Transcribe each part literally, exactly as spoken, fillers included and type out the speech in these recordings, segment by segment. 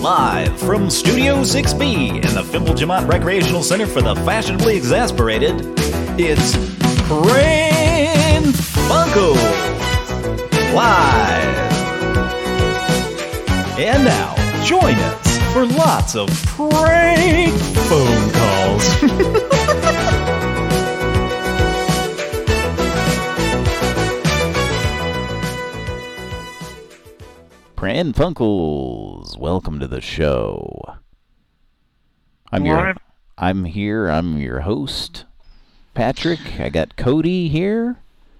Live from Studio six B in the Fimble Jamont Recreational Center for the Fashionably Exasperated, it's Pran Funkels Live. And now, join us for lots of prank phone calls. Pran Funkels, welcome to the show. I'm your, I'm here. I'm your host, Patrick. I got Cody here.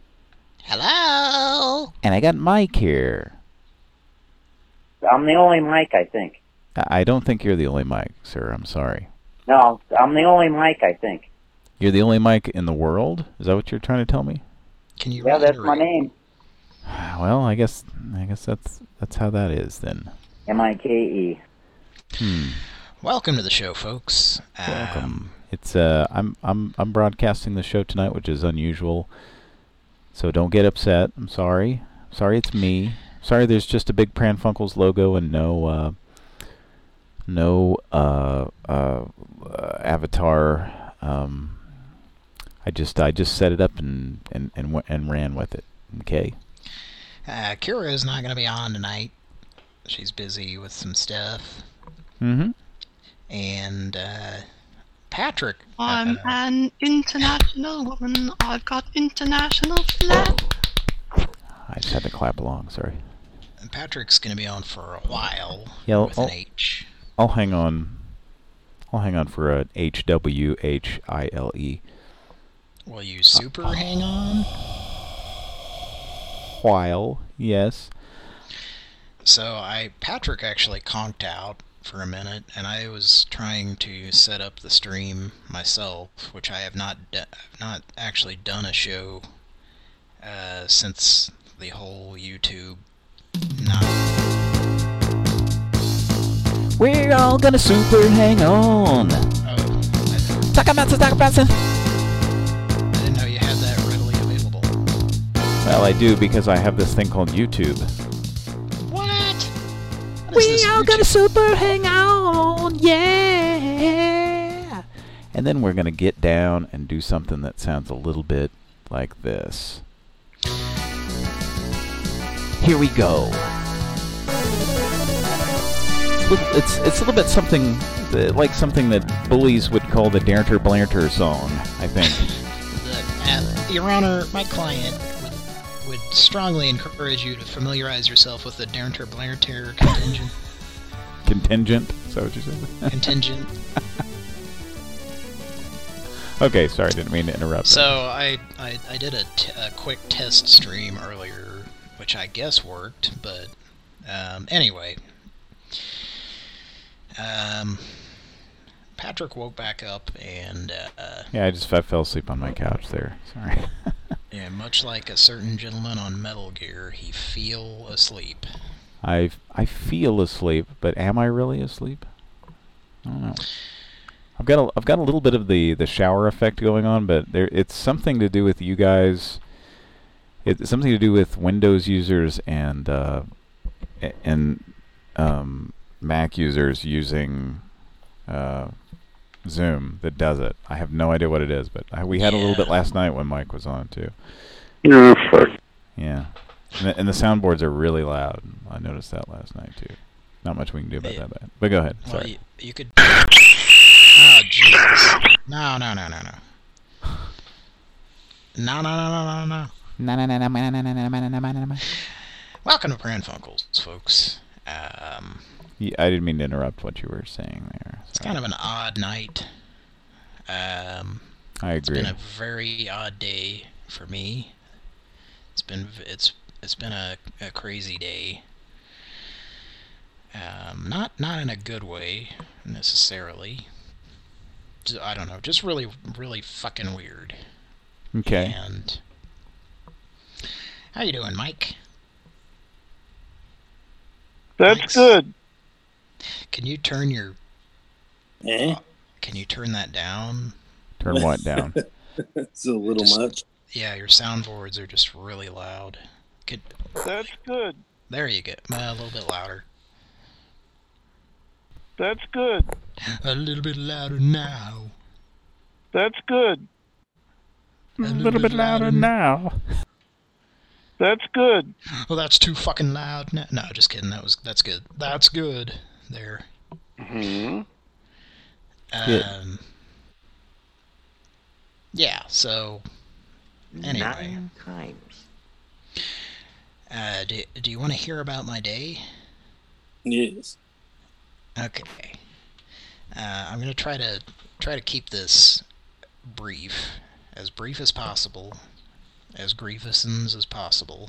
Hello. And I got Mike here. I'm the only Mike, I think. I don't think you're the only Mike, sir. I'm sorry. No, I'm the only Mike, I think. You're the only Mike in the world? Is that what you're trying to tell me? Can you? Yeah, that's my name. Well, I guess I guess that's that's how that is then. M I K E. Hmm. Welcome to the show, folks. Welcome. Um, It's uh, I'm I'm I'm broadcasting the show tonight, which is unusual. So don't get upset. I'm sorry. Sorry, it's me. Sorry, there's just a big Pran Funkels logo and no uh, no uh, uh, uh, avatar. Um, I just I just set it up and and and, w and ran with it. Okay. uh, Kira is not going to be on tonight. She's busy with some stuff. Mm-hmm. And uh, Patrick. I'm uh, an international woman. I've got international flag. I just had to clap along. Sorry. Patrick's going to be on for a while Yeah, with I'll, an H. I'll hang on. I'll hang on for a H W H I L E. Will you super uh, hang on? While, yes. So I, Patrick actually conked out for a minute, and I was trying to set up the stream myself, which I have not not actually done a show uh, since the whole YouTube. No. We're all gonna super hang on. Oh, Talk about it, talk about it. I didn't know you had that readily available. Well, I do because I have this thing called YouTube. What? What We is this all YouTube? gonna super hang on, yeah. And then we're gonna get down and do something that sounds a little bit like this. Here we go. It's it's a little bit something uh, like something that bullies would call the Danter Blanter song, I think. The, uh, Your Honor, my client would, would strongly encourage you to familiarize yourself with the Danter Blanter contingent. Contingent? Is that what you said? Contingent. Okay, sorry, didn't mean to interrupt. So I, I, I did a, t a quick test stream earlier, which I guess worked, but um, anyway. Um, Patrick woke back up and... Uh, yeah, I just I fell asleep on my couch there. Sorry. yeah, much like a certain gentleman on Metal Gear, he feel asleep. I I feel asleep, but am I really asleep? I don't know. I've got a I've got a little bit of the the shower effect going on, but there it's something to do with you guys. It's something to do with Windows users and uh, and um, Mac users using uh, Zoom that does it. I have no idea what it is, but I, we had yeah. a little bit last night when Mike was on too. Oh, fuck. Yeah. And the, and the soundboards are really loud. I noticed that last night, too. Not much we can do about Yeah. that, bad. But go ahead. Well, Sorry. you, you could... Oh, Jesus. No, no, no, no, no. No, no, no, no, no, no. Na na na na na na na na na na na na. Welcome to Pran Funkels, folks. Um, Yeah, I didn't mean to interrupt what you were saying there. it's kind of an odd night. Um, I it's agree. been a very odd day for me. It's been it's it's been a, a crazy day. Um, not not in a good way necessarily. Just, I don't know, just really really fucking weird. Okay. And how you doing, Mike? That's Mike's, good. Can you turn your Eh? Can you turn that down? Turn what down? It's a little Just- much. Yeah, your soundboards are just really loud. Could, That's good. there you go. Uh, a little bit louder. That's good. A little bit louder now. That's good. A little bit louder now. That's good. Well, that's too fucking loud. No, no, just kidding. That was that's good. That's good. There. Hmm. Um. Yeah. So. Anyway. Nine times. Uh, do do you want to hear about my day? Yes. Okay. Uh, I'm gonna try to try to keep this brief, as brief as possible, as grievous as possible.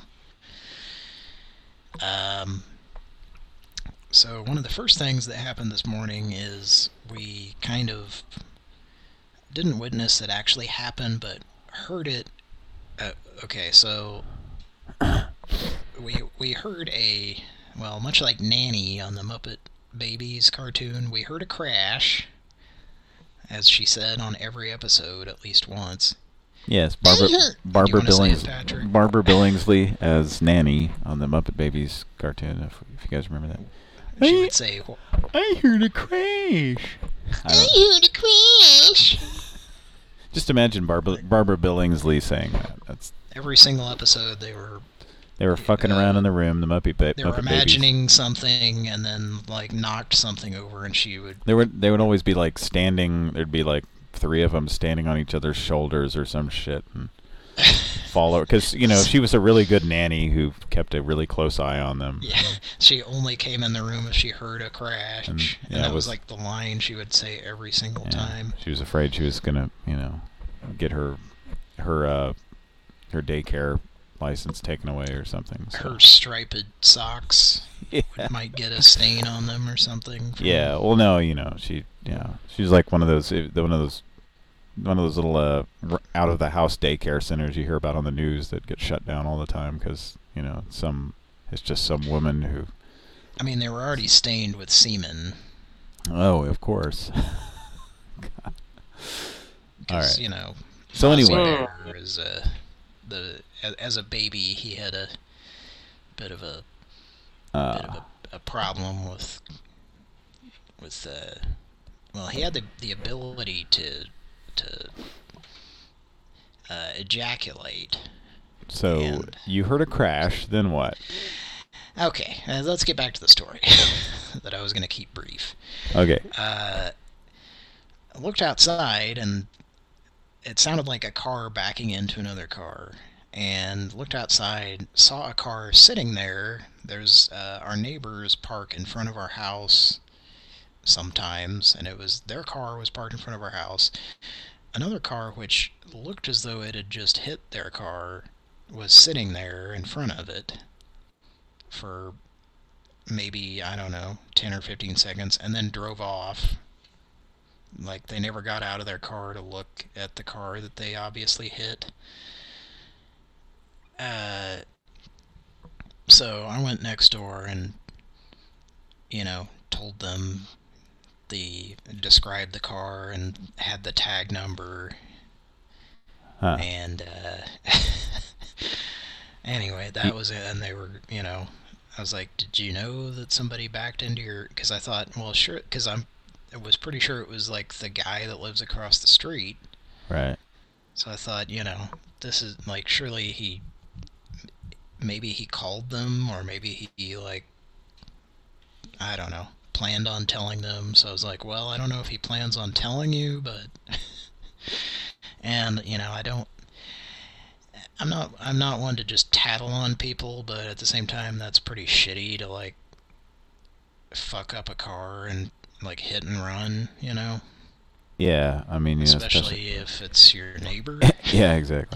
Um. So one of the first things that happened this morning is we kind of didn't witness it actually happen, but heard it. Uh, okay, so we we heard a, well, much like Nanny on the Muppet Babies cartoon, we heard a crash, as she said on every episode at least once. Yes, Barbara, Barbara wanna say Billings, it, Patrick? Barbara Billingsley as Nanny on the Muppet Babies cartoon. If, if you guys remember that. She I- would say, I heard a crash. I don't- heard a crash! Just imagine Barbara, Barbara Billingsley saying that. That's Every single episode they were they were fucking Uh, around in the room. The Muppet, ba- they were Muppet imagining Babies. something and then like knocked something over, and she would They would they would always be like standing. There'd be like three of them standing on each other's shoulders or some shit and fall over. Because you know she was a really good nanny who kept a really close eye on them. yeah, she only came in the room if she heard a crash, And, and, yeah, that it was was- like the line she would say every single Yeah. time. She was afraid she was gonna, you know, get her her uh, her daycare license taken away or something. So. Her striped socks Yeah. might get a stain on them or something. from- Yeah. Well, no, you know, she, yeah, she's like one of those, eh, one of those, one of those little uh, r- out of the house daycare centers you hear about on the news that get shut down all the time because you know some, it's just some woman who. I mean, they were already stained with semen. Oh, of course. Because, Alright. you know, So Fozzie anyway, Bear is uh, the as, as a baby he had a bit of a uh, bit of a, a problem with with uh, well, he had the the ability to to uh, ejaculate. so and- you heard a crash, then what? Okay, uh, let's get back to the story that I was going to keep brief. Okay. Uh, I looked outside, and it sounded like a car backing into another car. And looked outside, saw a car sitting there. There's uh, our neighbors park in front of our house sometimes, and it was their car was parked in front of our house. Another car, which looked as though it had just hit their car, was sitting there in front of it for maybe, I don't know, ten or fifteen seconds, and then drove off. Like, they never got out of their car to look at the car that they obviously hit. Uh, so I went next door and, you know, told them the, described the car and had the tag number. Huh. And, uh, anyway, that was it, and they were, you know, I was like, did you know that somebody backed into your, because I thought, well, sure, because I'm, I was pretty sure it was like the guy that lives across the street. Right. So I thought, you know, this is like, surely he, maybe he called them, or maybe he, he like, I don't know, planned on telling them. So I was like, well, I don't know if he plans on telling you, but, and, you know, I don't, I'm not, I'm not one to just tattle on people, but at the same time, that's pretty shitty to, like, fuck up a car and, like, hit and run, you know? Yeah. I mean, you know, Especially if it's your neighbor. yeah, exactly.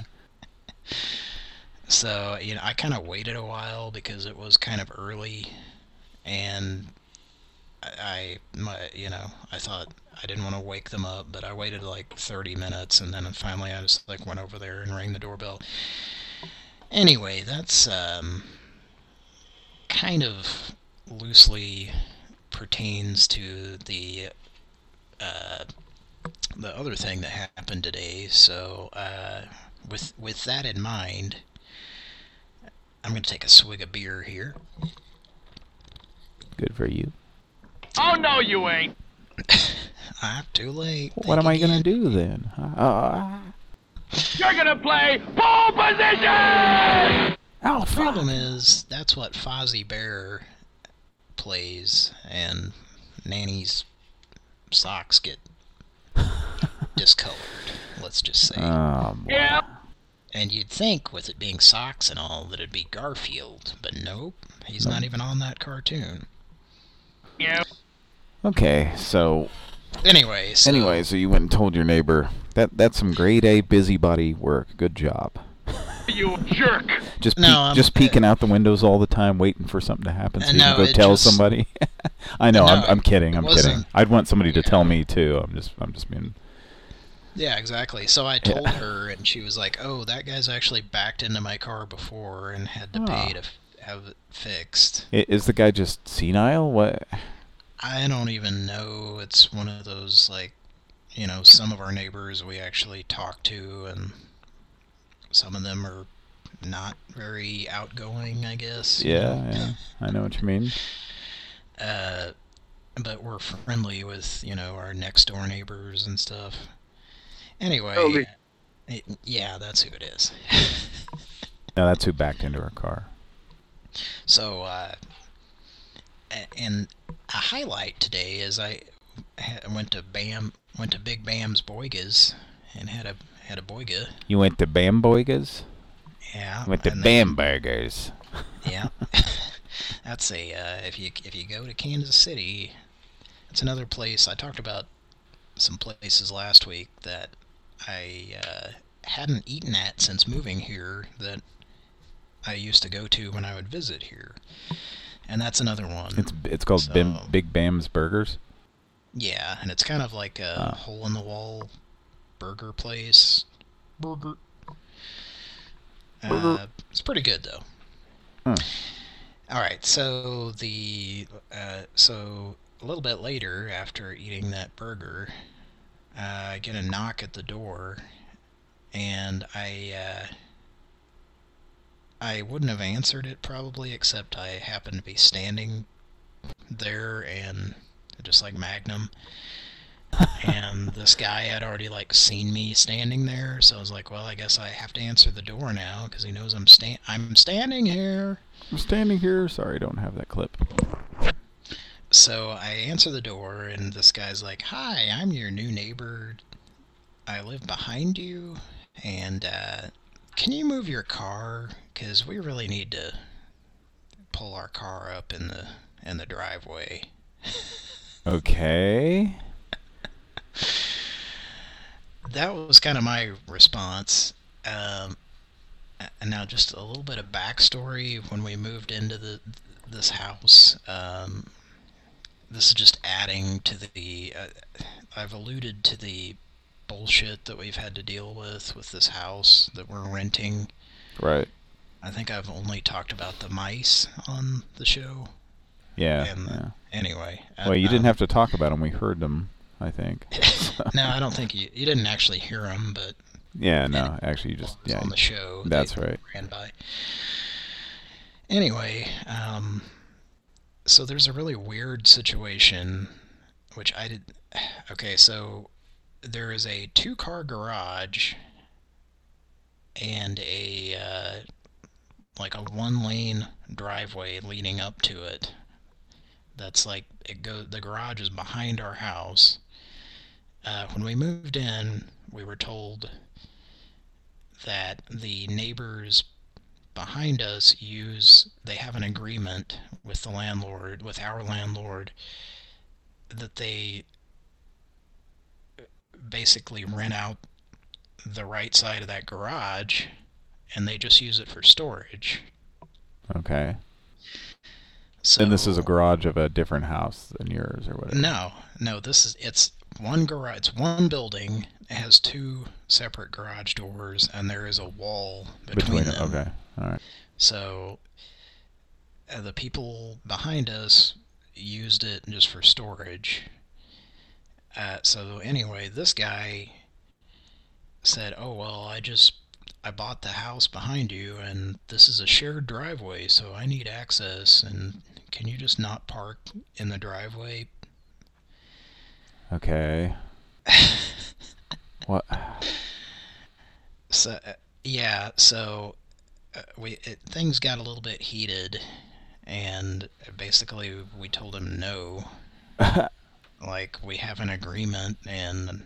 So, you know, I kind of waited a while because it was kind of early, and I, my, you know, I thought I didn't want to wake them up, but I waited like thirty minutes, and then finally I just, like, went over there and rang the doorbell. Anyway, that's, um, kind of loosely pertains to the, uh, the other thing that happened today. So, uh, with, with that in mind, I'm going to take a swig of beer here. Good for you. Oh, no, you ain't. Ah, too late. What Think am I gonna again. do then? Uh, You're gonna play pole position! oh, The problem is, that's what Fozzie Bear plays, and Nanny's socks get discolored, let's just say. Oh, boy. Yeah. And you'd think, with it being socks and all, that it'd be Garfield, but nope, he's not even on that cartoon. Yeah. Okay, so Anyway, so... anyway, so you went and told your neighbor that that's some grade A busybody work. Good job. You jerk. Just No, peek, I'm- just peeking out the windows all the time, waiting for something to happen so Uh, you no, can go it tell just- somebody. I know, No, I'm I'm kidding. it I'm kidding. wasn't- I'd want somebody to yeah. tell me too. I'm just I'm just being. Yeah, exactly. So I told her, and she was like, "Oh, that guy's actually backed into my car before and had to pay Ah. to f- have it fixed." I- Is the guy just senile? What? I don't even know. It's one of those, like, you know, some of our neighbors we actually talk to, and some of them are not very outgoing, I guess. you Yeah, know. yeah. I know what you mean. Uh, but we're friendly with, you know, our next door neighbors and stuff. Anyway, Toby. it, yeah, that's who it is. No, that's who backed into our car. So, uh, a- and a highlight today is I ha- went to Bam, went to Big Bam's Boigas and had a had a boiga. You went to Bamboigas? Yeah, You went to and then- Bamburgers. Yeah, that's a uh, if you if you go to Kansas City, it's another place. I talked about some places last week that I uh, hadn't eaten at since moving here that I used to go to when I would visit here, and that's another one. It's it's called So- Bim, Big Bam's Burgers. Yeah, and it's kind of like a Oh. hole-in-the-wall burger place. Burger. Burger. Uh, it's pretty good though. Hmm. All right, so the uh, so a little bit later, after eating that burger, uh, I get a knock at the door, and I uh, I wouldn't have answered it probably, except I happened to be standing there and just like Magnum. And this guy had already like seen me standing there, so I was like, well, I guess I have to answer the door now because he knows I'm sta- I'm standing here. I'm standing here. Sorry, I don't have that clip. So I answer the door, and this guy's like, "Hi, I'm your new neighbor. I live behind you, and uh, can you move your car? Because we really need to pull our car up in the in the driveway." Okay. That was kind of my response. Um, and now just a little bit of backstory. When we moved into the this house, um, this is just adding to the. Uh, I've alluded to the bullshit that we've had to deal with with this house that we're renting. Right. I think I've only talked about the mice on the show. Yeah. And yeah. anyway, Well, you didn't um, have to talk about them. We heard them, I think. No, I don't think you you didn't actually hear them, but Yeah, no, actually, you just it was yeah. on the show. That's they right. Ran by. Anyway, um, so there's a really weird situation, which I did. Okay, so there is a two-car garage and a uh, like a one-lane driveway leading up to it. That's like it go. The garage is behind our house. Uh, when we moved in, we were told that the neighbors behind us use, they have an agreement with the landlord, with our landlord, that they basically rent out the right side of that garage and they just use it for storage. Okay. So, And this is a garage of a different house than yours, or whatever. No, no, this is, it's one garage, it's one building, it has two separate garage doors, and there is a wall between, Between them. it. Okay. All right. So uh, the people behind us used it just for storage. Uh, so anyway, this guy said, "Oh well, I just I bought the house behind you, and this is a shared driveway, so I need access. And can you just not park in the driveway?" Okay. What? So uh, yeah, so uh, we it, things got a little bit heated, and basically we told him no. Like, we have an agreement, and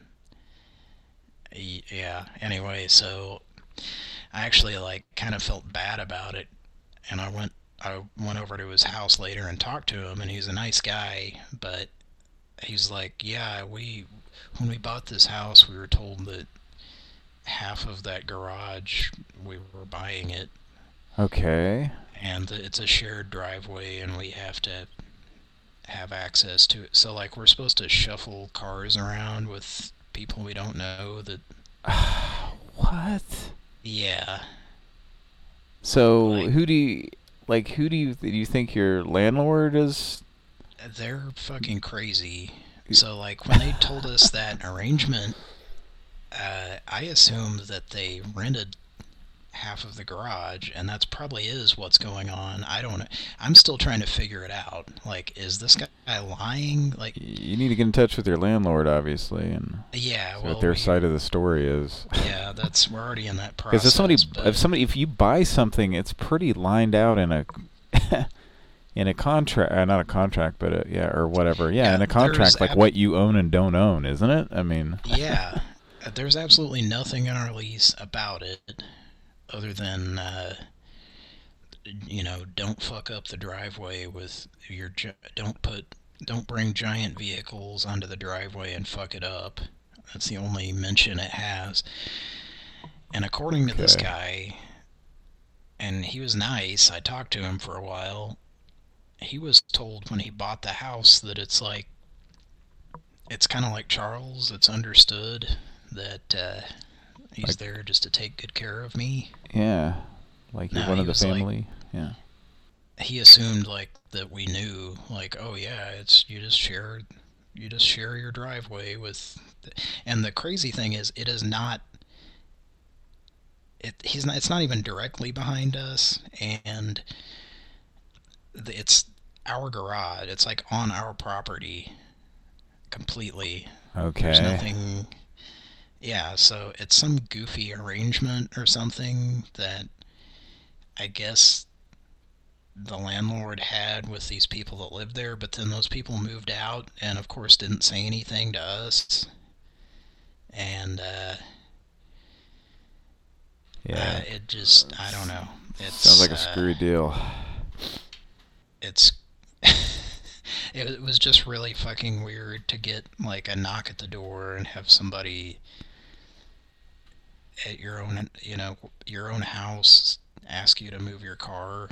y- yeah. Anyway, so I actually like kind of felt bad about it, and I went I went over to his house later and talked to him, and he's a nice guy, but he's like, yeah, we when we bought this house, we were told that half of that garage, we were buying it, Okay. and it's a shared driveway, and we have to have access to it. So, like, we're supposed to shuffle cars around with people we don't know that... What? Yeah. So Like- who do you like? Who do you do you think your landlord is? They're fucking crazy. So, like, when they told us that arrangement, uh, I assumed that they rented half of the garage, and that's probably is what's going on. I don't know. I'm still trying to figure it out. Like, is this guy lying? Like, You need to get in touch with your landlord, obviously, and yeah, see well, what their we- side of the story is. yeah, that's we're already in that process. Because if somebody, but- if somebody, if you buy something, it's pretty lined out in a, in a contract, uh, not a contract, but a, yeah, or whatever. Yeah, Yeah, in a there's contract, like ab- what you own and don't own, isn't it? I mean, yeah, there's absolutely nothing in our lease about it, other than, uh, you know, don't fuck up the driveway with your, gi- don't put, don't bring giant vehicles onto the driveway and fuck it up. That's the only mention it has. And according to this Okay. guy, and he was nice, I talked to him for a while, he was told when he bought the house that it's like, it's kind of like Charles, it's understood that, uh, he's Like- there just to take good care of me. yeah, like you're No, one he of the was like- family. Yeah. He assumed like that we knew, like, oh yeah, it's you just share, you just share your driveway with, and the crazy thing is, it is not. It he's not. It's not even directly behind us, and the- it's our garage. It's like on our property, completely. Okay. There's nothing. Yeah, so it's some goofy arrangement or something that I guess the landlord had with these people that lived there, but then those people moved out and of course didn't say anything to us. And uh, Yeah. uh, it just, I don't know. It Sounds like a screwy deal. It's it, it was just really fucking weird to get like a knock at the door and have somebody at your own, you know, your own house ask you to move your car.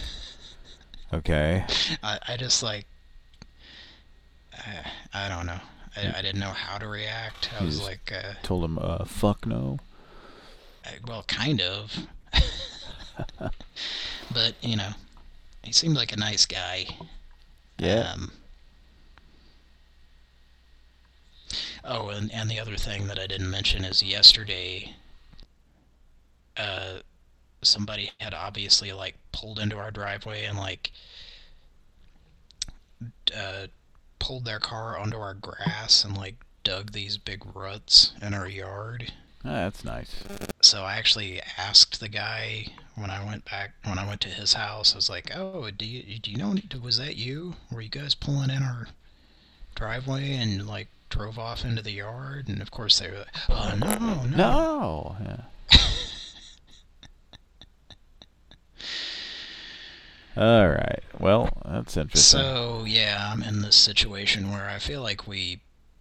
Okay. I, I just like I, I don't know. I, I didn't know how to react. I You was just- like, uh, Told him, uh, fuck no. I, well, kind of. But you know, he seemed like a nice guy. Yeah. Um, oh, and, and the other thing that I didn't mention is yesterday, uh, somebody had obviously, like, pulled into our driveway and, like, uh, pulled their car onto our grass and, like, dug these big ruts in our yard. Ah, that's nice. So I actually asked the guy when I went back, when I went to his house, I was like, oh, do you, do you know, was that you? Were you guys pulling in our driveway and, like, drove off into the yard? And, of course, they were like, oh, no, no. No. Yeah. All right. Well, that's interesting. So, yeah, I'm in this situation where I feel like we,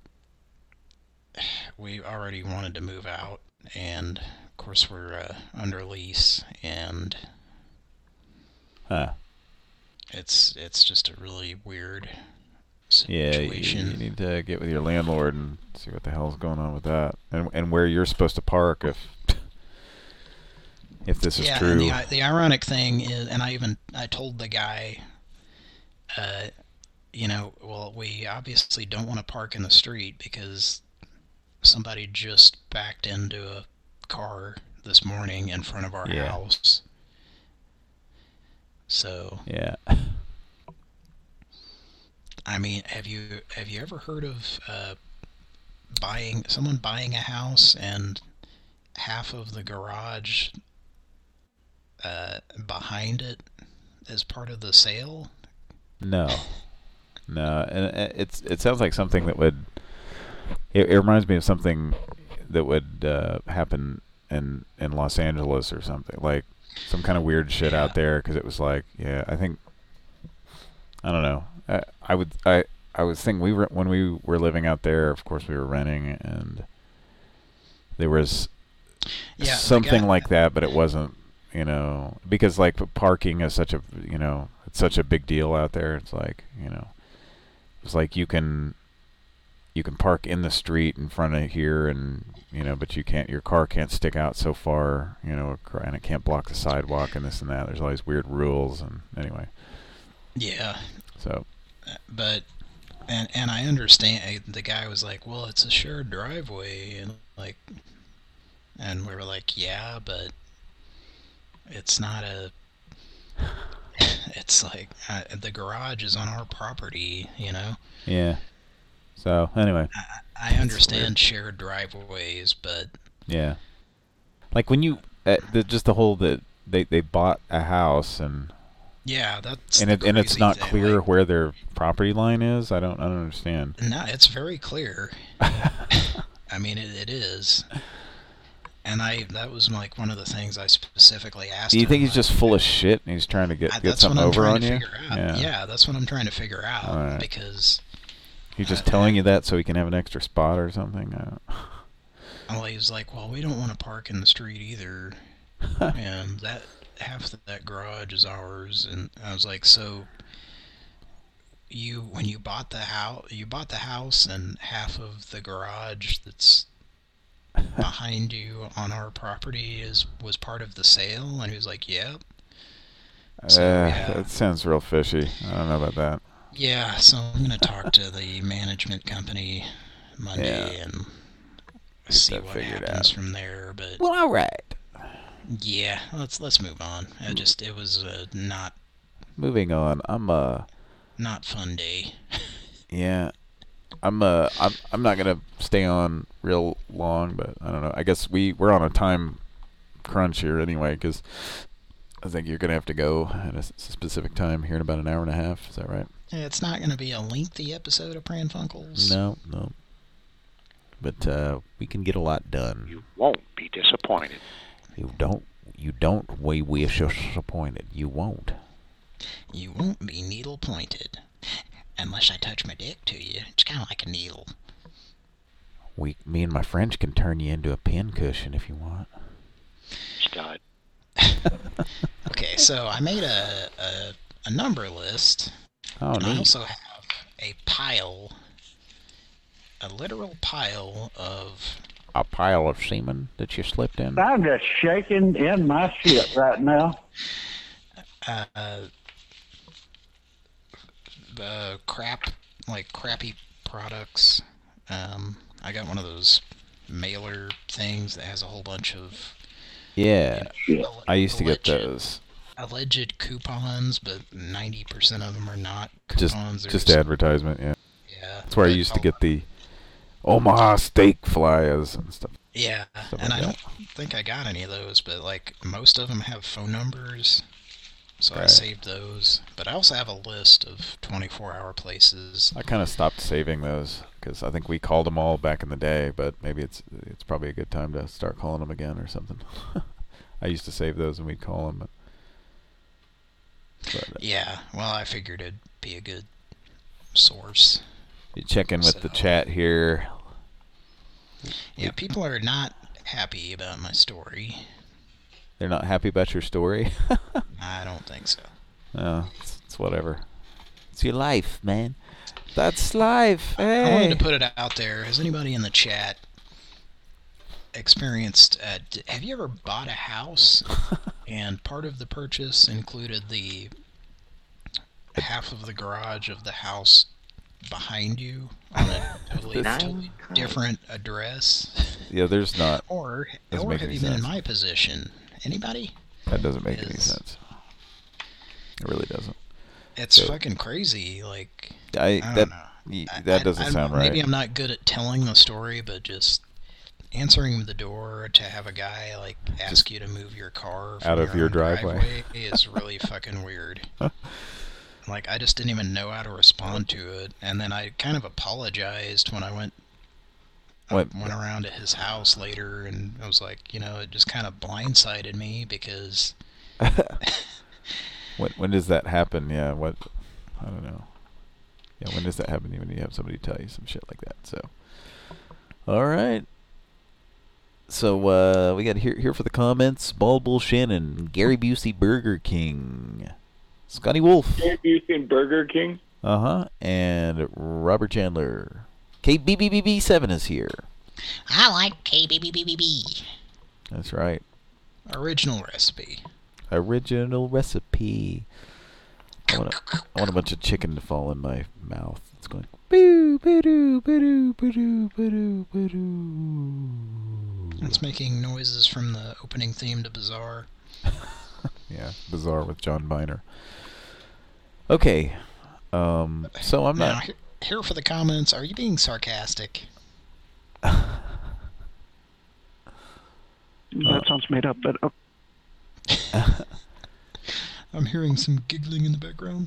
we already wanted to move out, and, of course, we're uh, under lease, and Huh. it's it's just a really weird Yeah, you, situation. you need to get with your landlord and see what the hell's going on with that, and and where you're supposed to park if if this is yeah, true. and the i- the ironic thing is, and I even I told the guy, uh, you know, well, we obviously don't want to park in the street because somebody just backed into a car this morning in front of our Yeah. house. So, Yeah. I mean, have you have you ever heard of uh, buying someone buying a house and half of the garage uh, behind it as part of the sale? No, no, and it- it's it sounds like something that would. It, it reminds me of something that would uh, happen in in Los Angeles or something, like some kind of weird shit Yeah. out there. Because it was like, yeah, I think I don't know. I, I would I I was thinking we were when we were living out there. Of course, we were renting, and there was Yeah, the something guy- like that, but it wasn't. You know, because like parking is such a you know it's such a big deal out there. It's like you know, it's like you can you can park in the street in front of here, and you know, but you can't. Your car can't stick out so far, you know, acro- and it can't block the sidewalk and this and that. There's all these weird rules, and anyway, Yeah, so but and and I understand. The guy was like, "Well, it's a shared driveway," and like, and we were like, "Yeah, but it's not a." It's like uh, the garage is on our property, you know. yeah. So anyway, I understand shared driveways, but yeah. Like when you uh, the, just the whole that they they bought a house and yeah, that's and the it and it's crazy not thing, clear like, where their property line is. I don't I don't understand. no, it's very clear. I mean, it, it is. And I that was like one of the things I specifically asked Do you him. think he's like, just full of shit and he's trying to get I- get that's something what I'm over trying on to you? figure out. Yeah. that's what I'm trying to figure out All right. because He's just Uh, telling you that so he can have an extra spot or something. I don't. well, he was like, "Well, we don't want to park in the street either, and that half of that garage is ours." And I was like, "So you, when you bought the house, you bought the house, and half of the garage that's behind you on our property is was part of the sale?" And he was like, "Yep." So, uh, yeah. That sounds real fishy. I don't know about that. Yeah, so I'm gonna talk to the management company Monday Yeah. and see that what figured happens out. from there. But Well, all right. yeah, let's let's move on. I just it was a not Moving on. I'm uh not fun day. yeah. I'm uh I'm I'm not gonna stay on real long, but I don't know. I guess we we're on a time crunch here anyway, because I think you're gonna have to go at a s- specific time here in about an hour and a half. Is that right? It's not gonna be a lengthy episode of Pran Funkels. No, no. But uh, we can get a lot done. You won't be disappointed. You don't. You don't. We wish us disappointed. You won't. You won't be needle pointed unless I touch my dick to you. It's kind of like a needle. We, me and my friends can turn you into a pin cushion if you want. Stud. Okay, so I made a a, a number list. Oh, And I neat. also have a pile, a literal pile of, A pile of semen that you slipped in. I'm just shaking in my shit right now. uh, uh, crap, like crappy products. Um, I got one of those mailer things that has a whole bunch of Yeah, al- I used to get alleged- those. alleged coupons, but ninety percent of them are not Just, coupons. They're just advertisement. Yeah, Yeah. that's where I but used to a- get the Omaha steak flyers and stuff. Yeah, stuff and like I that. don't think I got any of those, but like most of them have phone numbers, so I Right. saved those. But I also have a list of twenty-four hour places. I kind of stopped saving those because I think we called them all back in the day, but maybe it's it's probably a good time to start calling them again or something. I used to save those and we'd call them. But, but uh, Yeah, well, I figured it'd be a good source. you check in with the So- chat here. Yeah, people are not happy about my story. They're not happy about your story. I don't think so. No, it's, it's whatever. It's your life, man. That's life. I Hey. wanted to put it out there. Has anybody in the chat experienced? Uh, d- have you ever bought a house and part of the purchase included the half of the garage of the house behind you on a totally, This- totally different address? Yeah, there's not. Or, Doesn't or make have any you been in sense. my position? Anybody? That doesn't make any Is- sense. It really doesn't. It's So- fucking crazy. Like, I I don't that know. Y- I- that I- doesn't I'm- sound right. Maybe I'm not good at telling the story, but just answering the door to have a guy like ask you to move your car from out of your own driveway. is really fucking weird. Like, I just didn't even know how to respond to it, and then I kind of apologized when I went I What? went around to his house later, and I was like, you know, it just kind of blindsided me because When when does that happen? Yeah, what? I don't know. Yeah, when does that happen? When you have somebody tell you some shit like that. So, all right. So uh, we got here here for the comments: Bald Bull Shannon, Gary Busey, Burger King, Scotty Wolf, Gary Busey and Burger King. uh huh, and Robert Chandler. K B B B B seven is here. I like K B B B B B. That's right. Original recipe. Original recipe. I want, a, I want a bunch of chicken to fall in my mouth. It's going boo boo doo boo doo boo doo boo doo boo doo. It's making noises from the opening theme to Bizarre. Yeah, Bizarre with John Biner. Okay, um, so I'm Now, not. he- here for the comments. Are you being sarcastic? That sounds made up, but uh, I'm hearing some giggling in the background.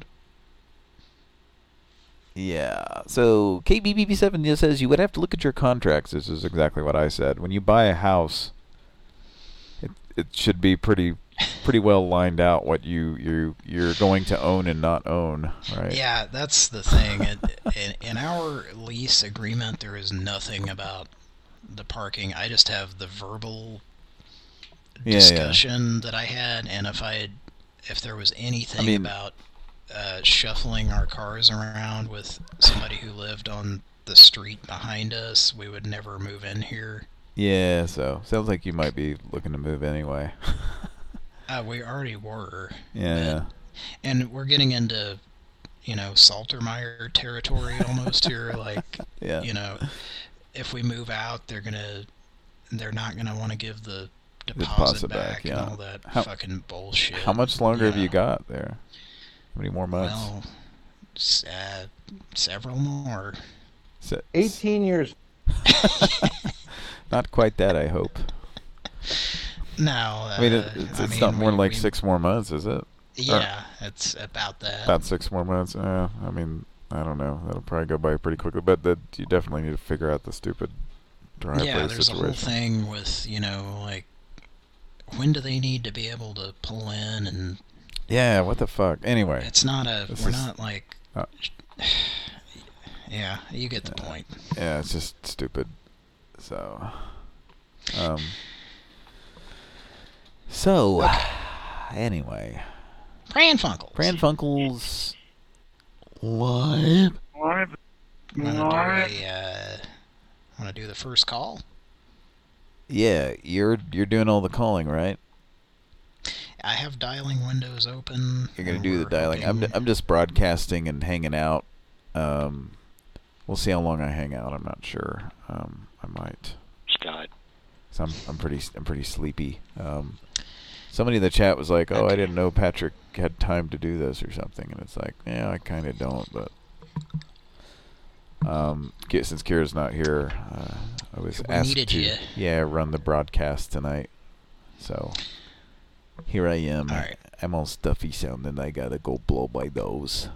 Yeah. So K B B B seven just says you would have to look at your contracts. This is exactly what I said. When you buy a house, it it should be pretty pretty well lined out what you you you're going to own and not own, right? Yeah, that's the thing. It, in, in our lease agreement, there is nothing about the parking. I just have the verbal Yeah, yeah. discussion that I had, and if I had, if there was anything I mean- about uh, shuffling our cars around with somebody who lived on the street behind us, we would never move in here. Yeah. So sounds like you might be looking to move anyway. Uh, we already were. Yeah. Yeah. And we're getting into, you know, Saltermeyer territory almost here. Like, Yeah. you know, if we move out, they're gonna, they're not gonna want to give the deposit, deposit back, back, yeah. and all that How- fucking bullshit. How much longer have Yeah. you got there? How many more months? Well, s- uh, several more. Se- eighteen years. Not quite that, I hope. No, uh, I mean, it, it's, I it's mean, not more we- like we- six more months, is it? Yeah, it's about that. About six more months. Uh, I mean, I don't know. That'll probably go by pretty quickly. But that you definitely need to figure out the stupid driveway yeah, there's a whole situation. thing with, you know, like, when do they need to be able to pull in, and Yeah, what the fuck? Anyway. it's not a, This we're is- not like, Uh, yeah, you get the point. yeah, it's just stupid. So, um, so anyway, Pran Funkels. Pran Funkels. What? what? Want to do a, uh, want to do the first call? Yeah, you're you're doing all the calling, right? I have dialing windows open. You're gonna and do the we're dialing. I'm hoping- I'm just broadcasting and hanging out. Um, we'll see how long I hang out. I'm not sure. Um, I might. Scott. So I'm I'm pretty I'm pretty sleepy. Um, somebody in the chat was like, "Oh, I Okay. didn't know Patrick had time to do this or something," and it's like, yeah, I kind of don't, but um, Ki- since Kira's not here, uh, I was We asked needed to ya. yeah run the broadcast tonight. So here I am. All right. I'm all stuffy sounding. I gotta go blow my nose.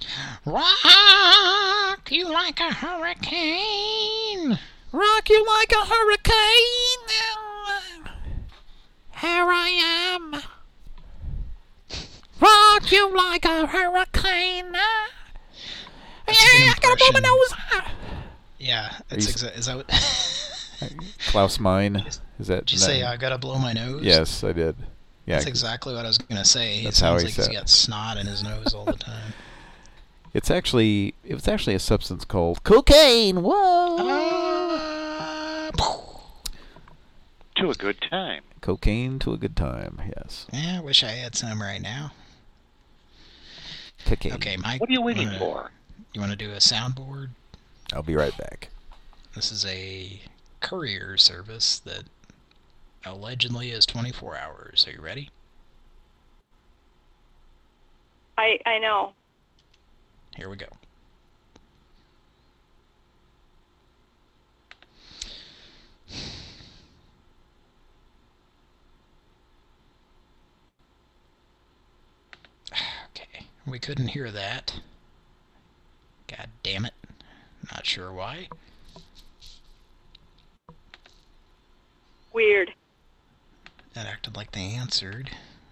Rock you like a hurricane. Rock you like a hurricane. Here I am. Rock you like a hurricane. That's a good I gotta blow my impression. nose. Yeah, you it's s- exa- is that what? Klaus Meine. Is that? Did you say I gotta blow my nose? Yes, I did. Yeah. That's exactly what I was gonna say. That's it how sounds he like said. he's got snot in his nose all the time. It's actually it was actually a substance called cocaine. Whoa. Uh, To a good time. Cocaine to a good time. Yes. yeah, I wish I had some right now. Cocaine. Okay, Mike. What are you waiting wanna- for? You want to do a soundboard? I'll be right back. This is a courier service that allegedly is twenty-four hours. Are you ready? I I know. Here we go. we couldn't hear that. God damn it. Not sure why. Weird. That acted like they answered.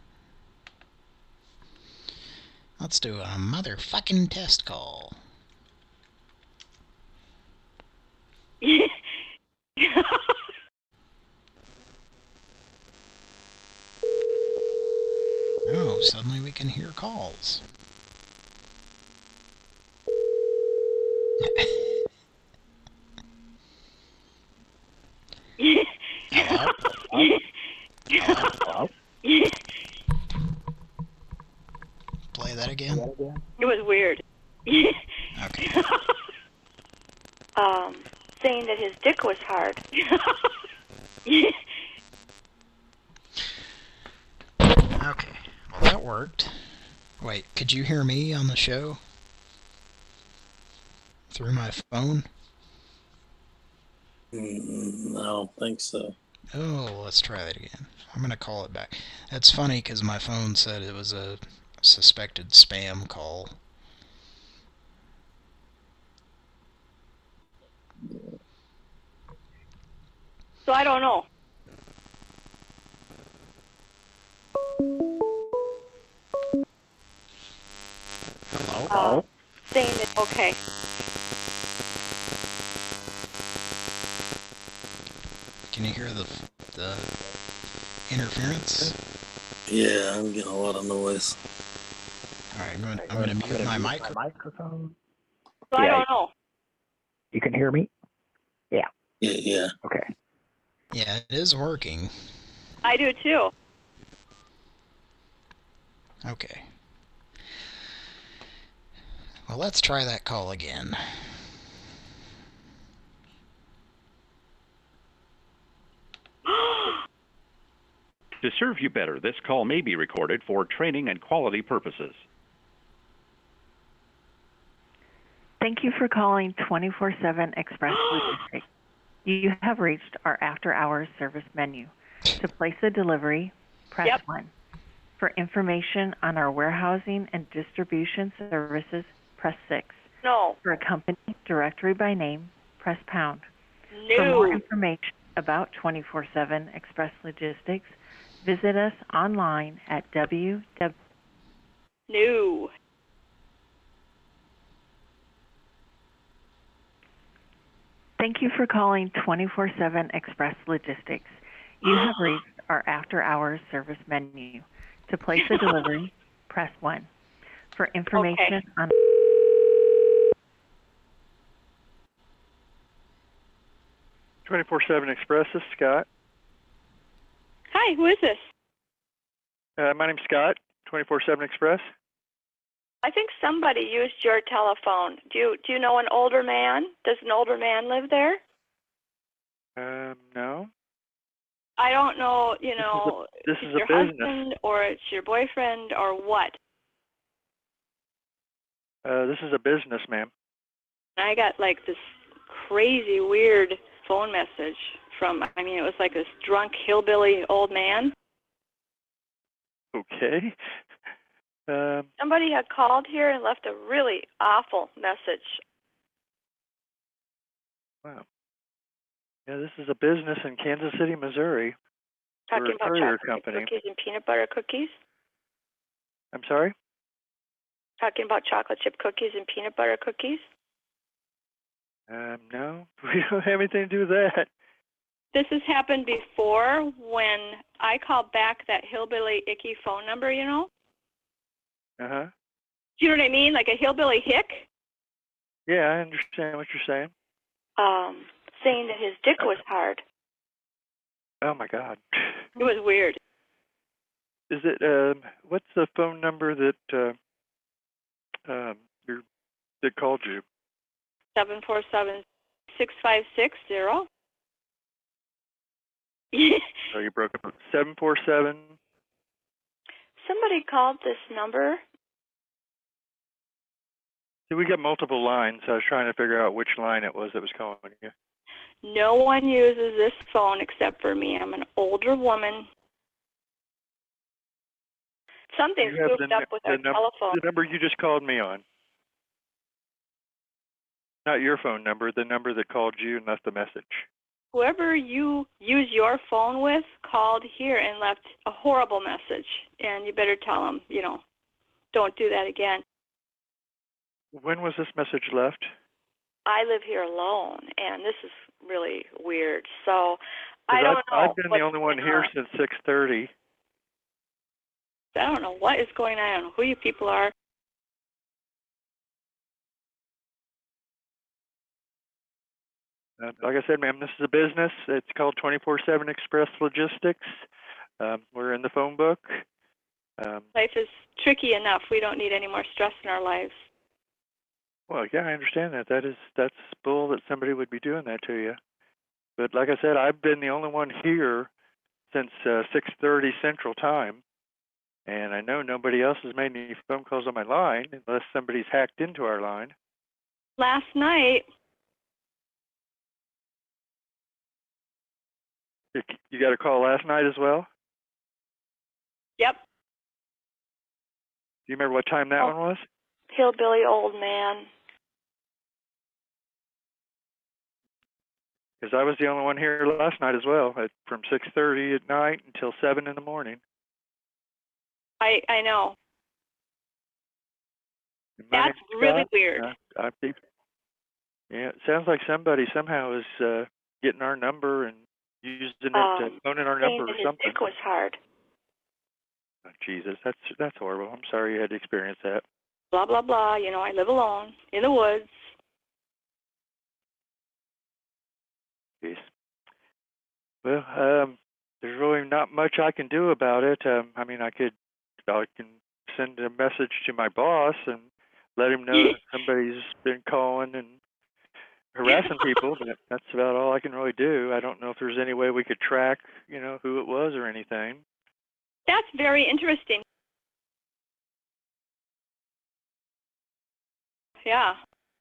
Let's do a motherfucking test call. Oh, suddenly we can hear calls. Hello? Hello? Play that again? It was weird. Okay. um, saying that his dick was hard. Okay. Well, that worked. Wait, could you hear me on the show? Through my phone? Mm, I don't think so. Oh, let's try that again. I'm going to call it back. That's funny because my phone said it was a suspected spam call. So I don't know. Hello? Uh, saying that, okay. Can you hear the the interference? Yeah, I'm getting a lot of noise. All right, I'm going, I'm going to mute my microphone. microphone. So I Yeah. don't know. You can hear me? Yeah, yeah. Okay. Yeah, it is working. I do too. Okay. Well, let's try that call again. To serve you better, this call may be recorded for training and quality purposes. Thank you for calling twenty-four seven Express Logistics. You have reached our after-hours service menu. To place a delivery, press Yep. one. For information on our warehousing and distribution services, press six. No. For a company directory by name, press pound. For more No. information about twenty-four seven Express Logistics, visit us online at w w w. No. Thank you for calling twenty-four seven Express Logistics. You have reached our after-hours service menu. To place a delivery, press one. For information Okay. on... twenty-four seven Express, this is Scott. Hi, who is this? Uh, my name's Scott, twenty-four seven Express. I think somebody used your telephone. Do you do you know an older man? Does an older man live there? Um, no. I don't know, you This is a- know, this if is it's a your business. husband or it's your boyfriend or what. Uh, this is a business, ma'am. I got like this crazy weird phone message from, I mean, it was like this drunk hillbilly old man. Okay. Um, Somebody had called here and left a really awful message. wow. Yeah, this is a business in Kansas City, Missouri. Talking We're a about courier chocolate chip company. cookies and peanut butter cookies. I'm sorry? Talking about chocolate chip cookies and peanut butter cookies. Um, no. We don't have anything to do with that. This has happened before when I called back that hillbilly icky phone number, you know? Uh-huh. Do you know what I mean? Like a hillbilly hick? Yeah, I understand what you're saying. Um, saying that his dick was hard. Oh, my God. It was weird. Is it, um, what's the phone number that, uh, um, your, that called you? seven four seven, six five six zero. Oh, you broke up. seven four seven. Somebody called this number. See, we got multiple lines. I was trying to figure out which line it was that was calling you. No one uses this phone except for me. I'm an older woman. Something's You have goofed the, up with the our num- telephone. The number you just called me on. Not your phone number, the number that called you and left the message. Whoever you use your phone with called here and left a horrible message, and you better tell them, you know, don't do that again. When was this message left? I live here alone, and this is really weird. So I I've, don't know. I've been the what's only one going here on. since six thirty. I don't know what is going on. I don't know who you people are. Uh, like I said, ma'am, this is a business. It's called twenty-four seven Express Logistics. Um, we're in the phone book. Um, Life is tricky enough. We don't need any more stress in our lives. well, yeah, I understand that. That is that's bull that somebody would be doing that to you. But like I said, I've been the only one here since uh, six thirty Central Time, and I know nobody else has made any phone calls on my line unless somebody's hacked into our line. Last night, You, you got a call last night as well? yep, Do you remember what time that Oh. one was? hillbilly old man. Because I was the only one here last night as well, at, from six thirty at night until seven in the morning. I I know. And my That's name's really Scott. weird. Uh, I think, yeah, it sounds like somebody somehow is uh, getting our number and using it to Um, phoning our saying number that or his something. dick was hard. Oh, Jesus, that's that's horrible. I'm sorry you had to experience that. Blah blah blah. You know, I live alone in the woods. Jeez. Well, um, there's really not much I can do about it. Um, I mean, I could, I can send a message to my boss and let him know that somebody's been calling and harassing people, but that's about all I can really do. I don't know if there's any way we could track, you know, who it was or anything. That's very interesting. Yeah.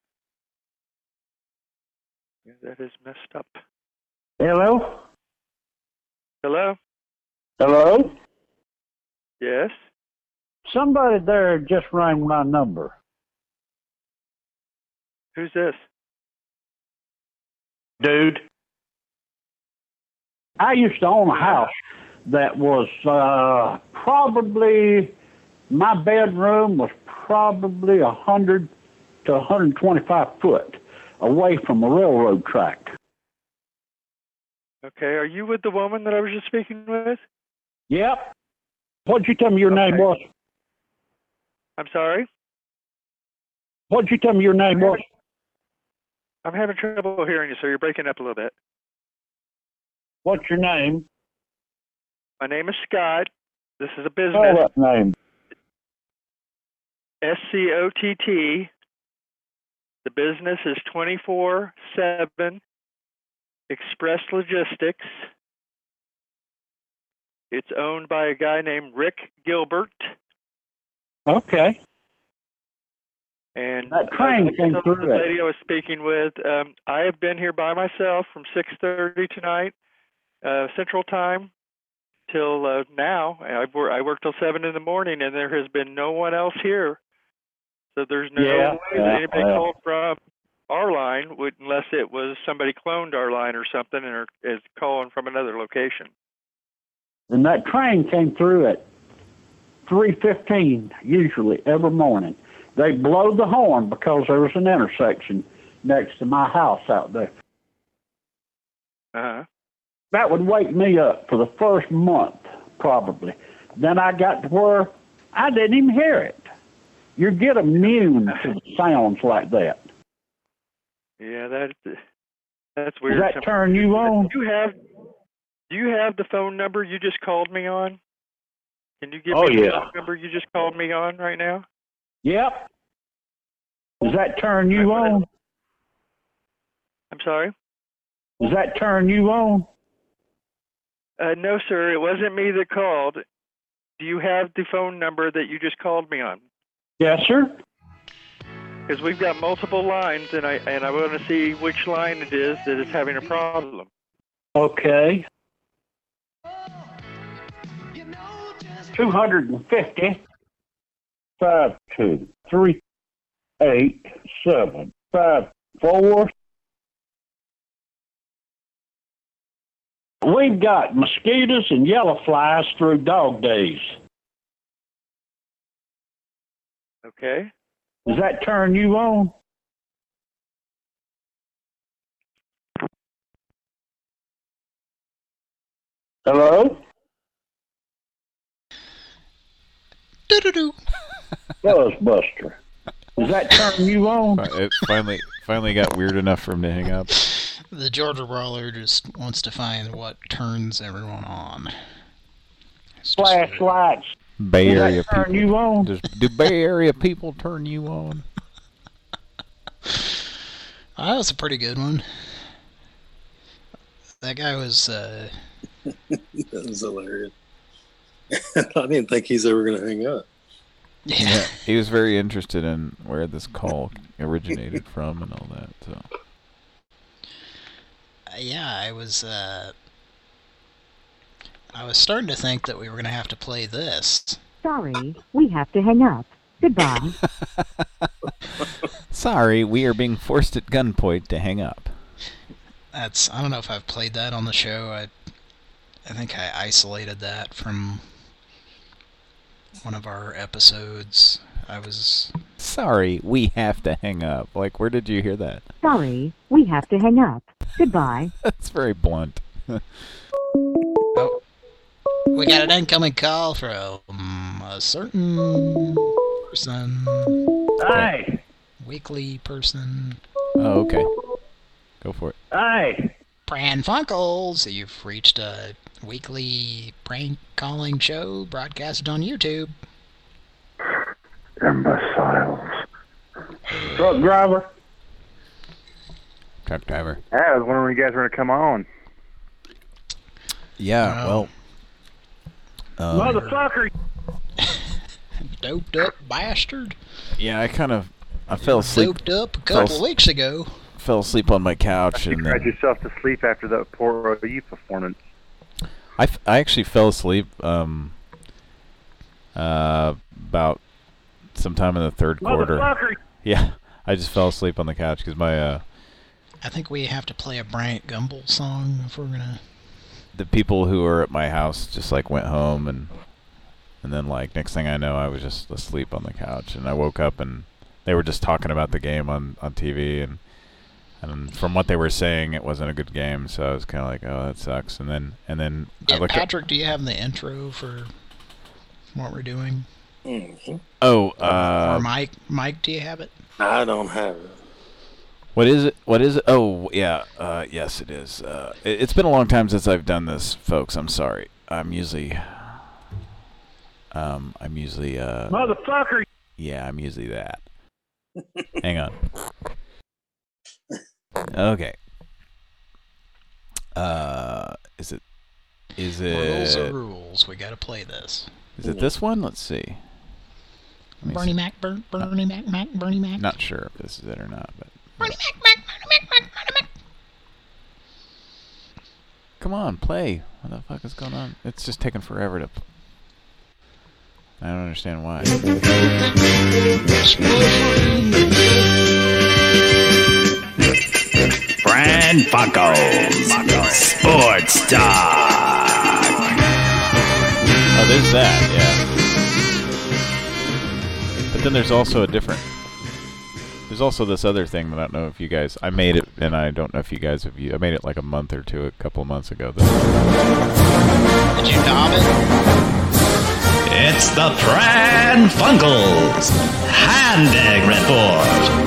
Yeah, that is messed up. Hello? Hello? Hello? Yes? Somebody there just rang my number. Who's this? Dude. I used to own a house that was uh, probably, my bedroom was probably one hundred to one hundred twenty-five foot away from a railroad track. Okay, are you with the woman that I was just speaking with? Yep. What'd you tell me your Okay. name was? I'm sorry? What'd you tell me your name was? I'm having trouble hearing you, sir. You're breaking up a little bit. What's your name? My name is Scott. This is a Spell business. that name. S C O T T. The business is twenty-four seven Express Logistics. It's owned by a guy named Rick Gilbert. Okay. And That train uh, came the through it. lady I was speaking with, um, I have been here by myself from six thirty tonight, uh, Central Time, till uh, now. I, wor- I work till seven in the morning, and there has been no one else here. So there's no Yeah, way yeah, that anybody yeah. called from our line, would, unless it was somebody cloned our line or something and are, is calling from another location. And that train came through at three fifteen, usually, every morning. They blow the horn because there was an intersection next to my house out there. Uh-huh. That would wake me up for the first month, probably. Then I got to where I didn't even hear it. You get immune to sounds like that. Yeah, that that's weird. Does that turn you on? Do you have Do you have the phone number you just called me on? Can you give Oh, me the yeah. phone number you just called me on right now? Yep. Does that turn you on? I'm sorry? Does that turn you on? Uh, no, sir. It wasn't me that called. Do you have the phone number that you just called me on? Yes, sir. Because we've got multiple lines, and I and I want to see which line it is that is having a problem. Okay. two hundred fifty, five two three eight seven five four. We've got mosquitoes and yellow flies through dog days. Okay. Does that turn you on? Hello? Do-do-do. Buzzbuster. Does that turn you on? It finally finally got weird enough for him to hang up. The Georgia Brawler just wants to find what turns everyone on. Flashlights. Bay Does Area that turn people. you on? Does, do Bay Area people turn you on? Oh, that was a pretty good one. That guy was, uh... That was hilarious. I didn't think he's ever going to hang up. Yeah. Yeah, he was very interested in where this call originated from and all that. So. Uh, yeah, I was, uh... I was starting to think that we were going to have to play this. Sorry, we have to hang up. Goodbye. Sorry, we are being forced at gunpoint to hang up. That's, I don't know if I've played that on the show. I, I think I isolated that from one of our episodes. I was... Sorry, we have to hang up. Like, where did you hear that? Sorry, we have to hang up. Goodbye. That's very blunt. Oh, we got an incoming call from a certain person. Hey! Weekly person. Oh, okay. Go for it. Hey! Pran Funkels, you've reached a weekly prank calling show broadcasted on YouTube. Imbeciles. Truck driver. Truck driver. Yeah, I was wondering when you guys were going to come on. Yeah, well... Um, Motherfucker! Doped up bastard. Yeah, I kind of... I fell asleep. Doped up a couple fell, weeks ago. Fell asleep on my couch. You and cried then, yourself to sleep after that poor O U performance. I, f I actually fell asleep um, uh, about sometime in the third quarter. Motherfucker! Yeah, I just fell asleep on the couch because my... Uh, I think we have to play a Bryant Gumbel song if we're gonna... The people who were at my house just like went home, and and then like next thing I know I was just asleep on the couch, and I woke up and they were just talking about the game on on T V, and and from what they were saying it wasn't a good game, so I was kind of like, oh, that sucks. And then and then Yeah, I looked Patrick, at, do you have the intro for what we're doing? Mm-hmm. oh uh or Mike, Mike, do you have it? I don't have it. What is it? What is it? Oh, yeah. Uh, yes, it is. Uh, it, it's been a long time since I've done this, folks. I'm sorry. I'm usually... Um, I'm usually... Uh, Motherfucker! Yeah, I'm usually that. Hang on. Okay. Uh, is it... Is it... Rules are rules. We gotta play this. Is it this one? Let's see. Let me Bernie see. Mac, Ber Bernie Mac, Mac, Bernie Mac. Not sure if this is it or not, but... Bernie Mac, Mac, Bernie Mac, Mac, Bernie Mac. Come on, play. What the fuck is going on? It's just taking forever to... I don't understand why. Pran Funkels Sports Talk. Oh, there's that, yeah. But then there's also a different... There's also this other thing that I don't know if you guys... I made it, and I don't know if you guys have used... I made it like a month or two, a couple of months ago. Did you knob it? It's the Pran Funkels Handig Report.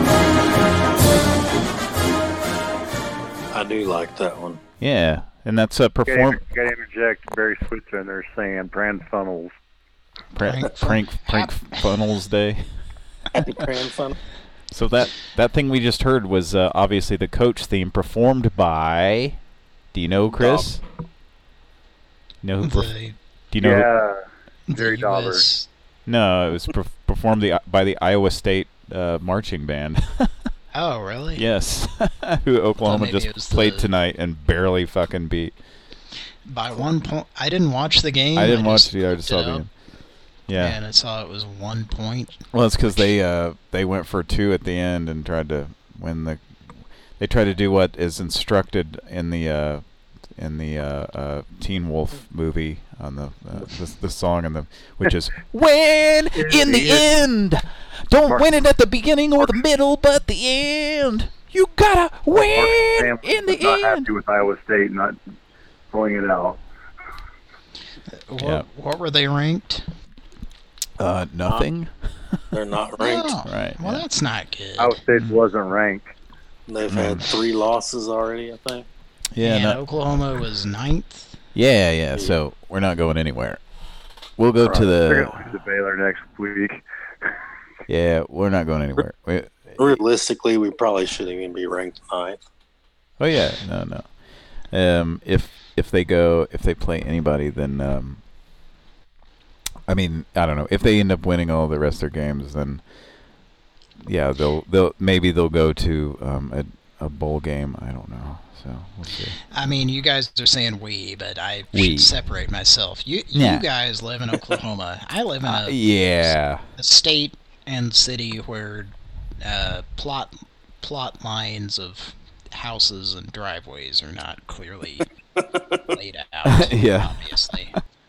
I do like that one. Yeah, and that's a perform... You gotta interject Barry Switzer in there saying Pran Funnels. Prank, prank, prank funnels day. Pran Funnels. So that that thing we just heard was uh, obviously the coach theme performed by. Do you know, Chris? You know who? Perf- The, do you know? Yeah, the Jerry Dauber. U S No, it was per- performed the, by the Iowa State uh, marching band. Oh, really? Yes, who Oklahoma maybe just it was played the- tonight and barely fucking beat. by one point. I didn't watch the game. I didn't watch just the. I just saw looked it the up, game. Yeah. And I saw it was one point. Well, it's because they uh they went for two at the end and tried to win the. They tried to do what is instructed in the uh in the uh, uh Teen Wolf movie on the uh, the, the song and the which is win in the end. Don't win it at the beginning or the middle, but the end. You gotta win in the not end. happy with Iowa State not pulling it out. What, Yeah. what were they ranked? Uh, nothing. They're not ranked. Oh, Right. well, that's not good. Iowa State wasn't ranked. They've had three losses already, I think. Yeah. and no- Oklahoma was ninth. yeah. Yeah. So we're not going anywhere. We'll go to They're the. going to lose to Baylor next week. Yeah, we're not going anywhere. We, Realistically, we probably shouldn't even be ranked ninth. oh yeah, no, no. Um, if if they go, if they play anybody, then um, I mean, I don't know. If they end up winning all the rest of their games, then yeah, they'll they'll maybe they'll go to um, a a bowl game. I don't know. So we'll see. I mean, you guys are saying we, but I We. should separate myself. You you Yeah. guys live in Oklahoma. I live in a, Uh, yeah. a state and city where uh, plot plot lines of houses and driveways are not clearly laid out. Yeah. Obviously.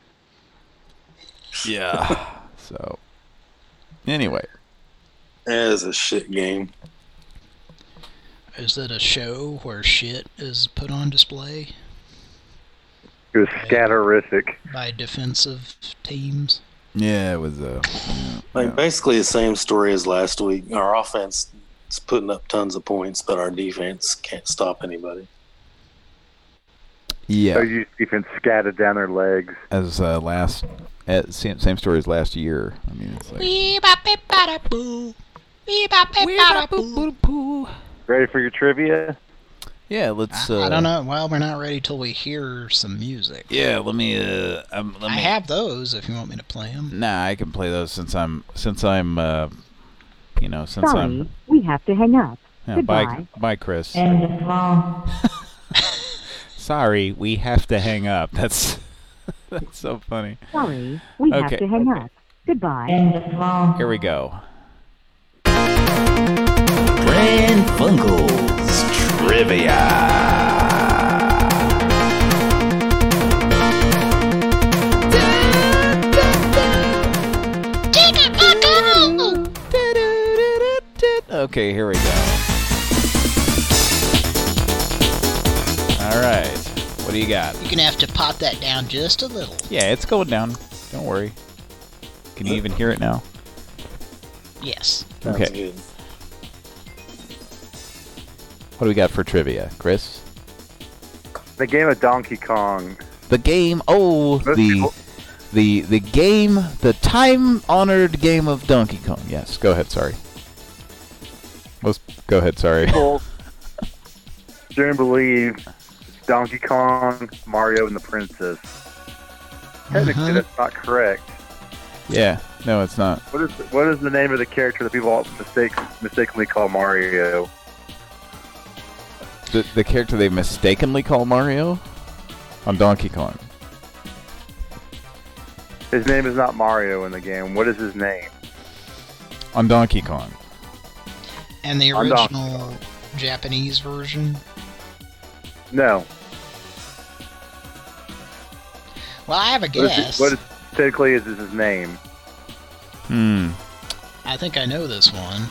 Yeah. So anyway, That is a shit game. Is it a show where shit is put on display It was scatterific. by defensive teams? yeah, it was uh, Like basically the same story as last week. Our offense is putting up tons of points, but our defense can't stop anybody. yeah. So you defense scattered down their legs. As uh, last, uh, same same story as last year. I mean, it's like. Ready for your trivia? Yeah, let's. Uh, I don't know. Well, we're not ready till we hear some music. Yeah, let me. Uh, um, let me. I have those if you want me to play them. Nah, I can play those since I'm since I'm. Uh, you know, since Sorry, I'm. we have to hang up. Yeah, Goodbye. bye, bye, Chris. Sorry, we have to hang up. That's that's so funny. Sorry, we have Okay. to hang up. Goodbye. Here we go. Pran Funkels Trivia. Okay, here we go. All right, what do you got? You're going to have to pop that down just a little. Yeah, it's going down. Don't worry. Can you even hear it now? Yes. Sounds Okay. good. What do we got for trivia, Chris? The game of Donkey Kong. The game. Oh, Most the people- the the game, the time-honored game of Donkey Kong. Yes. Go ahead. Sorry. Most. Go ahead. Sorry. People don't believe it's Donkey Kong, Mario, and the Princess. Technically, Uh-huh. that's not correct. Yeah. No, it's not. What is what is the name of the character that people mistake mistakenly call Mario? The the character they mistakenly call Mario on Donkey Kong. His name is not Mario in the game. What is his name? On Donkey Kong. And the On Donkey original Japanese version? No. Well, I have a What is, guess. it, what is technically is his name? Hmm. I think I know this one.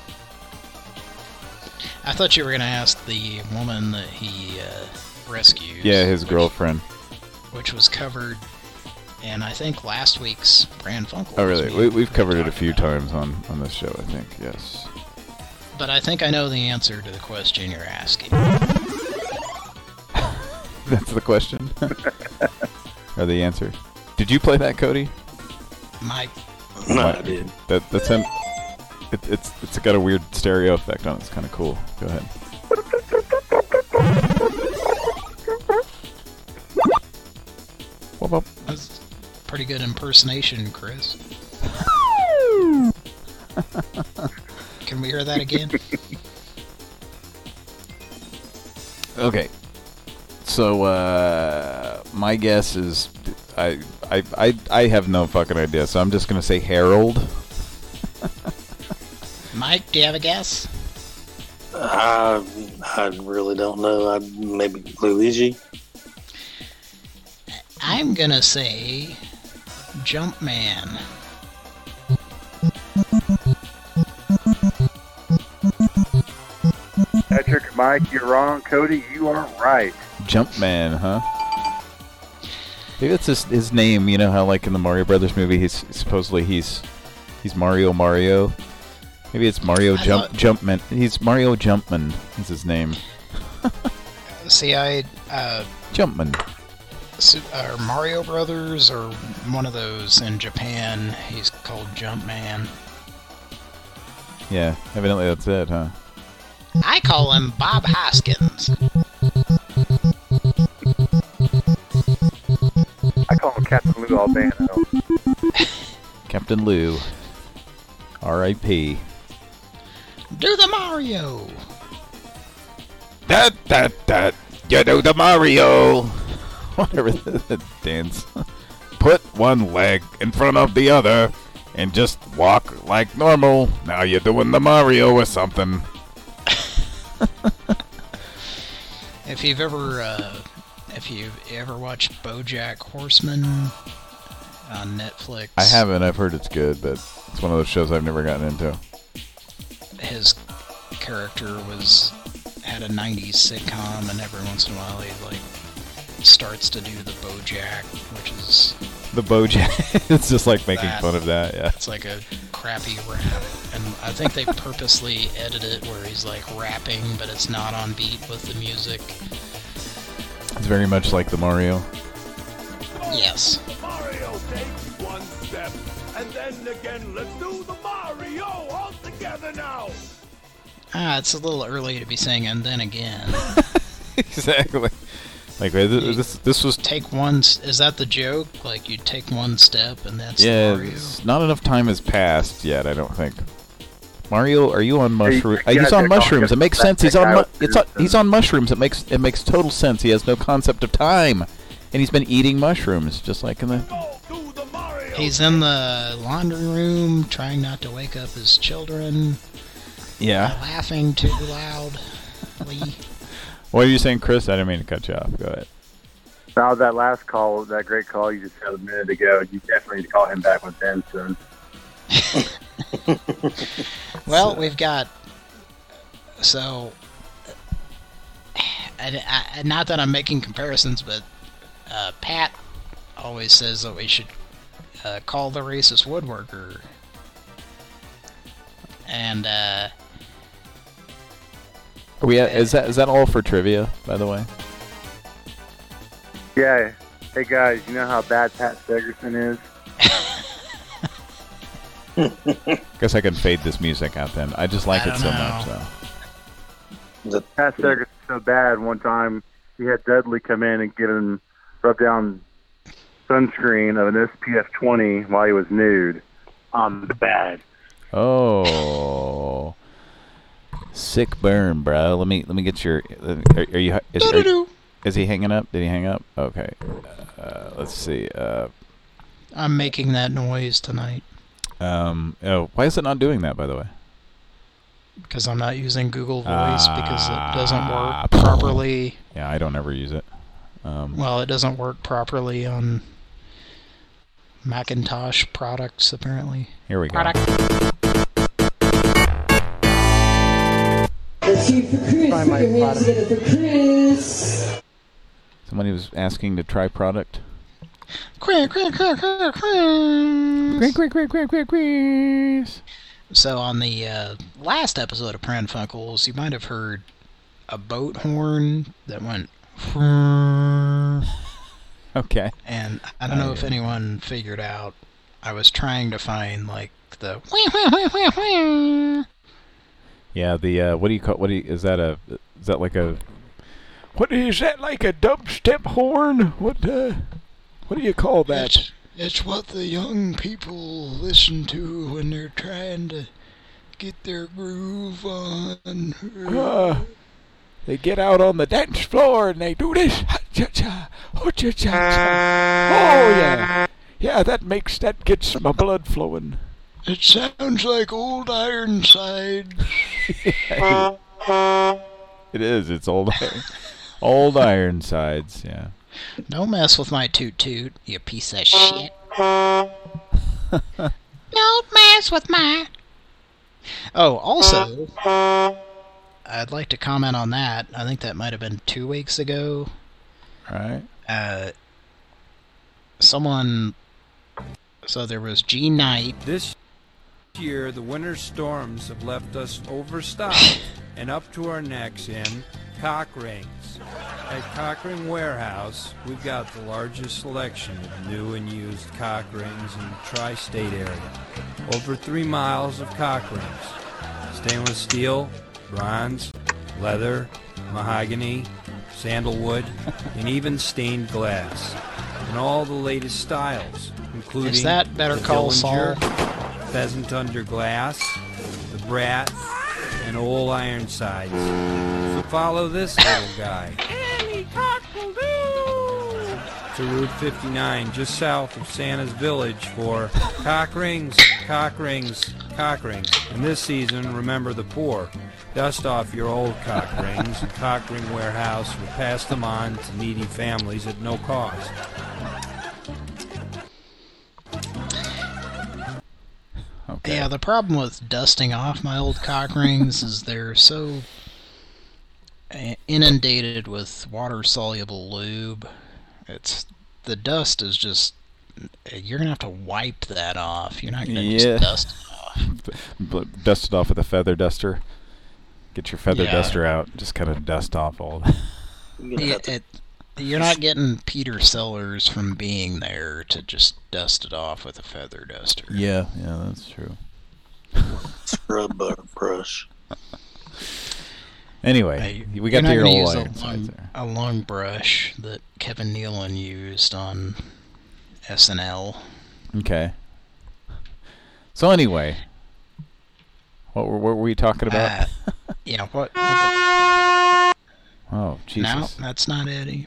I thought you were going to ask the woman that he uh, rescued. Yeah, his which- girlfriend. Which was covered in, I think, last week's Brand Funkle. Oh, really? We, we've covered it a few times on, on this show, I think. Yes. But I think I know the answer to the question you're asking. That's the question? Or the answer? Did you play that, Cody? Mike. No, What? I did. That, that's him. It, it's it's got a weird stereo effect on it. It's kind of cool. Go ahead. Whoop, whoop. That's a pretty good impersonation, Chris. Can we hear that again? Okay. So, uh, my guess is, I, I, I, I have no fucking idea. So I'm just gonna say Harold. Mike, do you have a guess? I, I really don't know. I maybe Luigi. I'm gonna say Jumpman. Patrick, Mike, you're wrong. Cody, you are right. Jumpman, huh? Maybe that's his, his name. You know how, like, in the Mario Brothers movie, he's supposedly he's he's Mario Mario. Maybe it's Mario I Jump thought- Jumpman. He's Mario Jumpman. Is his name? See, I uh, Jumpman. Su- or Mario Brothers, or one of those in Japan. He's called Jumpman. Yeah, evidently that's it, huh? I call him Bob Hoskins. I call him Captain Lou Albano. Captain Lou. R I P Do the Mario. Dat dat dat. You do the Mario. Whatever the dance. Put one leg in front of the other and just walk like normal. Now you're doing the Mario or something. If you've ever, uh, if you've ever watched BoJack Horseman on Netflix, I haven't. I've heard it's good, but it's one of those shows I've never gotten into. his character was had a nineties sitcom, and every once in a while he like starts to do the BoJack, which is The BoJack. It's just like making that. fun of that, yeah. It's like a crappy rap, and I think they purposely edit it where he's like rapping, but it's not on beat with the music. It's very much like the Mario. Yes. Mario takes one step, and then again, let's do the Mario all together now. Ah, it's a little early to be saying "and then again." Exactly. Like this, this, this was take one. Is that the joke? Like you take one step, and that's yeah. the Mario. it's- Not enough time has passed yet. I don't think. Mario, are you on Hey, mushroom? you he's gotta on take off mushrooms. your It makes backpack sense. He's on. Mu- out, it's on, dude. he's on mushrooms. It makes it makes total sense. He has no concept of time, and he's been eating mushrooms just like in the. He's in the laundry room, trying not to wake up his children. Yeah. Laughing too loud. What are you saying, Chris? I didn't mean to cut you off. Go ahead. Now that last call, that great call you just had a minute ago, you definitely need to call him back with Ben soon. Well, we've got so. I, I, not that I'm making comparisons, but uh, Pat always says that we should uh, call the racist woodworker, and uh, Are we at, is that is that all for trivia? By the way. Yeah. Hey guys, you know how bad Pat Segerson is? Guess I can fade this music out then. I just like I it so don't much. So. Pat Segerson's so bad. One time he had Dudley come in and get him rub down sunscreen of an S P F twenty while he was nude. I'm bad. Oh, sick burn, bro. Let me let me get your. Are, are you? Is, are, is he hanging up? Did he hang up? Okay. Uh, let's see. Uh, I'm making that noise tonight um. Oh, why is it not doing that? By the way. because I'm not using Google Voice because it doesn't Ah, work properly. Yeah, I don't ever use it. Um, Well, it doesn't work properly on Macintosh products, apparently. Here we go. Product. Let's see for Chris. Put your hands together for Chris. Somebody was asking to try product. Quick, quick, quick, quick, quick. Quick, quick, quick, quick, quick, quick. So on the uh, last episode of Pran Funkels, you might have heard a boat horn that went. Okay. And I don't Oh, know if yeah. anyone figured out. I was trying to find like the. Yeah, the uh, what do you call? What do you, is that a? Is that like a? What is that like a dubstep horn? What uh? What do you call that? It's, it's what the young people listen to when they're trying to get their groove on. Uh, they get out on the dance floor and they do this. Cha-cha. Oh, cha-cha. Oh, yeah. Yeah, that makes, that gets my blood flowing. It sounds like old Ironsides. It is. It's old iron, old Ironsides, yeah. Don't mess with my toot toot, you piece of shit. Don't mess with my... Oh, also, I'd like to comment on that. I think that might have been two weeks ago. Right. Uh, someone... So there was G Knight. This year, the winter storms have left us overstocked and up to our necks in cock rings. At Cock Ring Warehouse, we've got the largest selection of new and used cock rings in the tri-state area. Over three miles of cock rings. Stainless steel, bronze, leather, mahogany, sandalwood, and even stained glass. And all the latest styles, including Is that Better the Call Dillinger, Saul? Pheasant Under Glass, the Brat, and Old Ironsides. So follow this little guy to Route fifty-nine, just south of Santa's Village, for cock rings, cock rings, cock rings. And this season, remember the poor. Dust off your old cock rings, and Cock Ring Warehouse will pass them on to needy families at no cost. Okay. Yeah, the problem with dusting off my old cock rings is they're so inundated with water-soluble lube. It's the dust is just... You're going to have to wipe that off. You're not going to Yeah. just dust it off. B- dust it off with a feather duster. Get your feather Yeah. duster out. Just kind of dust off all that. Yeah, it, you're not getting Peter Sellers from being there to just dust it off with a feather duster. Yeah, yeah, that's true. Scrub butter brush. Anyway, Hey, we got you're to not your gonna old use Ironsides a long, there. a long brush that Kevin Nealon used on S N L. Okay. So anyway, what were, what were we talking about? Uh, yeah, what? what the, oh, Jesus. no, that's not Eddie.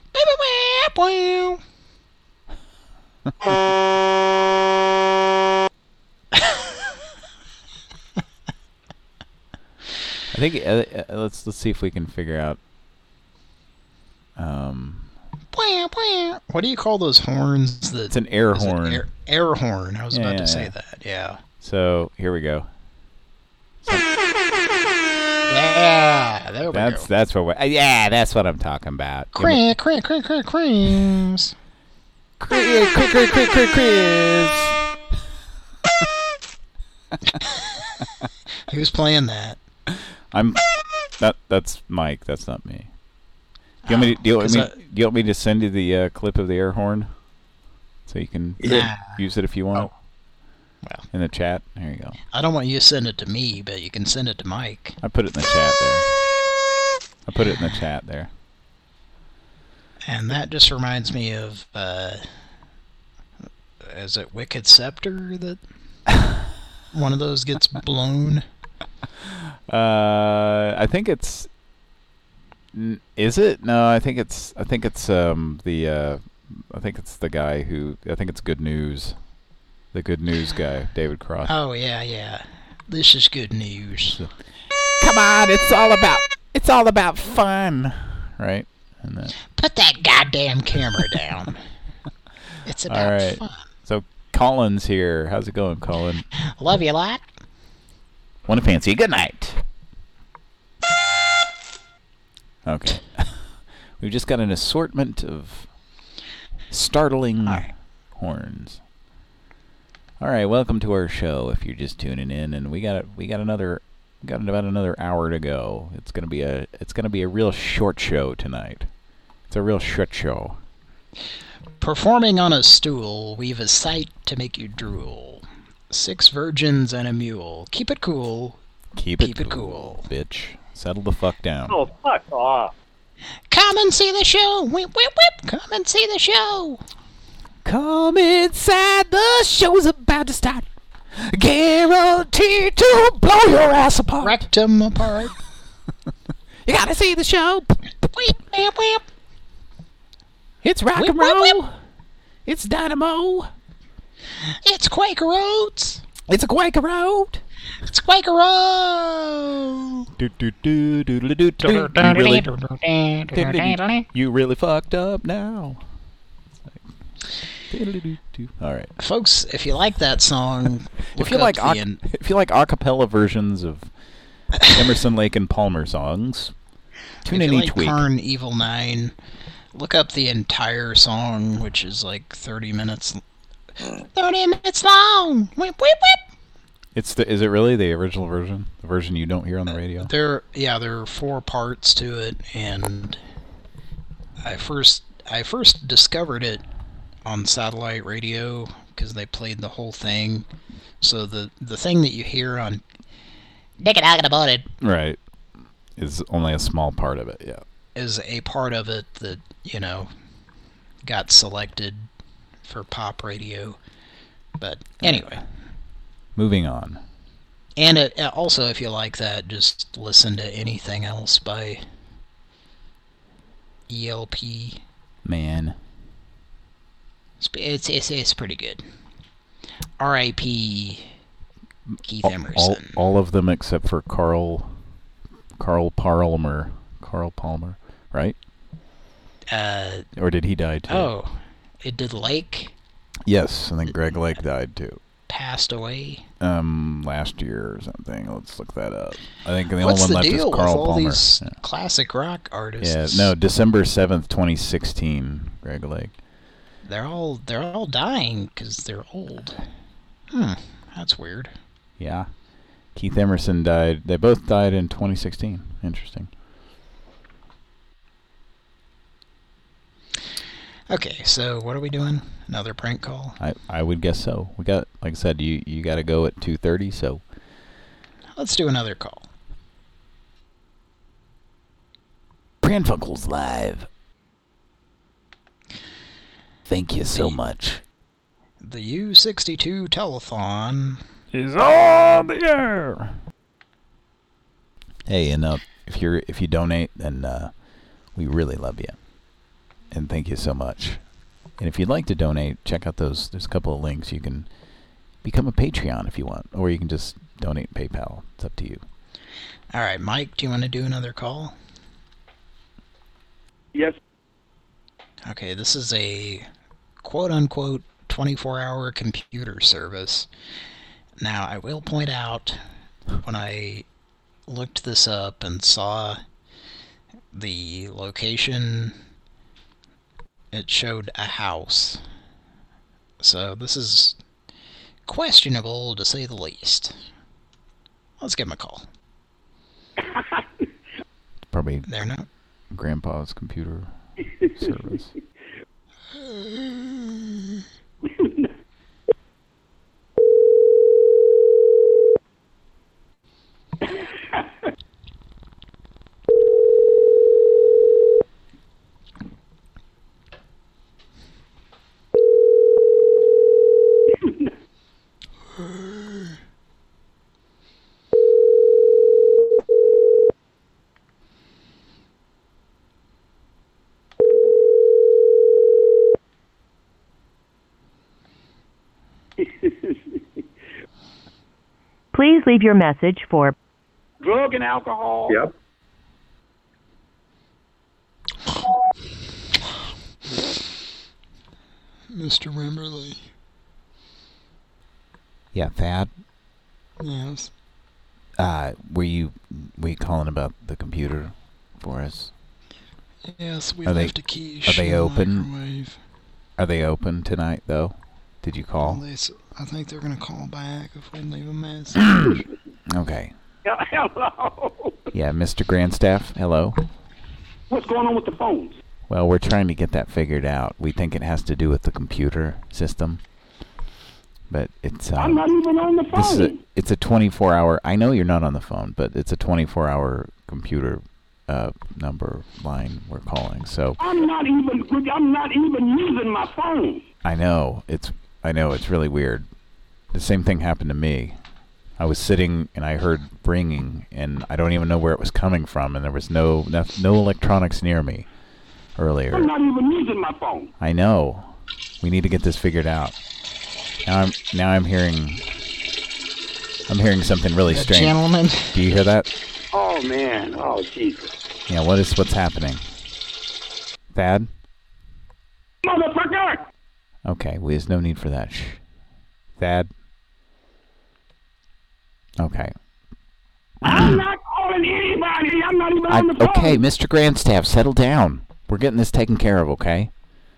I think uh, uh, let's let's see if we can figure out. Um, What do you call those horns? That it's an air is it horn. Air, air horn. I was Yeah, about yeah, to say yeah. that. Yeah. So here we go. Yeah. There we That's go. that's what. We, uh, yeah, that's what I'm talking about. Give me- Crank, crank, crank, crank, cranks. Quick, quick, quick, quick, quick, quiz. Who's playing that? I'm. That that's Mike. That's not me. Do you want me to, do you want me, Oh, 'cause I- do you want me to send you the uh, clip of the air horn, so you can Yeah. use it if you want? Oh. Well. In the chat. There you go. I don't want you to send it to me, but you can send it to Mike. I put it in the chat there. I put it in the chat there. And that just reminds me of, uh, is it Wicked Scepter that one of those gets blown? Uh, I think it's. n- Is it? No, I think it's. I think it's um the. Uh, I think it's the guy who. I think it's Good News. The Good News guy, David Cross. Oh, yeah, yeah. This is good news. Come on, it's all about. It's all about fun, right? And that. Put that goddamn camera down. It's about All right. fun. So Colin's here. How's it going, Colin? Love you a lot. Want to fancy? Good night. Okay. We've just got an assortment of startling horns. All right, welcome to our show. If you're just tuning in, and we got we got another got about another hour to go. It's gonna be a it's gonna be a real short show tonight. It's a real short show. Performing on a stool, we've a sight to make you drool. Six virgins and a mule. Keep it cool. Keep it Keep it cool, bitch. Settle the fuck down. Oh, fuck off. Come and see the show. Whip, whip, whip. Come and see the show. Come inside, the show's about to start. Guaranteed to blow your ass apart. Rectum apart. You gotta see the show. Whip, whip, whip. It's rock Whip, and whip, roll. whip. It's dynamo. It's Quaker Oats. It's a Quaker Road. It's Quaker Road. Do, do, do, do, do, do, do. You really, you really fucked up now. All right, folks. If you like that song, if you like ac- in- if you like acapella versions of Emerson, Lake and Palmer songs, tune if in you each like week. Karn Evil Nine, look up the entire song, which is like thirty minutes. Thirty minutes long. Whip whip whip. It's the is it really the original version? The version you don't hear on the radio? There, yeah, there are four parts to it, and I first I first discovered it on satellite radio because they played the whole thing. So the the thing that you hear on Dick and I got about it Right. Is only a small part of it, yeah. is a part of it that, you know, got selected for pop radio. But anyway. Moving on. And it, also, if you like that, just listen to anything else by E L P. Man. It's, it's, it's, it's pretty good. R I P Keith All, Emerson. all, all of them except for Carl Carl Palmer. Carl Palmer, right? Uh, or did he die too? Oh, it did Lake? Yes, I think Greg Lake died too. Passed away? Um, last year or something. Let's look that up. I think the What's only one the left deal is Carl with all Palmer. these Yeah. classic rock artists? Yeah, no, December seventh, twenty sixteen, Greg Lake. They're all they're all dying because they're old. Hmm, that's weird. Yeah. Keith Emerson died. They both died in twenty sixteen. Interesting. Okay, so what are we doing? Another prank call? I, I would guess so. We got, like I said, you you got to go at two thirty, so Let's do another call. Pranfunkles Live. Thank you so much. The U sixty-two telethon is on the air. Hey, and uh, if you're if you donate, then uh, we really love you, and thank you so much. And if you'd like to donate, check out those. There's a couple of links. You can become a Patreon if you want, or you can just donate PayPal. It's up to you. All right, Mike, do you want to do another call? Yes. Okay, this is a quote-unquote twenty-four hour computer service. Now, I will point out, when I looked this up and saw the location, it showed a house. So this is questionable, to say the least. Let's give him a call. Probably There now. Grandpa's computer service. Please leave your message for Drug and alcohol. Yep. Mister Wimberly. Yeah, Thad. Yes. Uh, were you were you calling about the computer for us? Yes, we are left they, a quiche Are they in the open? microwave. Are they open tonight though? Did you call? Well, they s- I think they're going to call back if we leave a message. Okay. Hello. Yeah, Mister Grandstaff, hello. What's going on with the phones? Well, we're trying to get that figured out. We think it has to do with the computer system, but it's. Um, I'm not even on the phone. This is a, it's a twenty-four hour. I know you're not on the phone, but it's a twenty-four hour computer uh, number line we're calling. So I'm not even. I'm not even using my phone. I know it's. I know it's really weird. The same thing happened to me. I was sitting and I heard ringing, and I don't even know where it was coming from, and there was no no, no electronics near me. earlier. I'm not even using my phone. I know. We need to get this figured out. Now I'm now I'm hearing I'm hearing something really The strange. gentleman. Do you hear that? Oh, man. Oh, Jesus. Yeah, what is what's happening? Thad? Motherfucker! Okay, well, there's no need for that. Shh. Thad? Okay. I'm not calling anybody. I'm not even I, on the phone. okay, Mister Grandstaff, settle down. We're getting this taken care of, okay?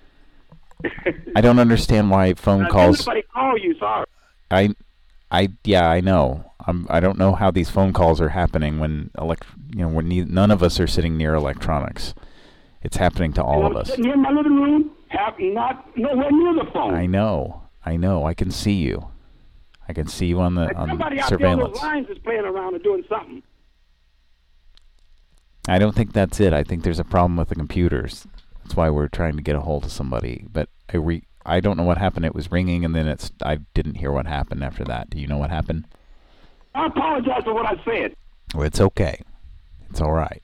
I don't understand why phone Uh, calls. Somebody call you, sorry. I, I, yeah, I know. I'm. I don't know how these phone calls are happening when elect. You know, when ne- none of us are sitting near electronics. It's happening to all And of I'm us. sitting here in my living room, have not nowhere near the phone. I know. I know. I can see you. I can see you on the on Somebody out there on surveillance. those lines is playing around and doing something. I don't think that's it. I think there's a problem with the computers. That's why we're trying to get a hold of somebody. But I re I don't know what happened. It was ringing, and then it's. I didn't hear what happened after that. Do you know what happened? I apologize for what I said. Well, it's okay. It's all right.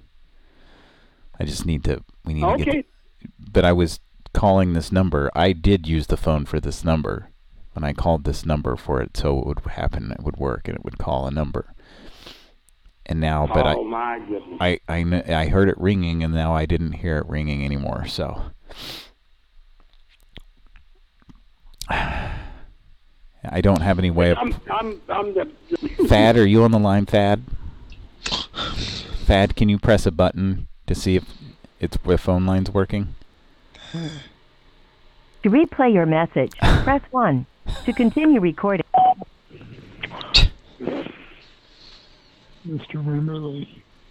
I just need to. We need to Okay. get. The, but I was calling this number. I did use the phone for this number, and I called this number for it, so it would happen. It would work, and it would call a number. And now, but oh, I. my goodness. I, I, kn- I heard it ringing, and now I didn't hear it ringing anymore, so. I don't have any way of... I'm, I'm, I'm the... Thad, are you on the line, Thad? Thad, can you press a button to see if it's if phone line's working? To replay your message, press one. To continue recording. Mister Wimberly.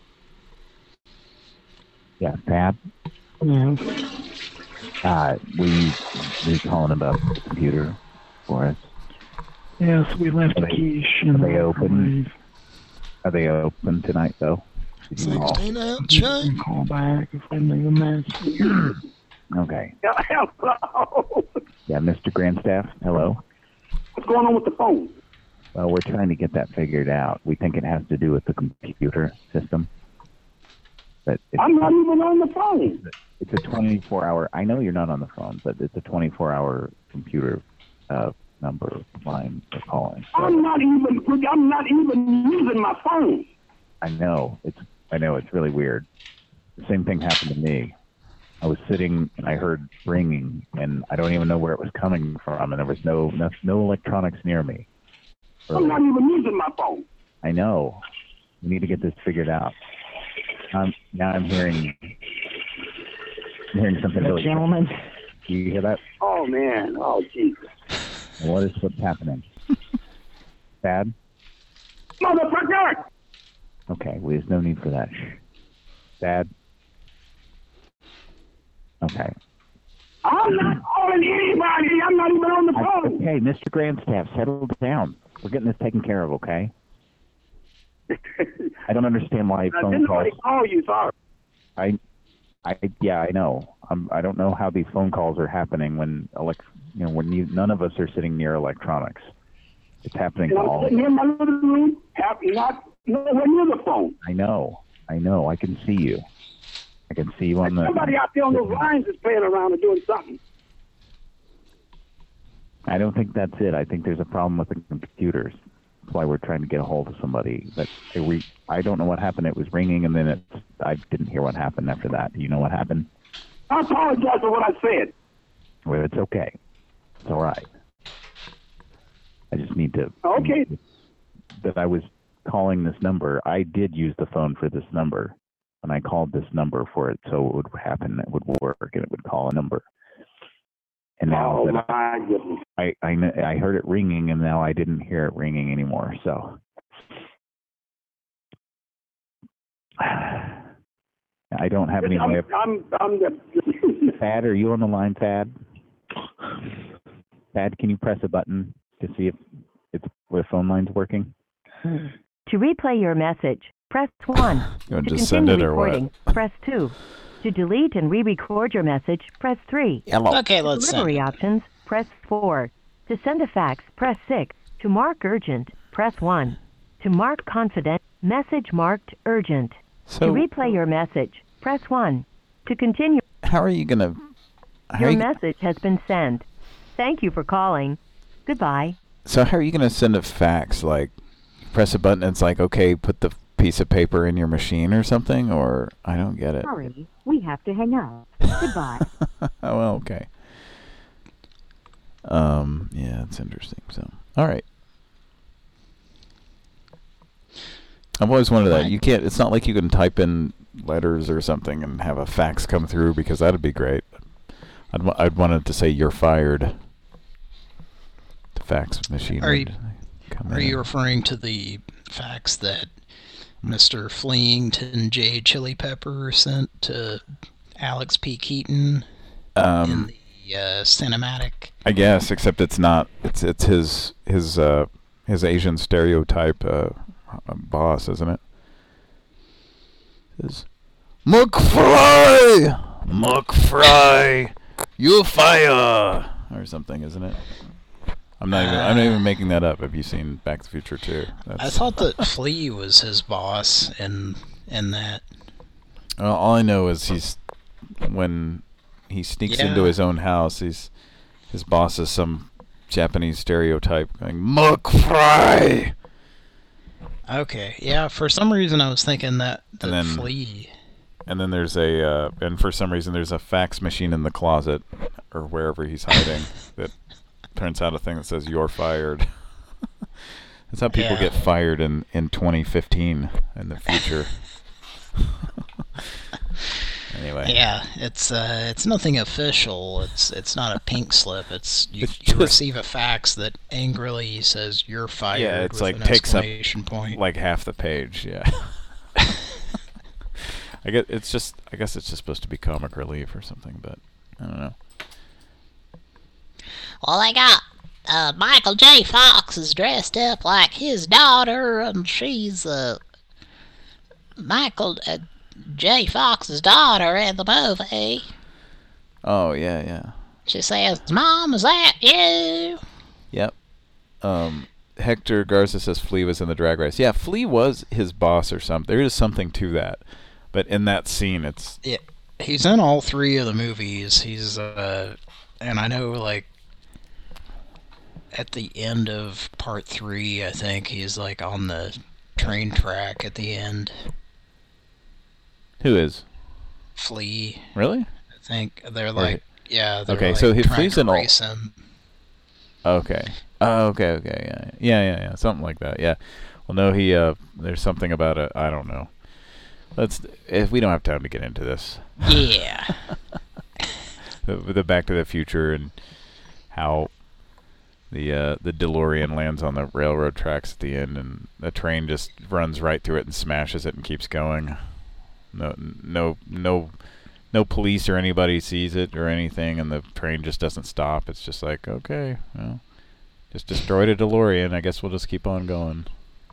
Yeah, Thad? Yeah. Uh, we we calling about the computer for us. Yes, we left Are a they- quiche in Are the they open? microwave. Are they open tonight, though? Did you call? You can call back if we leave a message. Okay. Hello. Yeah, Mister Grandstaff, hello? What's going on with the phone? Well, we're trying to get that figured out. We think it has to do with the computer system. But it's, I'm not even on the phone. it's a twenty-four hour... I know you're not on the phone, but it's a twenty-four hour computer uh, number line we're calling. So I'm not even. I'm not even using my phone. I know. It's I know. It's really weird. The same thing happened to me. I was sitting and I heard ringing, and I don't even know where it was coming from, and there was no no, no electronics near me. I'm not even using my phone. I know. We need to get this figured out. Um, now I'm hearing I'm hearing something The really. gentleman. Do you hear that? Oh man. Oh Jesus. What is what's happening? Bad? Motherfucker! Okay, well, there's no need for that. Shh. Bad? Okay. I'm not calling anybody. I'm not even on the I, phone. okay, Mister Grandstaff, settle down. We're getting this taken care of, okay? I don't understand why Uh, phone didn't calls. nobody call you, sorry. I, I, yeah, I know. I'm, I don't know how these phone calls are happening when elect, you know, when you, none of us are sitting near electronics. It's happening And to I'm all. sitting here in my living room, have not nowhere near the phone. I know. I know. I can see you. I can see you on the. Somebody out there on those lines is playing around and doing something. I don't think that's it. I think there's a problem with the computers. That's why we're trying to get a hold of somebody. But it re- I don't know what happened. It was ringing, and then it. I didn't hear what happened after that. Do you know what happened? I apologize for what I said. Well, it's okay. It's all right. I just need to. Okay. That I was calling this number. I did use the phone for this number, and I called this number for it, so it would happen. It would work, and it would call a number. And now Oh that my goodness. I, I kn- I heard it ringing, and now I didn't hear it ringing anymore. So I don't have any I'm, way of. I'm, I'm the. Thad, are you on the line, Thad? Thad, can you press a button to see if it's the phone line's working? To replay your message, press one. You want To to just send continue it or what? recording, press two. To delete and re-record your message, press three. Hello. Okay, let's For send delivery it. options, press four. To send a fax, press six. To mark urgent, press one. To mark confident, message marked urgent. So- to replay your message, press one. To continue how are you gonna? How Your are you, message has been sent. Thank you for calling. Goodbye. so how are you gonna send a fax? Like, press a button, and it's like, okay, put the piece of paper in your machine or something, or I don't get it. Sorry, we have to hang up. Goodbye. Oh, well, okay. Um, yeah, it's interesting. So, all right. I've always wondered that. You can't, it's not like you can type in letters or something and have a fax come through, because that'd be great. I'd, wa- I'd want it to say, you're fired. The fax machine Are you, would come are in. you referring to the fax that Mister Fleeington J. Chili Pepper sent to Alex P. Keaton Um, in the uh, cinematic? I guess, except it's not. It's it's his his uh his Asian stereotype uh, uh, boss, isn't it? His McFly, McFly, you fire or something, isn't it? I'm not even. I'm not even making that up. Have you seen Back to the Future two? That's, I thought that Flea was his boss in in that. Well, all I know is he's when he sneaks Yeah. into his own house. He's his boss is some Japanese stereotype going McFry. Okay, yeah. For some reason, I was thinking that the And then- Flea. And then there's a, uh, and for some reason there's a fax machine in the closet or wherever he's hiding that turns out a thing that says "You're fired." That's how people Yeah. get fired in in twenty fifteen in the future. Anyway. Yeah, it's uh, it's nothing official. It's it's not a pink slip. It's you, It's you just- receive a fax that angrily says you're fired. Yeah, it's with like an takes up exclamation point. like half the page. Yeah. I guess it's just. I guess it's just supposed to be comic relief or something, but I don't know. Well, they got uh, Michael J. Fox is dressed up like his daughter, and she's uh, Michael uh, J. Fox's daughter in the movie. Oh yeah, yeah. She says, "Mom, is that you?" Yep. Um, Hector Garza says Flea was in the drag race. Yeah, Flea was his boss or something. There is something to that. But in that scene, it's... Yeah, he's in all three of the movies. He's, uh, and I know, like, at the end of part three, I think, he's, like, on the train track at the end. Who is? Flea. Really? I think they're Or like, he- yeah, they're okay, like so he trying Flea's to in all... race him. Okay. Oh, okay, okay, yeah. Yeah, yeah, yeah. Something like that, yeah. Well, no, he, uh, there's something about it. I don't know. Let's, if we don't have time to get into this. Yeah. the, the Back to the Future and how the uh, the DeLorean lands on the railroad tracks at the end, and the train just runs right through it and smashes it and keeps going. No, no, no, no police or anybody sees it or anything, and the train just doesn't stop. It's just like, okay, well, just destroyed a DeLorean. I guess we'll just keep on going.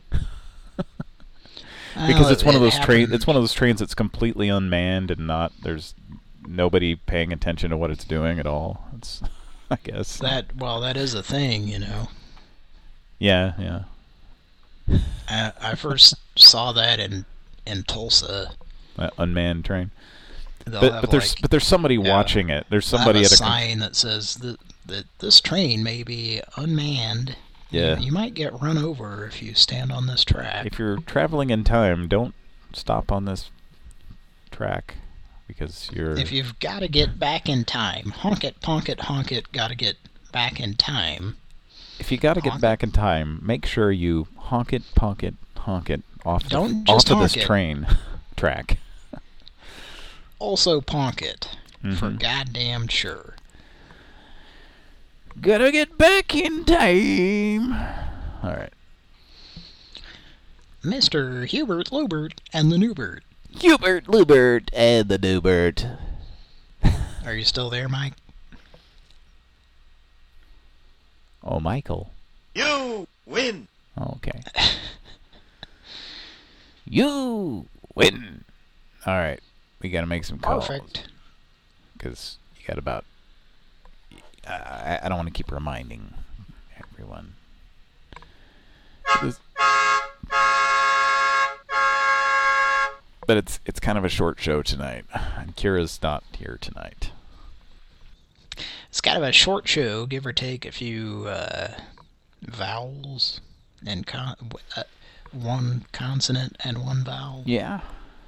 Because Well, it's one of it those trains. happened- It's one of those trains that's completely unmanned and not. There's nobody paying attention to what it's doing at all. It's, I guess. That, well, that is a thing, you know. Yeah, yeah. I, I first saw that in in Tulsa. That unmanned train. They'll But have, but there's like- but there's somebody yeah. watching it. There's They'll somebody have at a a con- sign that says that that this train may be unmanned. Yeah. You, you might get run over if you stand on this track. If you're traveling in time, don't stop on this track because you're. If you've got to get back in time, honk it, ponk it, honk it, got to get back in time. If you got to get honk back in time, make sure you honk it, ponk it, honk it off the, Don't off just of this honk it. train track. Also ponk it, for Mhm. goddamn sure. Gotta get back in time. All right. Mister Hubert Lubert and the Newbert. Hubert Lubert and the Newbert. Are you still there, Mike? Oh, Michael. You win. Okay. You win. All right. We got to make some calls. Perfect. Because you got about... I, I don't want to keep reminding everyone. This- but it's it's kind of a short show tonight, and Kira's not here tonight. It's kind of a short show, give or take a few uh, vowels and con uh, one consonant and one vowel. Yeah,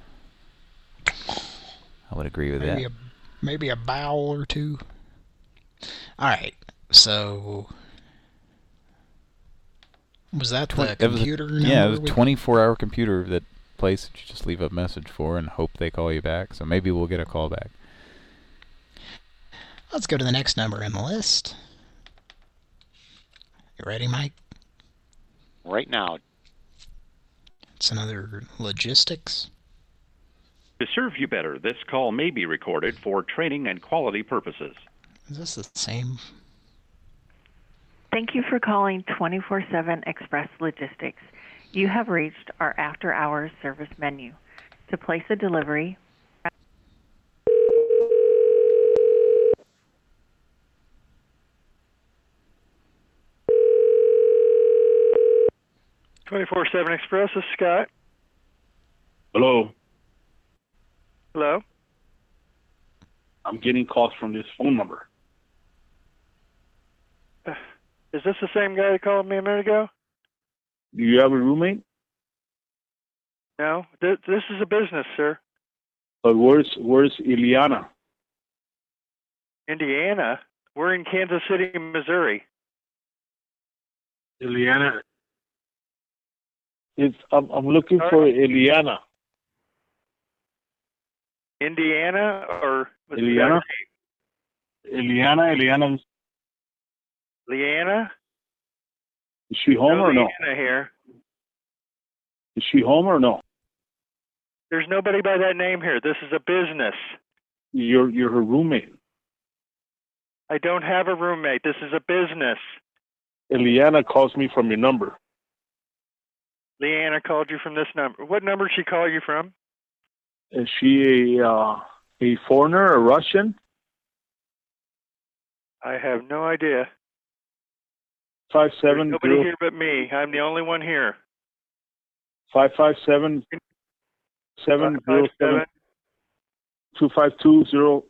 I would agree with maybe that. A, maybe a vowel or two. All right, so was that the That was a- computer number? yeah, it was a we- twenty-four hour computer that place that you just leave a message for and hope they call you back. So maybe we'll get a call back. Let's go to the next number in the list. You ready, Mike? Right now. It's another logistics. To serve you better, this call may be recorded for training and quality purposes. Is this the same? Thank you for calling twenty-four seven Express Logistics. You have reached our after-hours service menu. To place a delivery, twenty-four seven Express, this is Scott. Hello. Hello? I'm getting calls from this phone number. Uh, is this the same guy that called me a minute ago? Do you have a roommate? No, Th- this is a business, sir. But where's where's Ileana? Indiana. We're in Kansas City, Missouri. Ileana. It's I'm I'm looking for Ileana. Indiana or what's the Ileana? other Ileana, Ileana. name? Leanna? Is she home no or no? Leanna here. Is she home or no? There's nobody by that name here. This is a business. You're you're her roommate. I don't have a roommate. This is a business. Ileana calls me from your number. Leanna called you from this number. What number did she call you from? Is she a uh, a foreigner, a Russian? I have no idea. Five There's seven nobody zero here but me. I'm the only one here. five five seven seven Five, zero seven seven. two five two zero.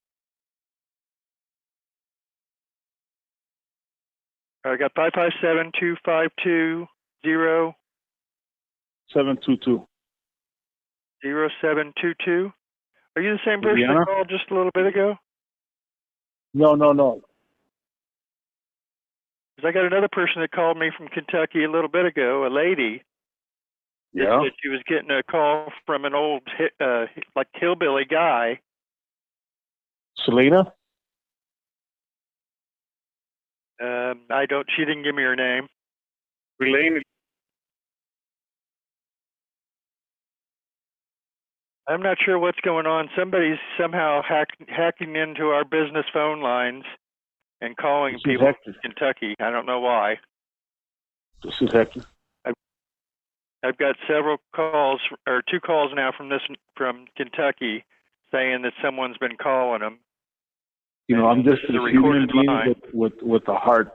I got five five seven two five two zero Seven two two. zero seven two two. Are you the same person Indiana? that called just a little bit ago? No, no, no. Because I got another person that called me from Kentucky a little bit ago, a lady. that Yeah. said she was getting a call from an old, hi- uh, like hillbilly guy. Selena? Um, I don't. She didn't give me her name. Relaine? I'm not sure what's going on. Somebody's somehow hack, hacking into our business phone lines and calling This is people Hector. from Kentucky. I don't know why. This is Hector. I've, I've got several calls, or two calls now from this from Kentucky, saying that someone's been calling them. You know, I'm just This a is a human recorded being line. with, with, with a heart.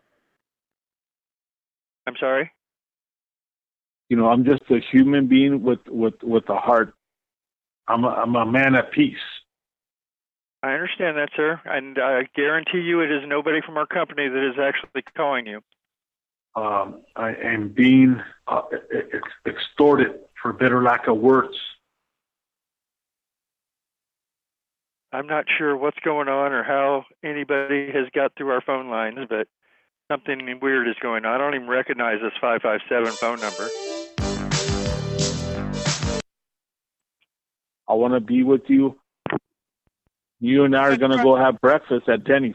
I'm sorry? You know, I'm just a human being with, with, with a heart. I'm a, I'm a man at peace. I understand that, sir, and I guarantee you it is nobody from our company that is actually calling you. Um, I am being uh, ex- extorted, for better lack of words. I'm not sure what's going on or how anybody has got through our phone lines, but something weird is going on. I don't even recognize this five five seven phone number. I want to be with you. You and I are going to go have breakfast at Denny's.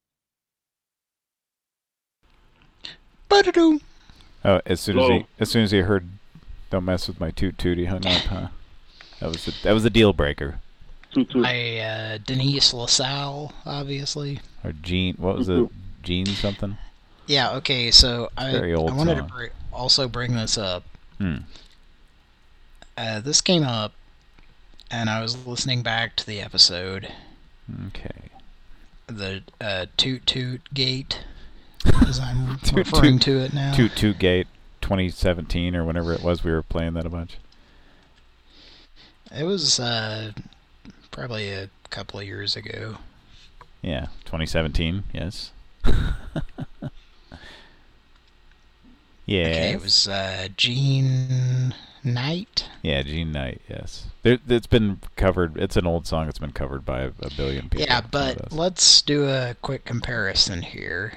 Oh, as soon as Hello. he as soon as he heard, "Don't mess with my toot toot," he hung up. Huh? That was a, that was a deal breaker. Toot toot. I, uh, Denise LaSalle, obviously. Or Gene, what was it? Gene something? Yeah, okay, so I, Very old I wanted song. to br- also bring this up. Hmm. Uh, this came up, and I was listening back to the episode. Okay. The uh, Toot Toot Gate, as I'm Toot referring Toot- to it now. Toot Toot Gate twenty seventeen or whenever it was we were playing that a bunch. It was uh, probably a couple of years ago. Yeah, twenty seventeen. Yes. Yeah. Okay, it was uh, Gene Knight. Yeah, Gene Knight. Yes. There, it's been covered. It's an old song. It's been covered by a, a billion people. Yeah, but let's do a quick comparison here.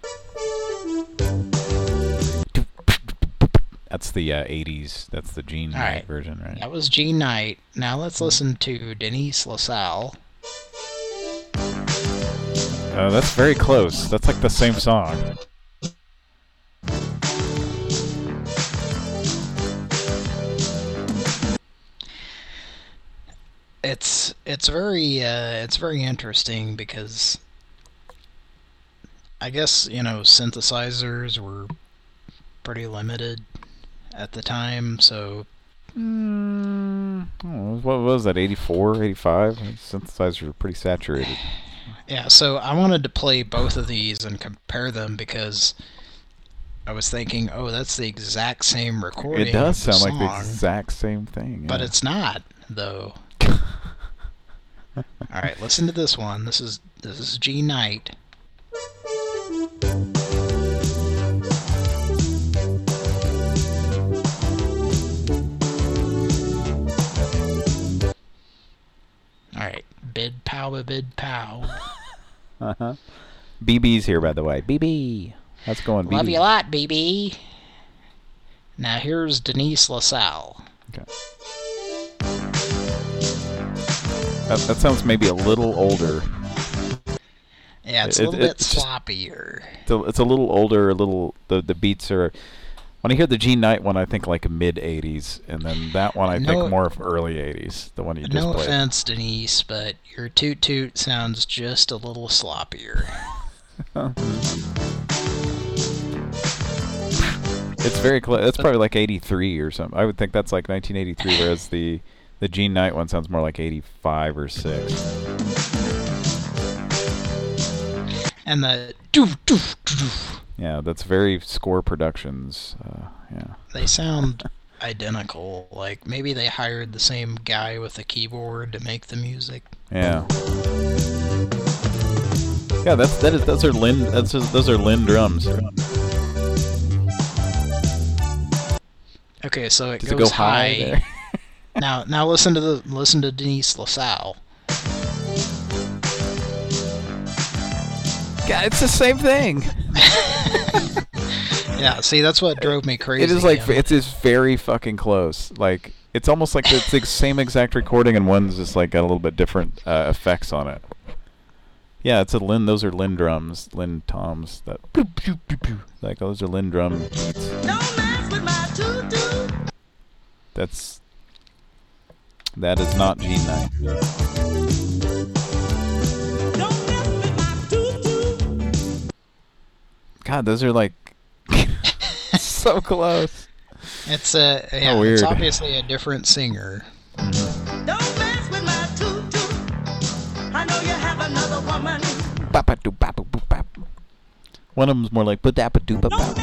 That's the uh, eighties. That's the Gene All Knight right. version, right? That was Gene Knight. Now let's listen to Denise LaSalle. Oh, that's very close. That's like the same song. It's it's very uh, it's very interesting because I guess, you know, synthesizers were pretty limited at the time, so Mm, oh, what was that, eighty-four, eighty-five? Synthesizers were pretty saturated. yeah, so I wanted to play both of these and compare them because I was thinking, oh, that's the exact same recording. It does of the sound like the song, exact same thing. but yeah. it's not, though. All right, listen to this one. This is this is G Knight. All right, bid pow, bid pow. Uh-huh. B B's here, by the way. B B. How's it going, B B? Love you a lot, B B. Now here's Denise LaSalle. Okay. That, that sounds maybe a little older. Yeah, it's It- a little it- bit it's just- sloppier. It's a, it's a little older, a little, the, the beats are, when I hear the Gene Knight one, I think like mid eighties, and then that one I No- think more of early eighties, the one you just No played. offense, Denise, but your toot toot sounds just a little sloppier. It's very close. That's probably like eighty-three or something. I would think that's like nineteen eighty-three, whereas the the Gene Knight one sounds more like eighty-five or six. And the doof doof doof. Yeah, that's very Score Productions. Uh, yeah. They sound identical. Like maybe they hired the same guy with the keyboard to make the music. Yeah. Yeah, that's that is those are Lynn that's those are Lynn drums. Okay, so it Does it goes go high high. there? now, now listen to the listen to Denise LaSalle. God, it's the same thing. Yeah, see, that's what drove me crazy. It is like yeah. it's just very fucking close. Like it's almost like it's the same exact recording, and one's just like got a little bit different uh, effects on it. Yeah, it's a Lynn. Those are Lynn drums, Lynn toms. That boop, boop, boop, boop. Like those are Lynn drum beats. That's that is not Gene Knight. God, those are like so close. It's a yeah, How weird. it's obviously a different singer. Ba-ba-doo-ba-boo-boo-bap. One of them's more like ba-da-ba-doo-ba-bap.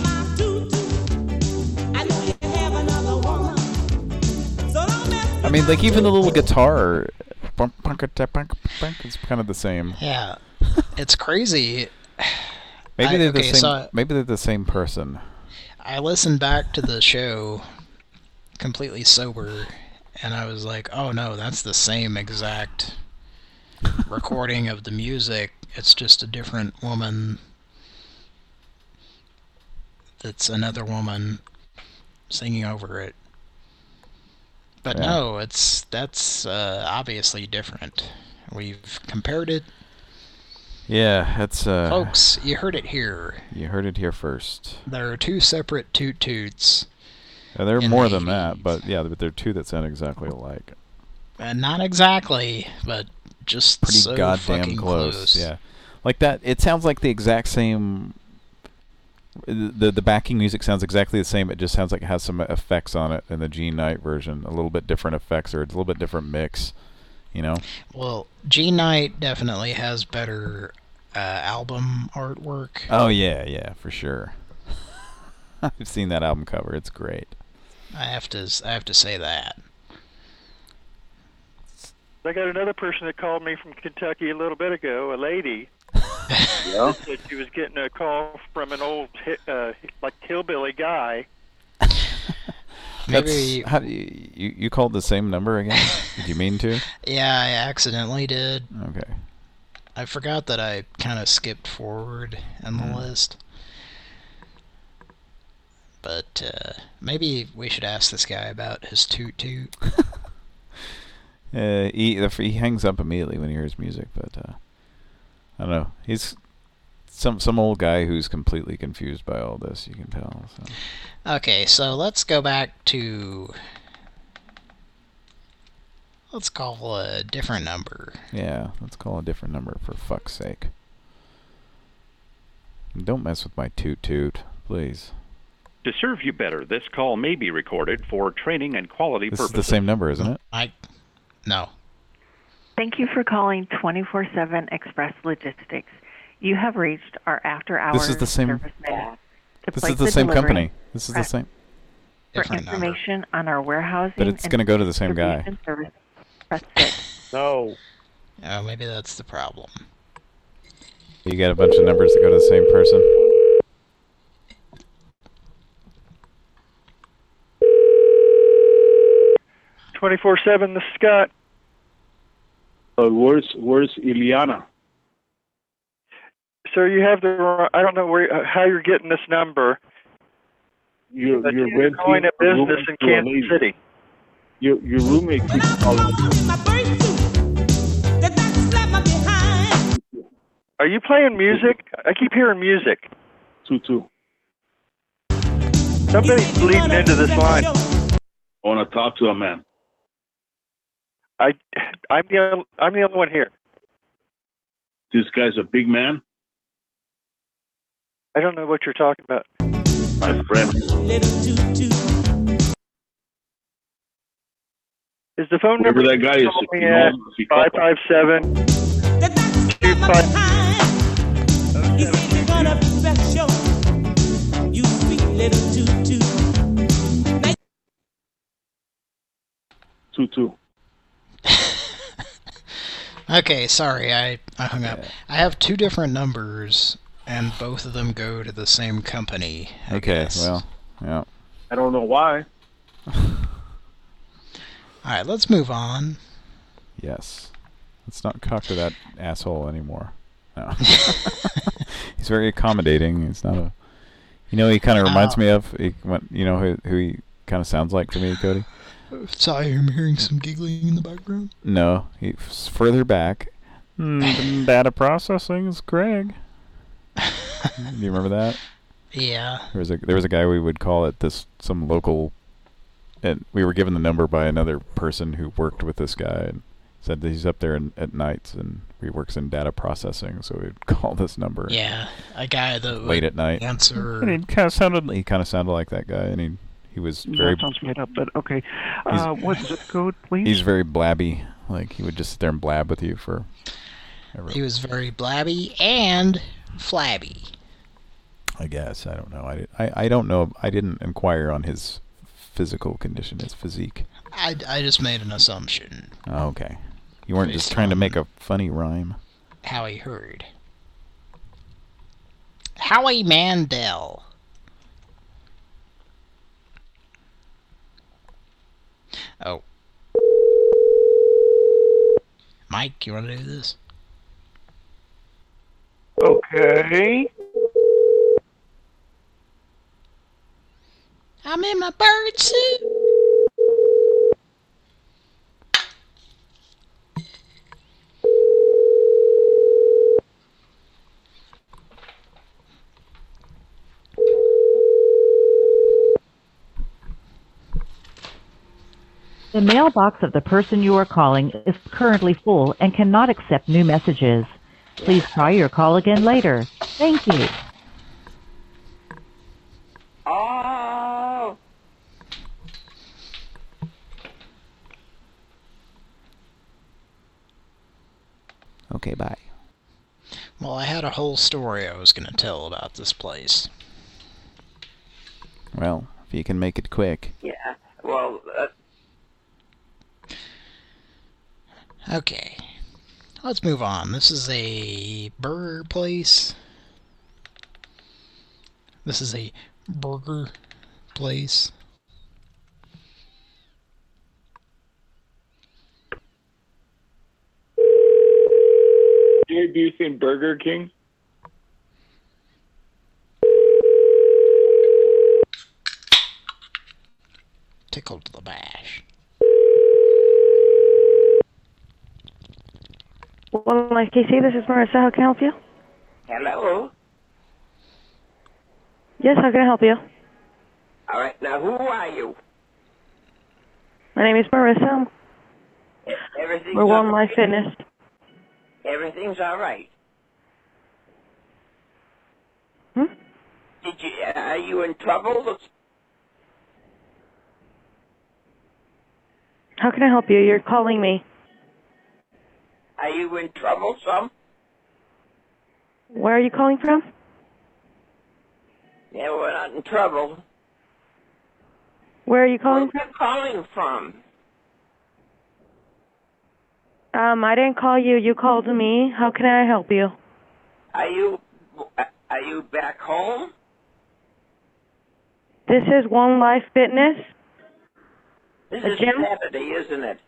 I mean, like even the little guitar, it's kind of the same. Yeah, it's crazy. Maybe I- they're the okay, same. so maybe they're the same person. I listened back to the show completely sober, and I was like, oh no, that's the same exact recording of the music. It's just a different woman that's another woman singing over it. But Yeah. no, it's that's uh, obviously different. We've compared it. Yeah, it's uh. Folks, you heard it here. You heard it here first. There are two separate toot toots. Uh, there are in more the than that, but yeah, but there are two that sound exactly alike. And not exactly, but just Pretty so goddamn fucking close. close. Yeah, like that. It sounds like the exact same. The the backing music sounds exactly the same. It just sounds like it has some effects on it in the Gene Knight version. A little bit different effects, or it's a little bit different mix. You know. Well, Gene Knight definitely has better uh, album artwork. Oh yeah, yeah, for sure. I've seen that album cover. It's great. I have to I have to say that. I got another person that called me from Kentucky a little bit ago, a lady. Yeah. Said she was getting a call from an old, hi- uh, like, hillbilly guy. Maybe- That's, how, you, you you called the same number again? Did you mean to? Yeah, I accidentally did. Okay. I forgot that I kind of skipped forward in the Mm. list. But uh, maybe we should ask this guy about his toot toot. Uh, he the- he hangs up immediately when he hears music, but uh, I don't know. He's some some old guy who's completely confused by all this. You can tell. So. Okay, so let's go back to... Let's call a different number. Yeah, let's call a different number for fuck's sake. And don't mess with my toot toot, please. To serve you better, this call may be recorded for training and quality This purposes. is the same number, isn't it? I... No. Thank you for calling twenty-four seven Express Logistics. You have reached our after-hours This is the same- service menu. To This place is the a same delivery, company. This is the press- same. For Different number. information on our warehousing But it's and going to go to the same guy. distribution service, press six. No. Oh, maybe that's the problem. You got a bunch of numbers that go to the same person. twenty-four seven, this is Scott. Uh, where's Where's Ileana? Sir, you have the wrong, I don't know where how you're getting this number. You're But you're you're renting going to a room business in to a Kansas lady. City. Your your roommate keeps calling. Are you playing music? I keep hearing music. Two two. Somebody's bleeding into this line. I want to talk to a man. I, I'm the only, I'm the only one here. This guy's a big man. I don't know what you're talking about. My friend. Is the phone Whoever number that guy is, call if me you know at him, if he calls. five five seven two five? Two two. Okay, sorry, I, I hung up. I have two different numbers, and both of them go to the same company. I Okay, guess. well, yeah. I don't know why. Alright, let's move on. Yes. Let's not talk to that asshole anymore. No. He's very accommodating. He's not a... You know, he kind of reminds Oh. me of... He, went- you know who, who he kind of sounds like to me, Cody? Sorry, I'm hearing some giggling in the background. No, he's further back. Mm, data processing is Greg. Do you remember that? Yeah. There was a there was a guy we would call it this some local, and we were given the number by another person who worked with this guy and said that he's up there in, at nights and he works in data processing, so we'd call this number. Yeah, a guy that late would at night. answer. And he kind of sounded he kind of sounded like that guy, and he he was very That sounds made up, but okay. Uh, what's the code, please? he's very blabby. Like he would just sit there and blab with you for. Ever. He was very blabby and flabby. I guess I don't know. I, I I don't know. I didn't inquire on his physical condition, his physique. I, I just made an assumption. Oh, okay. You weren't just Based trying to on make a funny rhyme. Howie heard. Howie Mandel. Oh. Mike, you want to do this? Okay. I'm in my bird suit. The mailbox of the person you are calling is currently full and cannot accept new messages. Please try your call again later. Thank you. Oh. Okay, bye. Well, I had a whole story I was going to tell about this place. Well, if you can make it quick. Yeah. Well, uh, Okay. Let's move on. This is a burger place. This is a burger place. Introducing Burger King. Tickled the bash. Well, like K C, this is Marissa. How can I help you? Hello. Yes, how can I help you? All right. Now, who are you? My name is Marissa. Everything's We're One all Life right? Fitness. Everything's all right. Hmm? Did you? Uh, are you in trouble? How can I help you? You're calling me. Are you in trouble, some? Where are you calling from? Yeah, we're not in trouble. Where are you calling Where are you calling from? Um, I didn't call you. You called me. How can I help you? Are you? Are you back home? This is One Life Fitness. This A is gym? Saturday, isn't it?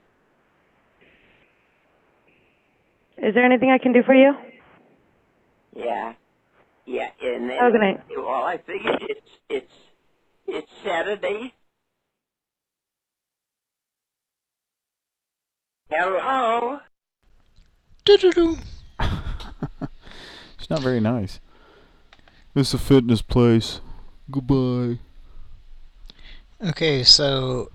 Is there anything I can do for you? Yeah. Yeah, and then, Oh, good night. well, I figured it's, it's, it's Saturday. Hello? Do-do-do. It's not very nice. It's a fitness place. Goodbye. Okay, so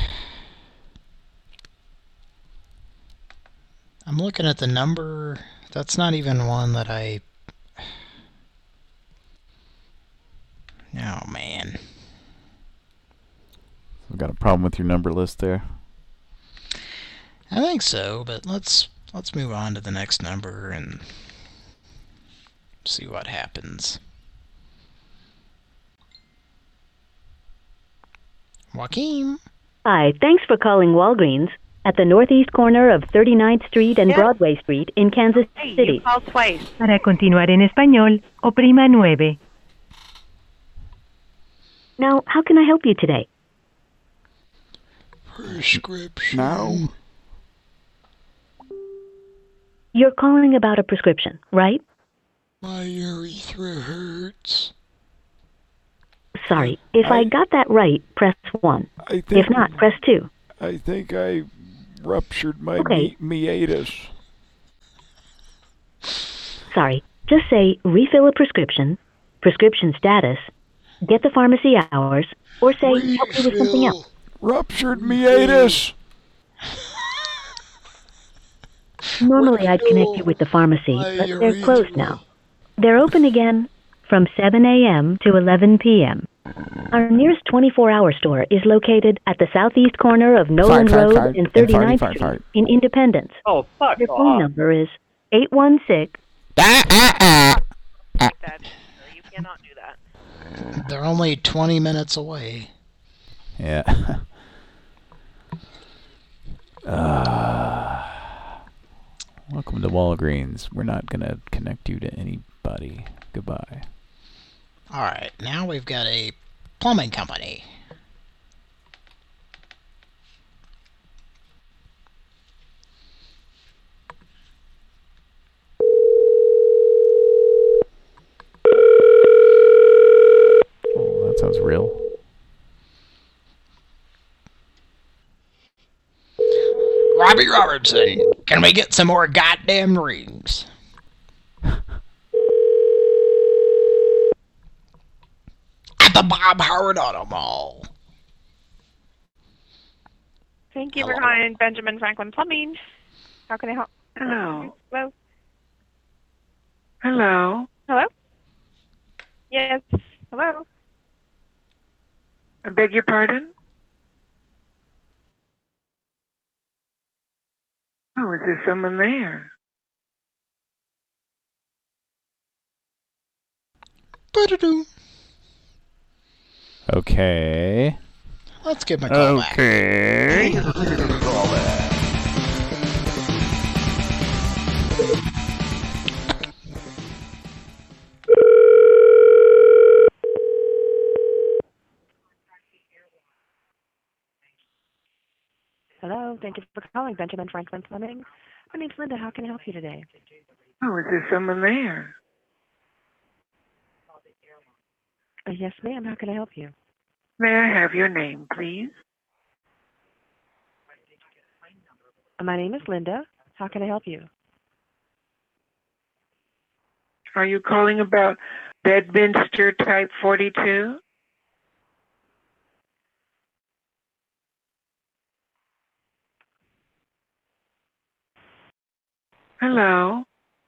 I'm looking at the number. That's not even one that I... Oh, man. I've got a problem with your number list there. I think so, but let's let's move on to the next number and see what happens. Joaquin. Hi, thanks for calling Walgreens at the northeast corner of thirty-ninth Street and Broadway Street in Kansas City. called twice. Para continuar en español, oprima nueve. Now, how can I help you today? Prescription. No. You're calling about a prescription, right? My urethra hurts. Sorry, if I, got that right, press one. I think, If not, press two. I think I ruptured my Okay. me- meatus. Sorry, just say refill a prescription, prescription status, get the pharmacy hours, or say help you with something else. Ruptured meatus. Normally I'd connect you with the pharmacy, but they're closed now. They're open again from seven a m to eleven p m Our nearest twenty-four hour store is located at the southeast corner of Nolan Fart, fart, Road fart, and and thirty-ninth farty, fart, Street fart. in Independence. Oh, fuck Your phone off. number is eight one six. You cannot do that. They're only twenty minutes away. Yeah. uh, welcome to Walgreens. We're not going to connect you to anybody. Goodbye. Alright, now we've got a plumbing company. Oh, that sounds real. Robbie Robertson, can we get some more goddamn rings? At the Bob Howard Auto Mall. Thank you Hello. for calling Benjamin Franklin Plumbing. How can I help? Hello. Hello. Hello. Hello. Yes. Hello. I beg your pardon? Oh, is there someone there? Ba-da-doo. Okay. Let's give him a call Okay. back. Hello, thank you for calling Benjamin Franklin Plumbing. My name's Linda. How can I help you today? Oh, is there someone there? Uh, yes, ma'am. How can I help you? May I have your name, please? Uh, my name is Linda. How can I help you? Are you calling about Bedminster Type forty-two? Hello?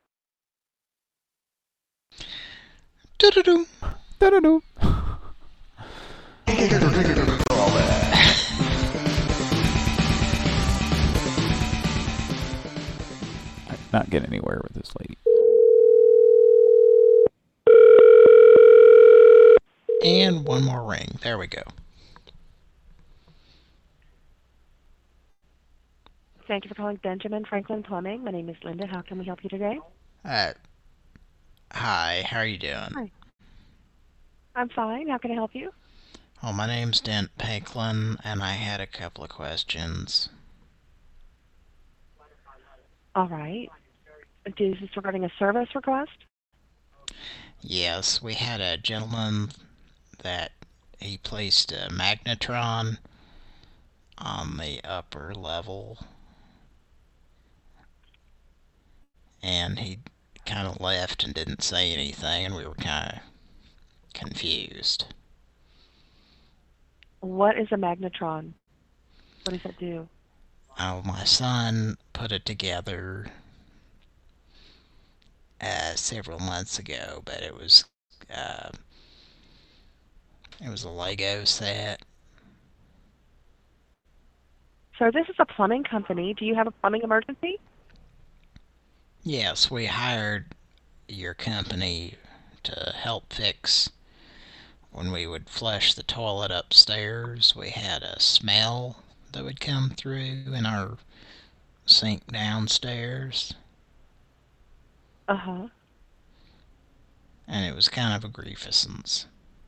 Do-do-do. Do-do-do. I'm not getting anywhere with this lady. And one more ring. There we go. Thank you for calling Benjamin Franklin Plumbing. My name is Linda. How can we help you today? Uh, hi, how are you doing? Hi. I'm fine. How can I help you? Well, my name's Dent Paklin, and I had a couple of questions. All right. Is this regarding a service request? Yes, we had a gentleman that he placed a magnetron on the upper level, and he kind of left and didn't say anything, and we were kind of confused. What is a magnetron? What does it do? Oh, my son put it together uh, several months ago, but it was uh, it was a Lego set. So this is a plumbing company. Do you have a plumbing emergency? Yes, we hired your company to help fix when we would flush the toilet upstairs. We had a smell that would come through in our sink downstairs. Uh-huh. And it was kind of a grievance.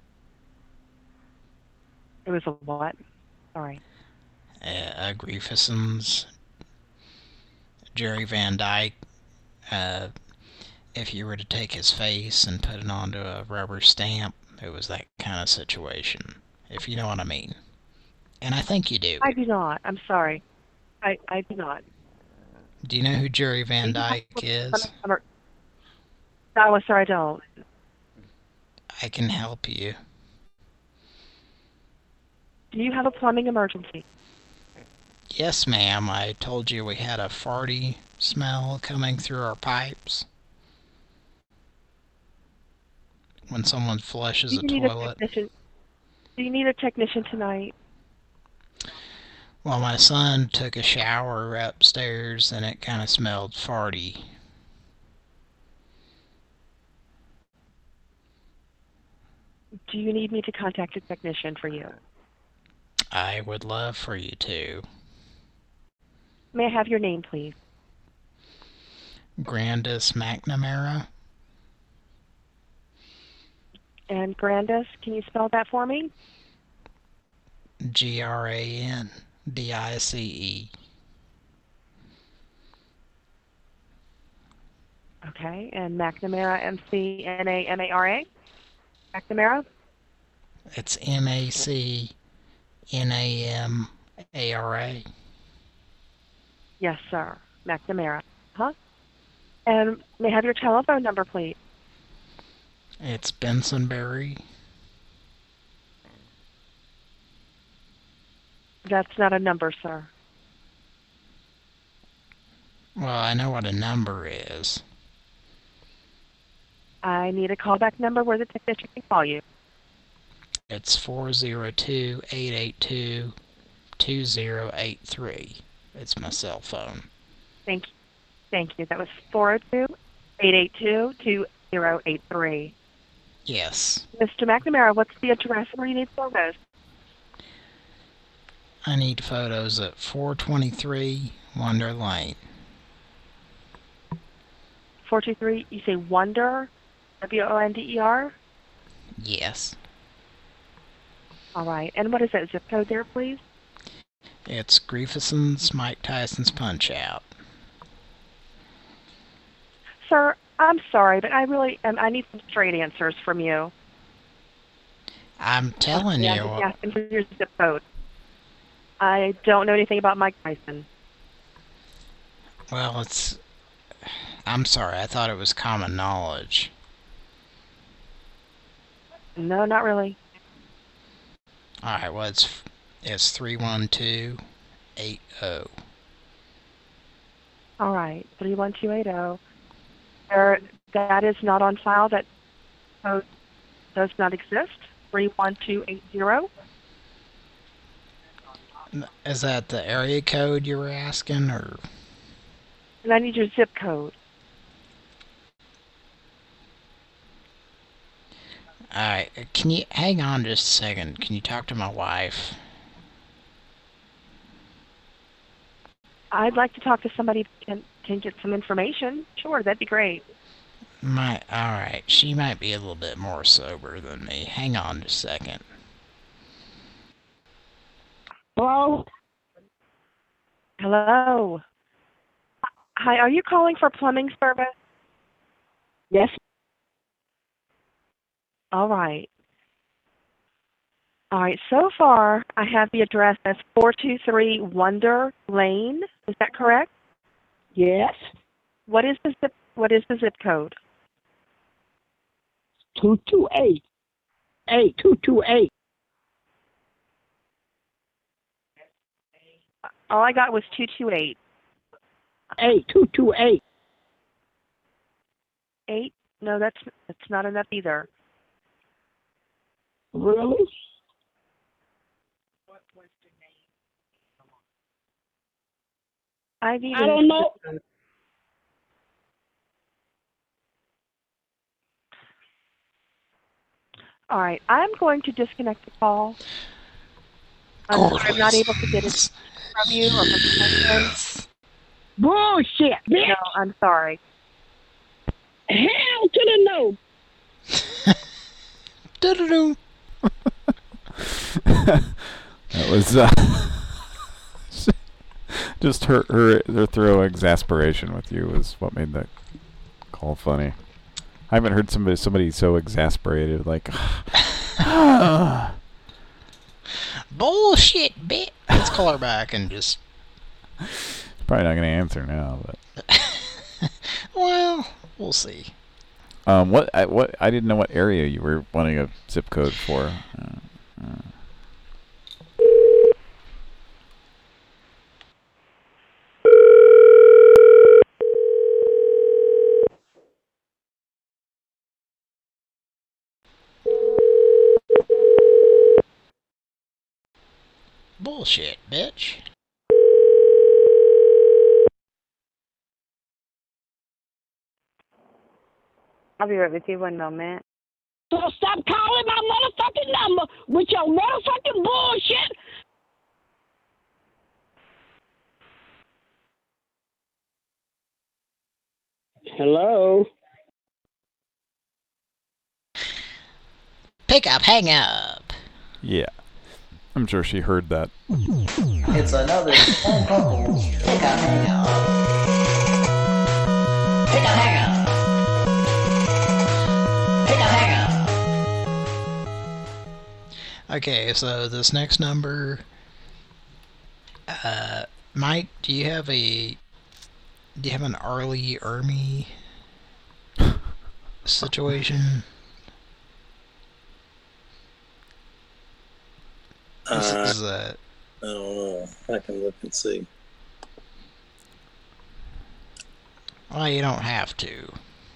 It was a what? Sorry. Uh, a grievance. Jerry Van Dyke, uh, if you were to take his face and put it onto a rubber stamp, it was that kind of situation, if you know what I mean. And I think you do. I do not. I'm sorry. I, I do not. Do you know who Jerry Van Dyke is? No, sir, I don't. I can help you. Do you have a plumbing emergency? Yes, ma'am. I told you we had a farty smell coming through our pipes when someone flushes Do a you need toilet. A technician? Do you need a technician tonight? Well, my son took a shower upstairs and it kind of smelled farty. Do you need me to contact a technician for you? I would love for you to. May I have your name, please? Grandis McNamara. And Grandis, can you spell that for me? G R A N D I C E. Okay, and McNamara, M C N A M A R A? McNamara? It's M A C N A M A R A. Yes, sir. McNamara. Huh? And may I have your telephone number, please? It's Bensonbury. That's not a number, sir. Well, I know what a number is. I need a callback number where the technician can call you. It's four zero two, eight eight two, two zero eight three. It's my cell phone. Thank you. Thank you. That was four oh two, eight eight two, two zero eight three. Yes. Mister McNamara, what's the address where you need photos? I need photos at four twenty-three Wonder Lane. four two three, you say Wonder, W O N D E R? Yes. All right. And what is that zip code there, please? It's Griefeson's Mike Tyson's Punch-Out. Sir, I'm sorry, but I really um, I need some straight answers from you. I'm telling yeah, you. I'm just asking for your zip code. I don't know anything about Mike Tyson. Well, it's... I'm sorry, I thought it was common knowledge. No, not really. Alright, well, it's, it's three one two eight zero. All right, three one two eight zero. There, that is not on file. That code does not exist. three one two eight zero. Is that the area code you were asking, or? And I need your zip code. Alright, can you hang on just a second? Can you talk to my wife? I'd like to talk to somebody who can, can get some information. Sure, that'd be great. My, alright, she might be a little bit more sober than me. Hang on just a second. Hello? Hello? Hi, are you calling for plumbing service? Yes. All right. All right, so far I have the address as four two three Wonder Lane. Is that correct? Yes. What is the zip, what is the zip code? two two eight. eight two two eight. All I got was two two eight. eight two two eight. eight? No, that's that's not enough either. Really? I've even I don't know. All right, I'm going to disconnect the call. I'm, sorry, I'm not able to get it from you or from the husband. Bullshit, bitch. No, I'm sorry. Hell to the no. Do-do-do. That was uh, just her, her her throw exasperation with you was what made that call funny. I haven't heard somebody somebody so exasperated, like bullshit, bitch. Let's call her back and just. Probably not going to answer now, but. Well, we'll see. Um, what I what I didn't know what area you were wanting a zip code for. Uh, uh. Bullshit, bitch. I'll be right with you one moment. So stop calling my motherfucking number with your motherfucking bullshit. Hello? Pick up, hang up. Yeah. I'm sure she heard that. It's another phone call. Pick up, hang up. Pick up, hang up. Pick up, hang up. Okay, so this next number, uh, Mike, do you have a, do you have an Arlie Ermy situation? This Uh, is, uh, I don't know. I can look and see. well, you don't have to.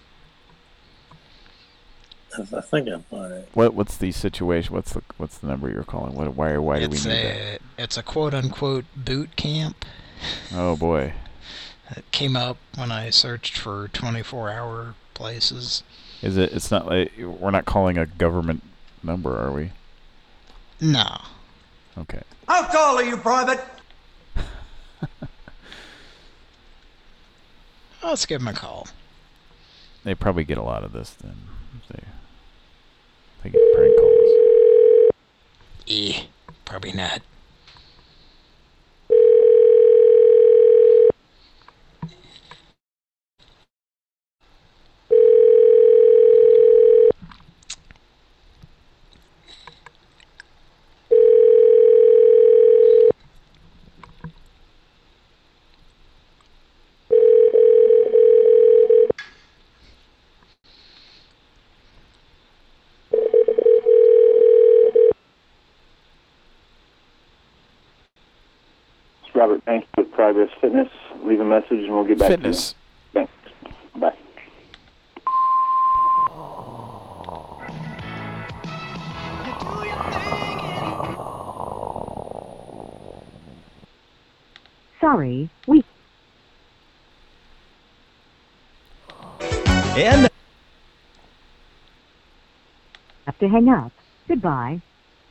I, I think I might. What what's the situation? What's the what's the number you're calling? What why why do we It's need a, it's a quote-unquote boot camp. that? Oh boy. It came up when I searched for twenty-four hour places. Is it? It's not like we're not calling a government number, are we? No. Okay. I'll call you, Private. Let's give him a call. they probably get a lot of this then. If they, if they get prank calls. Eh, probably not. Robert Banks with Progress Fitness. Leave a message and we'll get back Fitness. to you. Thanks. Bye. Sorry, we... And... have to hang up. Goodbye.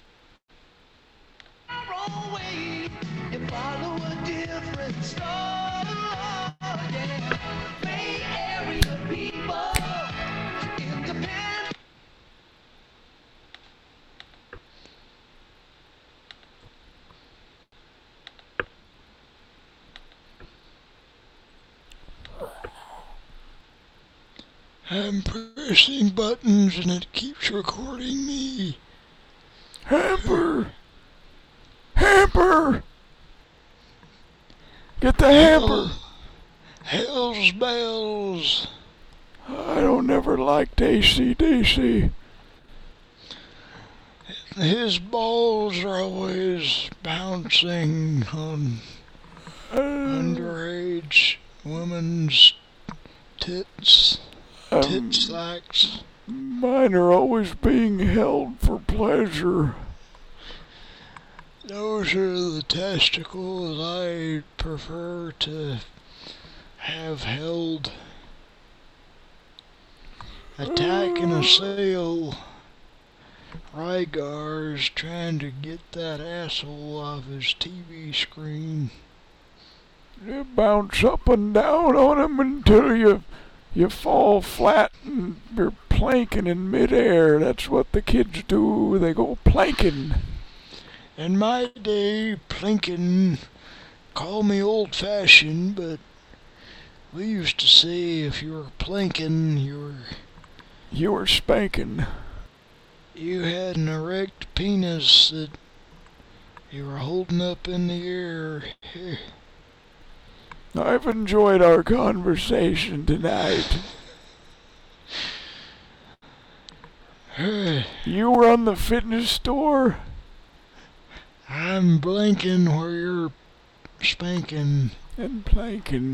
I'm pressing buttons and it keeps recording me. Hamper! Hamper! Get the hamper! Hell's bells! I don't never liked A C D C. His balls are always bouncing on underage women's tits, Um, tit sacks. Mine are always being held for pleasure. Those are the testicles I prefer to have held. Attack and assail. Rygar's trying to get that asshole off his T V screen. You bounce up and down on him until you you fall flat and you're planking in midair. That's what the kids do. They go planking. In my day, planking, call me old-fashioned, but we used to say if you were planking, you were... You were spanking. You had an erect penis that you were holding up in the air. I've enjoyed our conversation tonight. You run the fitness store? I'm blanking where you're spanking. And planking.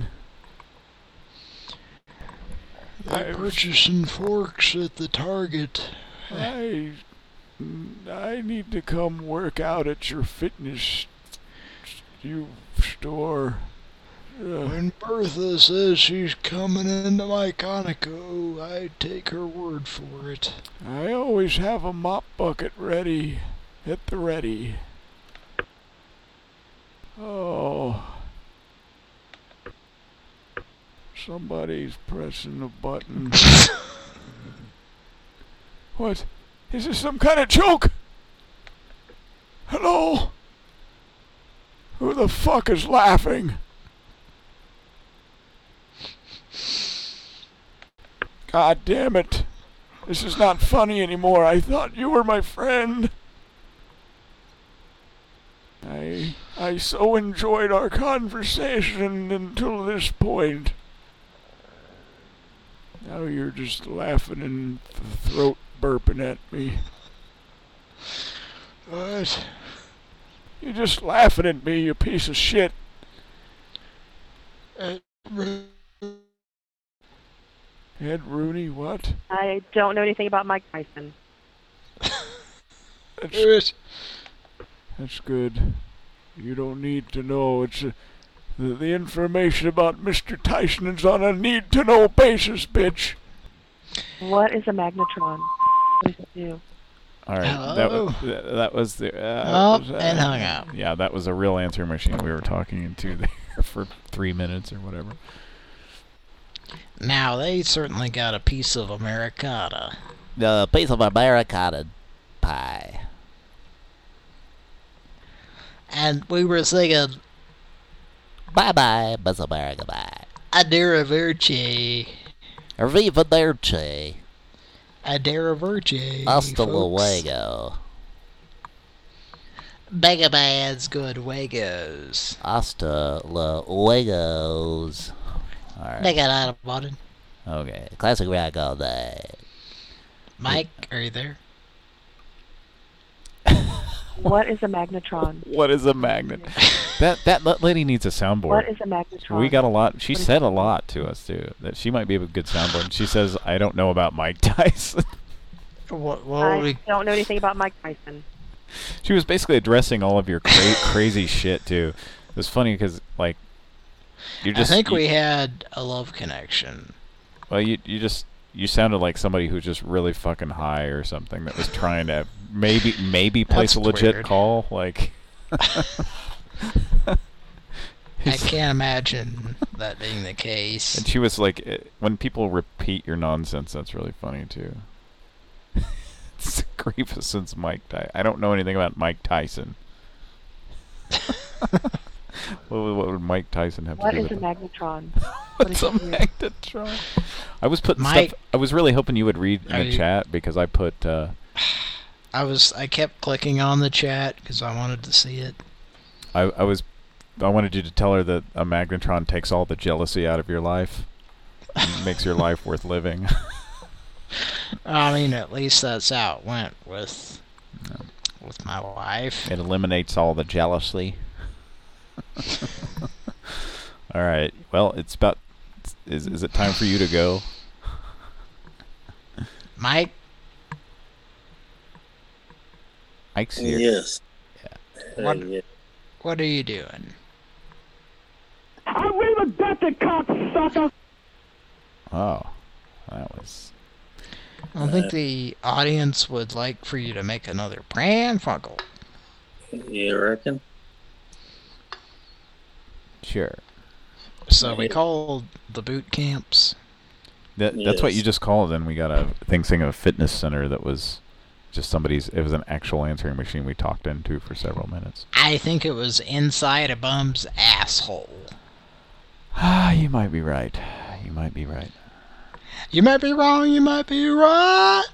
They're purchasing forks at the Target. I, I need to come work out at your fitness you store. Uh, When Bertha says she's coming into my Conoco, I take her word for it. I always have a mop bucket ready, at the ready. Oh. Somebody's pressing a button. What? Is this some kind of joke? Hello? Who the fuck is laughing? God damn it. This is not funny anymore. I thought you were my friend. I I so enjoyed our conversation until this point. Now you're just laughing and throat burping at me. What? You're just laughing at me, you piece of shit. Ed, Ed Rooney, what? I don't know anything about Mike Tyson. That's, that's good. You don't need to know. It's a, the, the information about Mister Tyson is on a need-to-know basis, bitch. What is a magnetron? What does it do? All right, that was, that was the. Uh, Oh, was, uh, and hung up. Yeah, that was a real answering machine we were talking into there for three minutes or whatever. Now, they certainly got a piece of Americana. The piece of Americana pie. And we were singing... Bye-bye, Miss America, bye. Arrivederci. Arrivederci. Arrivederci. Hasta folks. luego. Mega Man's good wagos. Hasta luegos. Alright. They got out of modern. Okay. Classic rock all day. Mike, are you there? What is a magnetron? What is a magnet? that that lady needs a soundboard. What is a magnetron? We got a lot. She said a lot to us too. That she might be a good soundboard. She says, "I don't know about Mike Tyson." What? I we... don't know anything about Mike Tyson. She was basically addressing all of your cra crazy shit too. It was funny because like you just. I think you, we had a love connection. Well, you you just you sounded like somebody who's just really fucking high or something that was trying to maybe maybe place That's a legit weird. call like. I can't imagine that being the case. And she was like, it, when people repeat your nonsense, that's really funny too. It's the griefest since Mike Tyson. I don't know anything about Mike Tyson. what, would, what would Mike Tyson have what to do with with a it? magnetron? What's a magnetron? I was putting Mike, stuff. I was really hoping you would read in the you, chat because I put. Uh, I was. I kept clicking on the chat because I wanted to see it. I, I was. I wanted you to tell her that a magnetron takes all the jealousy out of your life, and makes your life worth living. I mean, at least that's how it went with no. with my wife. It eliminates all the jealousy. All right. Well, it's about. Is is it time for you to go, Mike? Mike's here. Yes. Yeah. What? Uh, yeah. What are you doing? I really got the cocksucker. Oh, that was. I think the audience would like for you to make another Pran Funkel. You reckon? Sure. So we called the boot camps. That that's what Yes. you just called, and we got a thing saying a fitness center that was just somebody's. It was an actual answering machine we talked into for several minutes. I think it was inside a bum's asshole. Ah, you might be right. You might be right. You might be wrong, you might be right.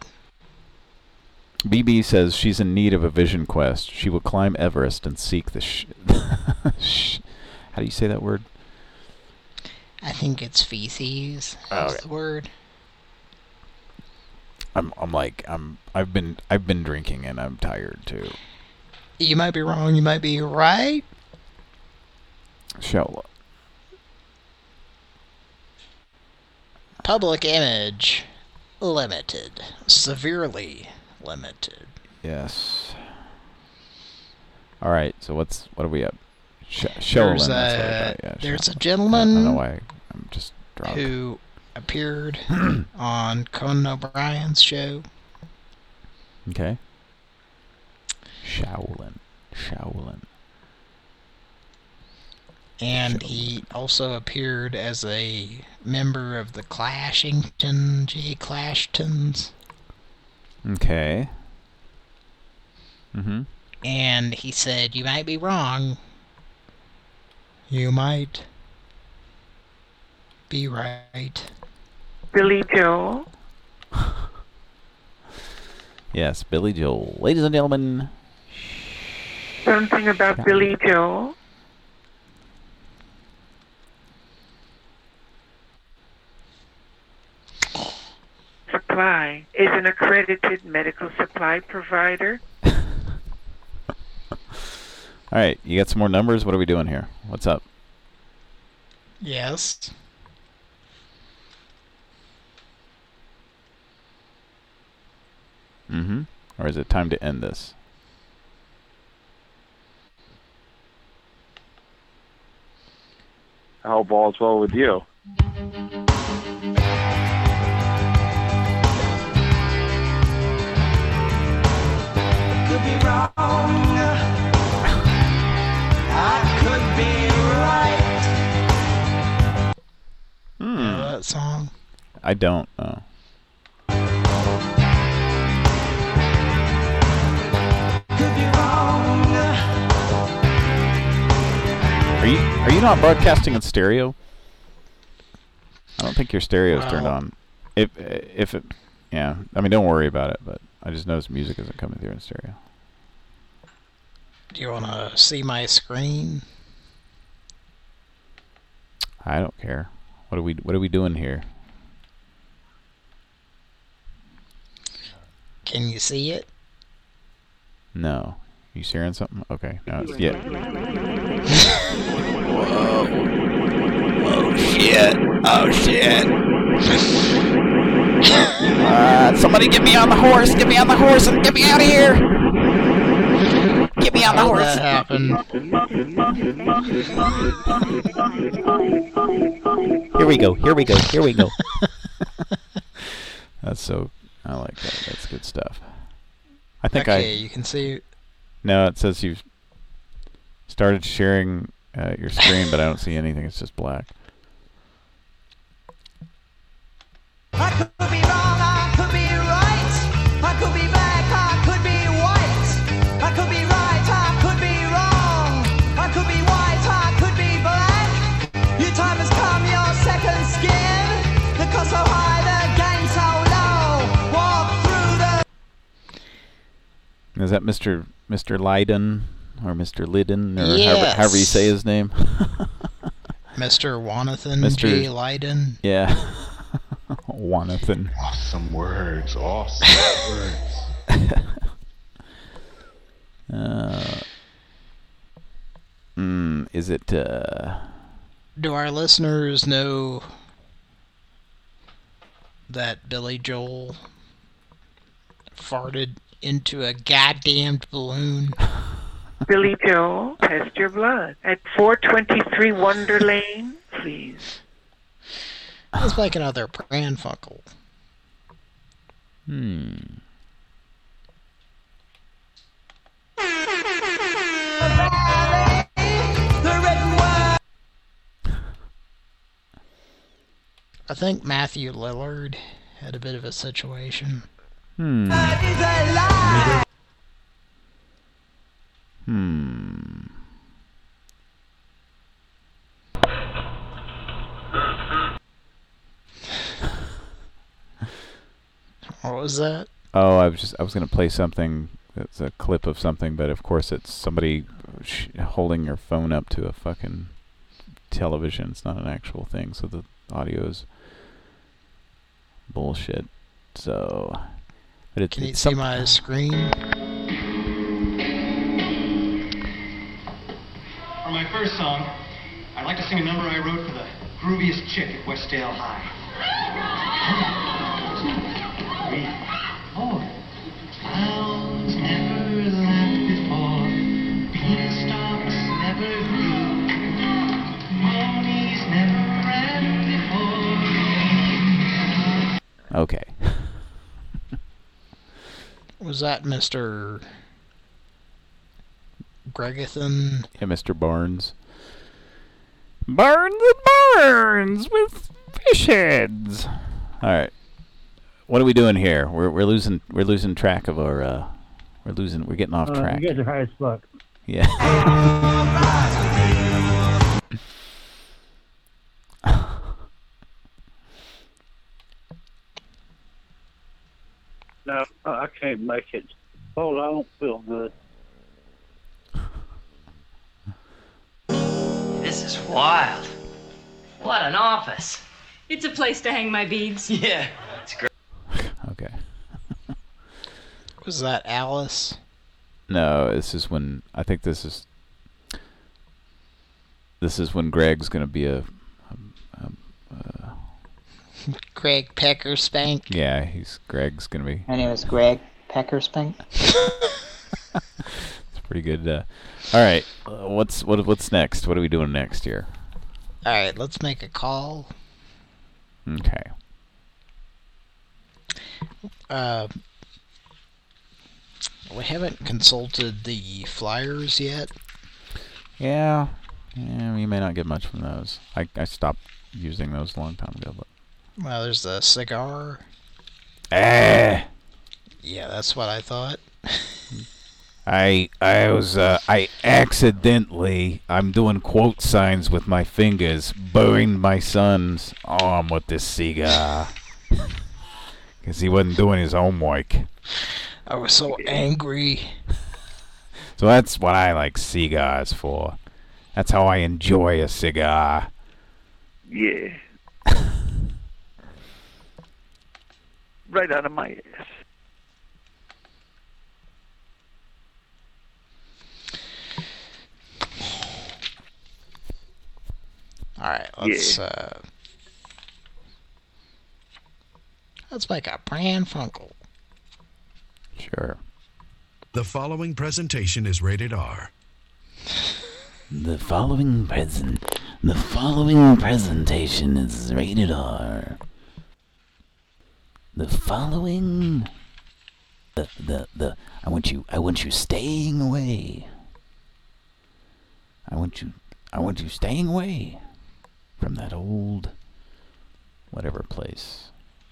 B B says she's in need of a vision quest. She will climb Everest and seek the sh... sh how do you say that word? I think it's feces. That's Okay. the word. I'm I'm like I'm I've been I've been drinking and I'm tired too. You might be wrong, you might be right. Shall Public image limited. Severely limited. Yes. All right. So what's what are we up? Sh Sheldon. There's that's what I a, thought, yeah, there's a Sheldon. gentleman I don't know why I'm just drunk. who appeared on Conan O'Brien's show. Okay. Shaolin. Shaolin. And he also appeared as a member of the Clashington, J. Clashtons. Okay. Mm-hmm. And he said, you might be wrong. You might be right. Billy Joel. Yes, Billy Joel. Ladies and gentlemen. Something about Shaolin. Billy Joel. Supply is an accredited medical supply provider. All right, you got some more numbers? What are we doing here? What's up? Yes. Mm-hmm. Or is it time to end this? I hope all's well with you. Could be wrong. I could be right. Hmm. Yeah, that song I don't know. Are you are you not broadcasting in stereo? I don't think your stereo's turned Well- on. If if it, yeah. I mean, don't worry about it. But I just noticed music isn't coming through in stereo. Do you want to see my screen? I don't care. What are we What are we doing here? Can you see it? No. You sharing something? Okay. No. It's, yeah. Whoa. Oh shit. Oh shit. Uh, somebody get me on the horse! Get me on the horse and get me out of here! Get me on the How horse! did that happen? Here we go. Here we go. Here we go. That's so. I like that. That's good stuff. I think I. Okay, you can see. No, it says you've started sharing uh, your screen, but I don't see anything. It's just black. I could be wrong, I could be right. I could be black, I could be white. I could be right, I could be wrong. I could be white, I could be black. Your time has come, your second skin. The cost so high, the gain so low. Walk through the... Is that Mister Mister Lydon or Mister Lydon or however, Yes. however you say his name? Mister Wanathan Mister J. Lydon. Yeah. Wanathan. Awesome words. Awesome words. uh, mm, is it... Uh, Do our listeners know that Billy Joel farted into a goddamned balloon? Billy Joel, test your blood. At four twenty-three Wonder Lane, please. Let's make another Pran Funkel. Hmm. I think Matthew Lillard had a bit of a situation. Hmm. Hmm. What was that? Oh, I was just I was gonna play something that's a clip of something, but of course it's somebody sh holding their phone up to a fucking television. It's not an actual thing, so the audio is bullshit. So, but it, Can you it's see some, my screen? For my first song, I'd like to sing a number I wrote for the grooviest chick at Westdale High. Three, four. Clowns never laughed before. Beanstalks never grew. Monies never ran before. Okay. Was that Mister Gregathan? Yeah, Mister Barnes. Barnes and Barnes with fish heads. All right. What are we doing here? We're we're losing we're losing track of our uh we're losing we're getting off Uh, track. you guys are high as fuck. Yeah. No, I can't make it. Oh, I don't feel good. This is wild. What an office. It's a place to hang my beads. Yeah, it's great. Okay. Was that Alice? No, this is when I think this is this is when Greg's gonna be a, a, a, a Greg Peckerspank. yeah he's Greg's gonna be. My name is Greg Peckerspank. It's pretty good. Uh, all right, uh, what's what what's next? What are we doing next here? All right, let's make a call. Okay. Uh, we haven't consulted the flyers yet. Yeah, yeah, we may not get much from those. I I stopped using those a long time ago, but Well, there's the cigar. Ah. Yeah, that's what I thought. I I was uh, I accidentally I'm doing quote signs with my fingers, burned my son's arm with this cigar because he wasn't doing his homework. I was so angry. So that's what I like cigars for. That's how I enjoy a cigar. Yeah. Right out of my ass. All right, let's Yeah. uh, let's make a Pran Funkel. Sure. The following presentation is rated R. The following present, the following presentation is rated R. The following, the the the. I want you. I want you staying away. I want you. I want you staying away from that old, whatever place.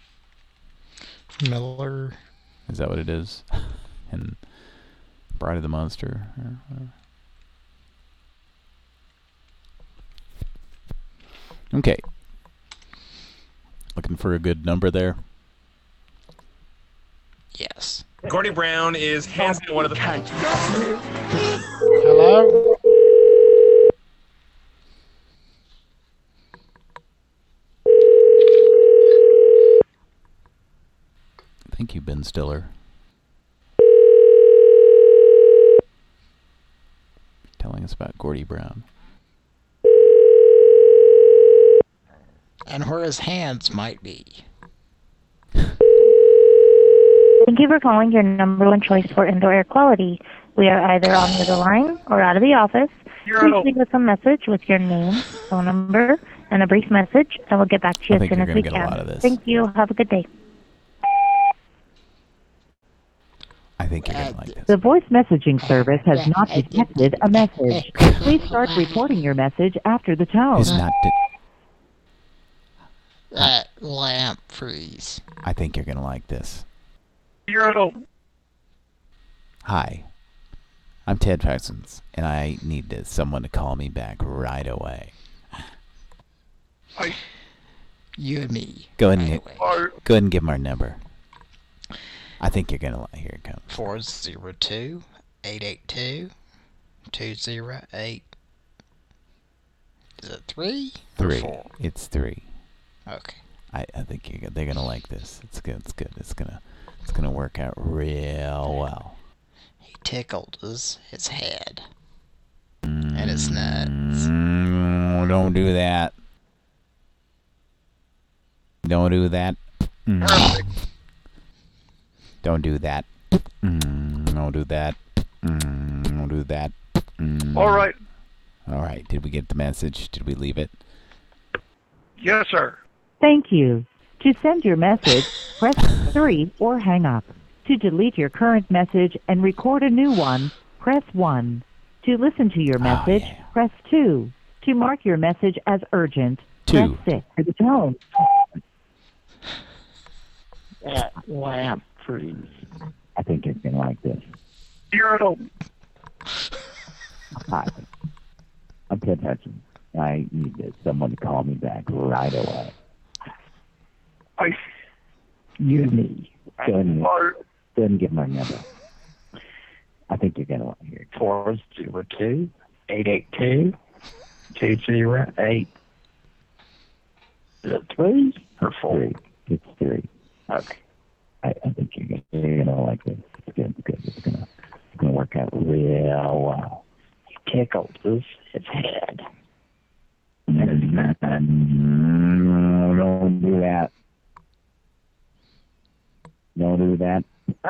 Miller. Is that what it is? And Bride of the Monster. Or whatever. Okay. Looking for a good number there. Yes. Gordie Brown is hands down one of the. Hello? Thank you, Ben Stiller. Telling us about Gordie Brown. And where his hands might be. Thank you for calling your number one choice for indoor air quality. We are either on the other line or out of the office. Please leave us a message with your name, phone number, and a brief message, and we'll get back to you I as think soon you're as we gonna get a can. lot of this. Thank you. Have a good day. I think you're going to like this. The voice messaging service has not detected a message. Please start recording your message after the tone. Is not de- That lamp freeze. I think you're going to like this. Hi. I'm Ted Parsons, and I need to, someone to call me back right away. You and me. Go ahead and, right gi- away. go ahead and give them our number. I think you're going to like. Here it comes. four zero two, eight eight two, two zero eight. Is it three? or Three. Four? It's three. Okay. I, I think you're, they're going to like this. It's good. It's good. It's going to it's gonna work out real well. He tickled his, his head. And his nuts. Mm, don't do that. Don't do that. Mm. Don't do that. Mm, don't do that. Mm, don't do that. Mm. All right. All right. Did we get the message? Did we leave it? Yes, sir. Thank you. To send your message, press three or hang up. To delete your current message and record a new one, press one. To listen to your message, oh, yeah. press two. To mark your message as urgent, Two. press six. For the tone. That lamp freeze. I think you're going to like this. Urinal. Hi. I'm Ted Hudson. I need this, someone to call me back right away. I. You and me. Go ahead and, Or go ahead and give my number. I think you're going to want to hear it. four zero two, eight eight two, two zero eight. Is it three or four? Three. It's three. Okay. I, I think you're going you're gonna like this. It's good. It's good. It's going to it's gonna work out real well. He tickled his, his head. Mm, don't do that. Don't do that.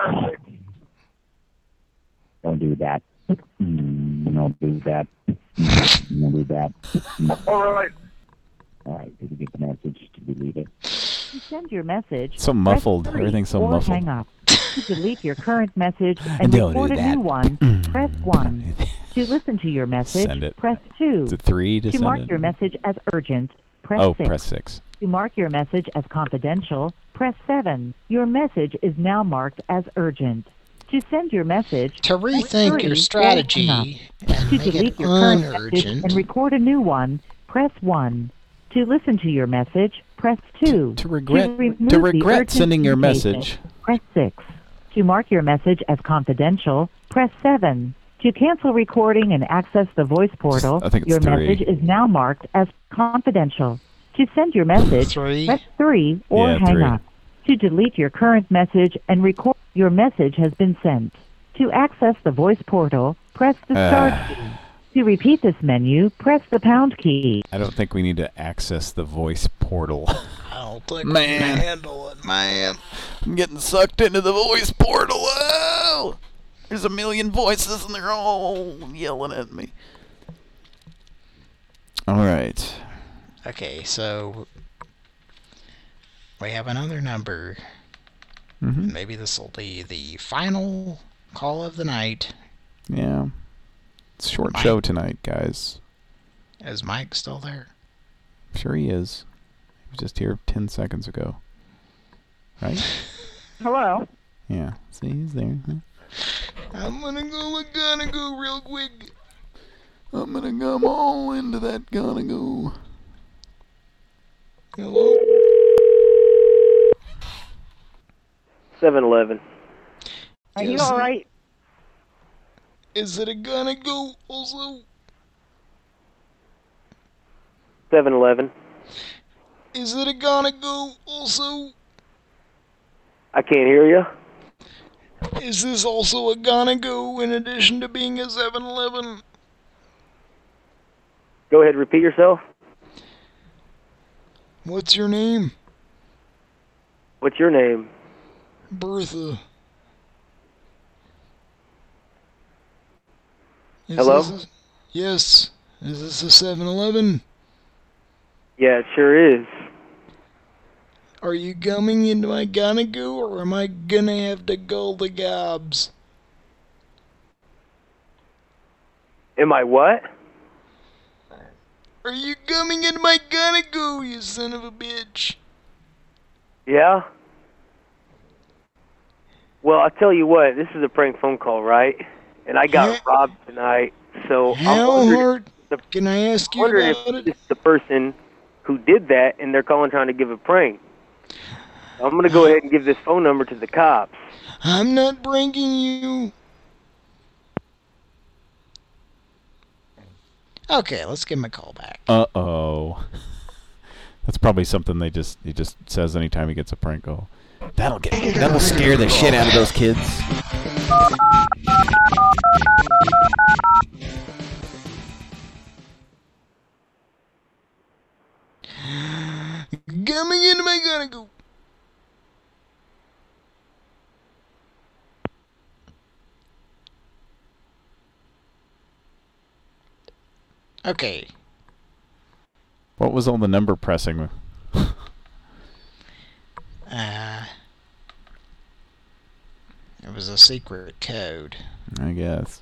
Don't do that. Mm, don't do that. Mm, don't do that. Mm. All right. All right. Did you get the message? Did you leave it? To send your message, So muffled. press three Everything's so or muffled. hang up. To delete your current message and Don't record do a that. new one, press one. To listen to your message, Send it. press two. Is it three to, To send mark it? your message as urgent, press oh, six. press six. To mark your message as confidential, press seven. Your message is now marked as urgent. To send your message, to rethink your strategy and to make delete it your current unurgent. message and record a new one, press one. To listen to your message, press two. To regret, remove to the regret urgent sending your communication, message. press six. To mark your message as confidential, press seven. To cancel recording and access the voice portal, I think it's your three. message is now marked as confidential. To send your message, Three. press three or Yeah, hang three. up. To delete your current message and record, your message has been sent. To access the voice portal, press the star Ah. key. To repeat this menu, press the pound key. I don't think we need to access the voice portal. I don't think Man. we can handle it, man. I'm getting sucked into the voice portal. Oh! There's a million voices and they're all yelling at me. All right. Okay, so we have another number. Mm-hmm. Maybe this will be the final call of the night. Yeah. It's a short Mike. show tonight, guys. Is Mike still there? Sure he is. He was just here ten seconds ago. Right? Hello. Yeah. See, he's there. Huh? I'm gonna go, I'm gonna go real quick. I'm gonna come all into that gonna go. Hello? seven eleven. Are you Is all it- right? Is it a gonna go also? seven eleven. Is it a gonna go also? I can't hear you. Is this also a gonna go in addition to being a seven eleven? Go ahead, repeat yourself. What's your name? What's your name? Bertha. Is Hello? this a- yes. Is this a seven eleven? Yeah, it sure is. Are you coming into my gonna go, or am I gonna have to call the gobs? Am I what? Are you coming into my gonna go, you son of a bitch? Yeah? Well, I'll tell you what, this is a prank phone call, right? And I got Yeah. robbed tonight, so I'm How wondering, hard the, can I ask you wondering about if it? it's the person who did that and they're calling trying to give a prank. I'm going to go ahead and give this phone number to the cops. I'm not pranking you. Okay, let's give him a call back. Uh-oh. That's probably something they just he just says anytime he gets a prank call. That'll get that'll scare the shit out of those kids. Coming into my gonna go. Okay. What was all the number pressing? Uh, it was a secret code. I guess.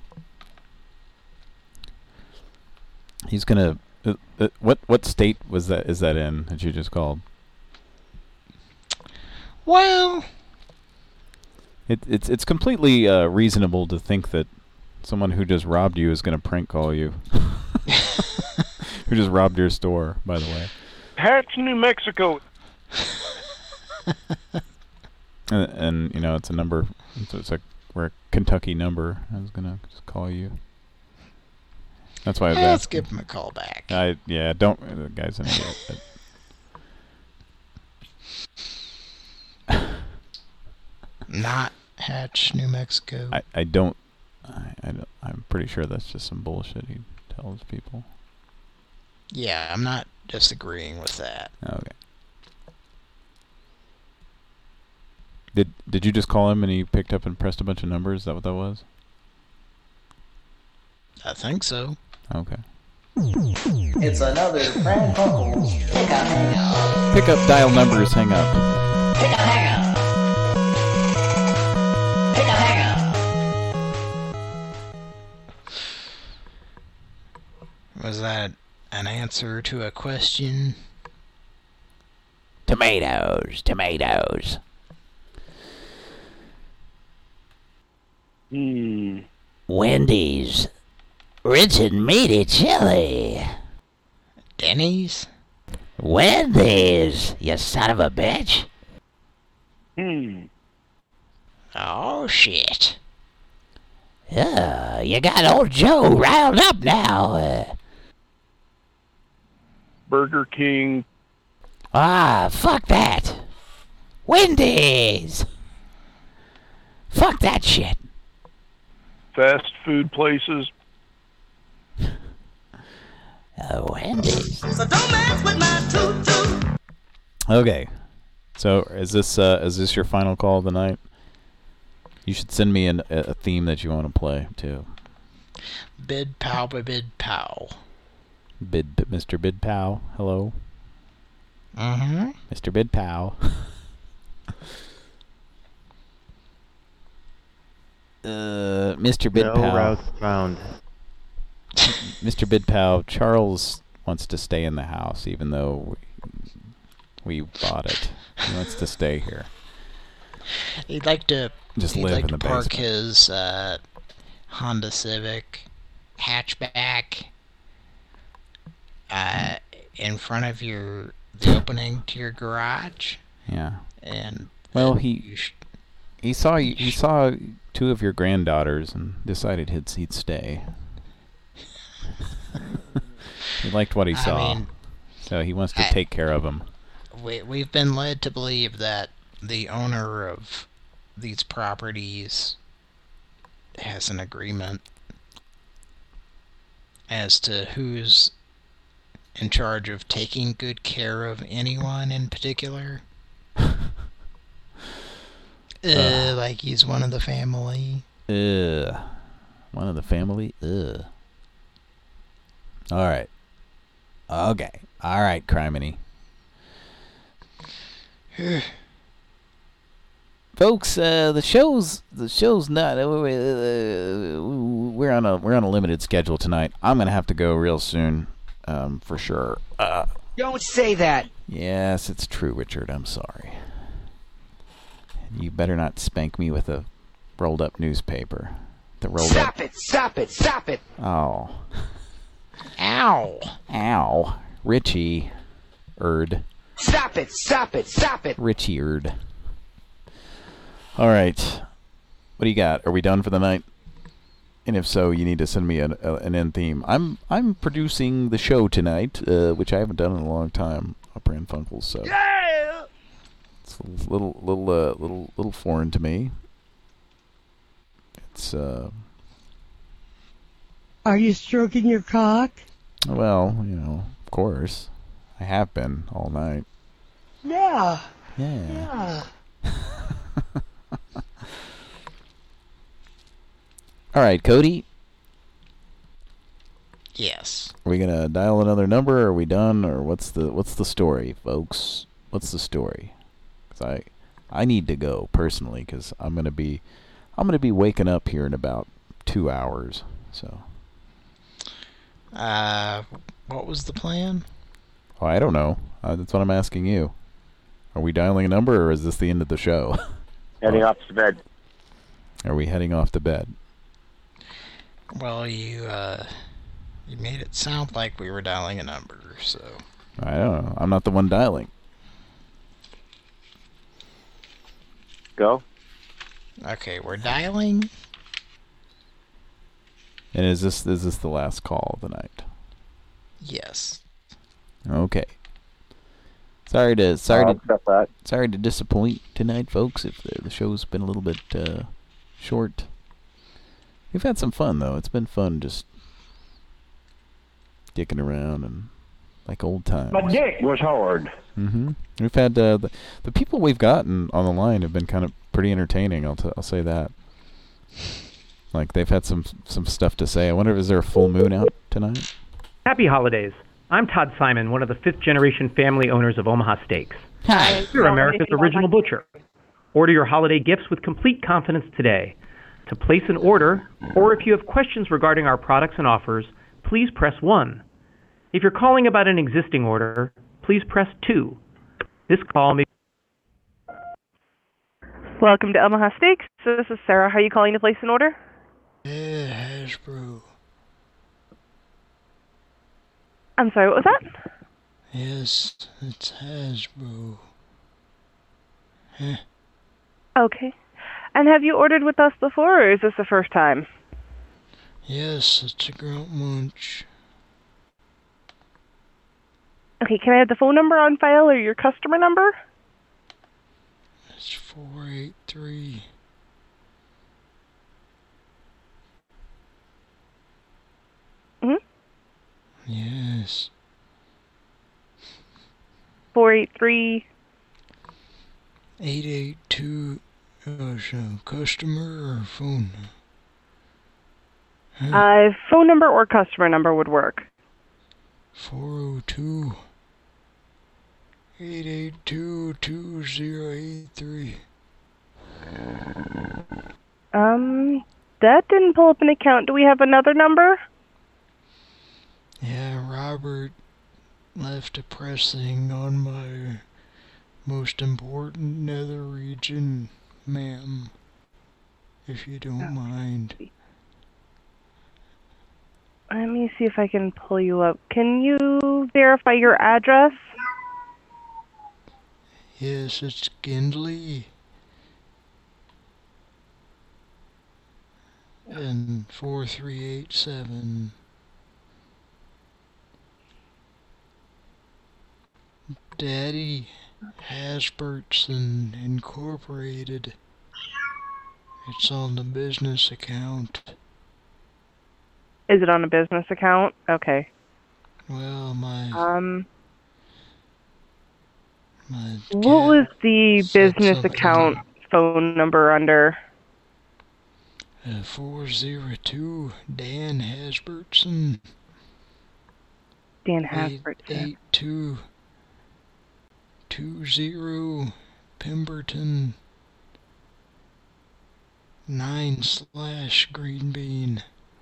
He's gonna. Uh, uh, what what state was that? Is that in that you just called? Well, It it's it's completely uh, reasonable to think that someone who just robbed you is gonna prank call you. Who just robbed your store, by the way. Hatch, New Mexico. And, and you know it's a number. It's, it's a we're a Kentucky number. I was gonna just call you. That's why I was let's asking. give him a call back. I yeah don't. Uh, the guy's an idiot. But Not Hatch, New Mexico. I I don't. I, I don't. I'm pretty sure that's just some bullshit he tells people. Yeah, I'm not disagreeing with that. Okay. Did did you just call him and he picked up and pressed a bunch of numbers? Is that what that was? I think so. Okay. It's another prank phone call. Pick up, hang up. Pick up, dial numbers, hang up. Pick up, hang up. Pick up, hang up. Was that an answer to a question? Tomatoes, tomatoes. Hmm. Wendy's. Rich and meaty chili. Denny's? Wendy's, you son of a bitch. Hmm. Oh, shit. Yeah, you got old Joe riled up now. Uh, Burger King. ah, fuck that. Wendy's. Fuck that shit. Fast food places. Uh, Wendy's. So don't mess with my toot-toot. Okay. So is this uh, is this your final call of the night? You should send me an, a theme that you want to play too. Bid pow ba bid pow. Bid, Mister Bid Pow. Hello. Mm-hmm. Mister Bid Pow. uh, Mister Bid No Pow. routes found. Mister Bid Pow. Charles wants to stay in the house, even though we, we bought it. He wants to stay here. He'd like to Just he'd live like in to the park basement. his uh, Honda Civic hatchback uh, in front of your the opening to your garage. Yeah. And Well, then he you sh- he saw you, he saw two of your granddaughters and decided he'd he'd stay. He liked what he I saw, mean, so he wants to I- take care of them. we we've been led to believe that the owner of these properties has an agreement as to who's in charge of taking good care of anyone in particular. uh, like he's one of the family. Ugh. One of the family? Ugh. Alright. Okay. Alright, Criminy. Folks, uh, the show's the show's not. Uh, we're on a we're on a limited schedule tonight. I'm gonna have to go real soon, um, for sure. Uh, Don't say that. yes, it's true, Richard. I'm sorry. You better not spank me with a rolled up newspaper. The rolled Stop up. it! Stop it! Stop it! Oh. Ow! Ow. Richie. Erd. Stop it! Stop it! Stop it! Richie Erd. All right. What do you got? Are we done for the night? And if so, you need to send me an, a, an end theme. I'm I'm producing the show tonight, uh, which I haven't done in a long time. Up Pran Funkels, so Yeah! it's a little little uh, little little foreign to me. It's uh Are you stroking your cock? well, you know, of course, I have been all night. Yeah. Yeah. Yeah. All right, Cody. Yes. Are we gonna dial another number? Or are we done? Or what's the what's the story, folks? What's the story? 'Cause I I need to go personally because I'm gonna be I'm gonna be waking up here in about two hours. So Uh, what was the plan? oh, I don't know. Uh, that's what I'm asking you. Are we dialing a number or is this the end of the show? Heading off to bed. Are we heading off to bed? Well, you uh, you made it sound like we were dialing a number, so. I don't know. I'm not the one dialing. Go. Okay, we're dialing. And is this is this the last call of the night? Yes. Okay. Sorry to sorry I'll to accept that. sorry to disappoint tonight, folks. If the, the show's been a little bit uh, short, we've had some fun though. It's been fun just dicking around and like old times. My dick was hard. Mm-hmm. We've had uh, the the people we've gotten on the line have been kind of pretty entertaining. I'll t- I'll say that. Like they've had some some stuff to say. I wonder if is there a full moon out tonight? Happy holidays. I'm Todd Simon, one of the fifth-generation family owners of Omaha Steaks. Hi. You're America's original butcher. Order your holiday gifts with complete confidence today. To place an order, or if you have questions regarding our products and offers, please press one. If you're calling about an existing order, please press two. This call may... Welcome to Omaha Steaks. So this is Sarah. How are you calling to place an order? Yeah, Hasbro. I'm sorry, what was that? Yes, it's Hasbro. Huh. Okay. And have you ordered with us before, or is this the first time? Yes, it's a Grunt Munch. Okay, can I have the phone number on file or your customer number? It's four eight three. Mm-hmm. Yes. four eight three. eight eight two. Oh, so customer or phone? Huh? Uh, phone number or customer number would work. four oh two. eight eight two two zero eight three. Um, that didn't pull up an account. Do we have another number? Yeah, Robert left a pressing on my most important nether region, ma'am, if you don't mind. Let me see if I can pull you up. Can you verify your address? Yes, it's Gindley. And four three eight seven. Daddy Hasbertson Incorporated. It's on the business account. Is it on a business account? Okay. Well, my... Um... My what was the business account phone number under? Uh, four zero two, Dan Hasbertson. Dan Hasbertson. eight two two zero, Pemberton. nine slash Green Bean.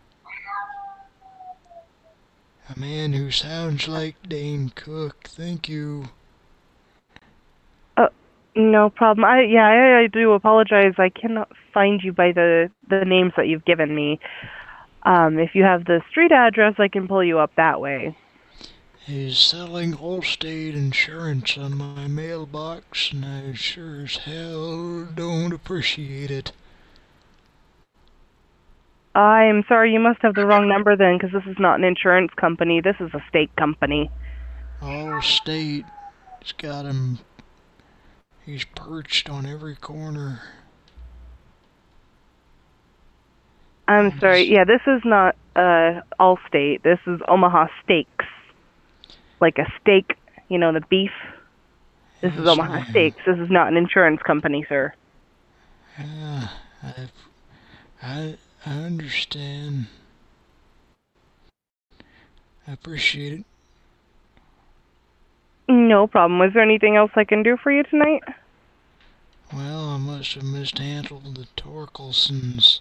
A man who sounds like Dane Cook. Thank you. No problem. I yeah, I, I do apologize. I cannot find you by the the names that you've given me. Um, if you have the street address, I can pull you up that way. He's selling Allstate insurance on my mailbox, and I sure as hell don't appreciate it. I'm sorry, you must have the wrong number then, because this is not an insurance company. This is a steak company. Allstate. It's got him. He's perched on every corner. I'm sorry. Yeah, this is not uh, Allstate. This is Omaha Steaks. Like a steak, you know, the beef. This Yes, is Omaha ma'am. Steaks. This is not an insurance company, sir. Yeah, I, I, I understand. I appreciate it. No problem. Was there anything else I can do for you tonight? Well, I must have mishandled the Torkelsons.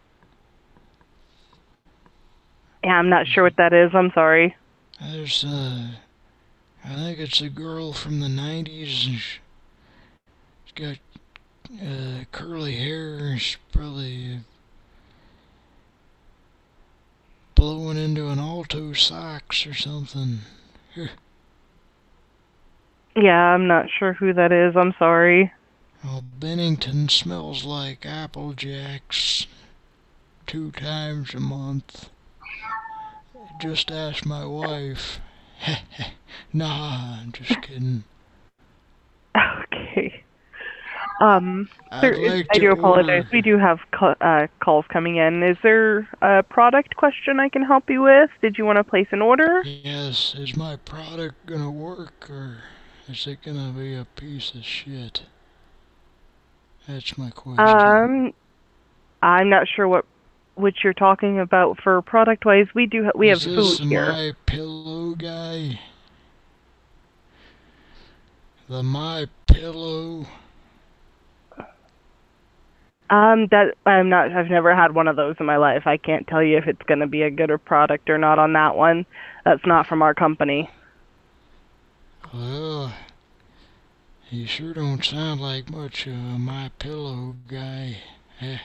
Yeah, I'm not sure what that is. I'm sorry. There's, uh, I think it's a girl from the nineties. And sh- she's got uh, curly hair. She's probably uh, blowing into an Alto Sax or something. Yeah, I'm not sure who that is. I'm sorry. Well, Bennington smells like Apple Jacks two times a month. Just ask my wife. Nah, I'm just kidding. Okay. Um, I'd there is- like I to do apologize. order- We do have ca- uh, calls coming in. Is there a product question I can help you with? Did you want to place an order? Yes, is my product gonna work, or is it gonna be a piece of shit? That's my question. Um, I'm not sure what what you're talking about for product wise. We do ha- we is have this food here. My Pillow guy? The My Pillow? Um, that I'm not. I've never had one of those in my life. I can't tell you if it's going to be a good or product or not on that one. That's not from our company. Well, You sure don't sound like much of a My Pillow guy. Eh?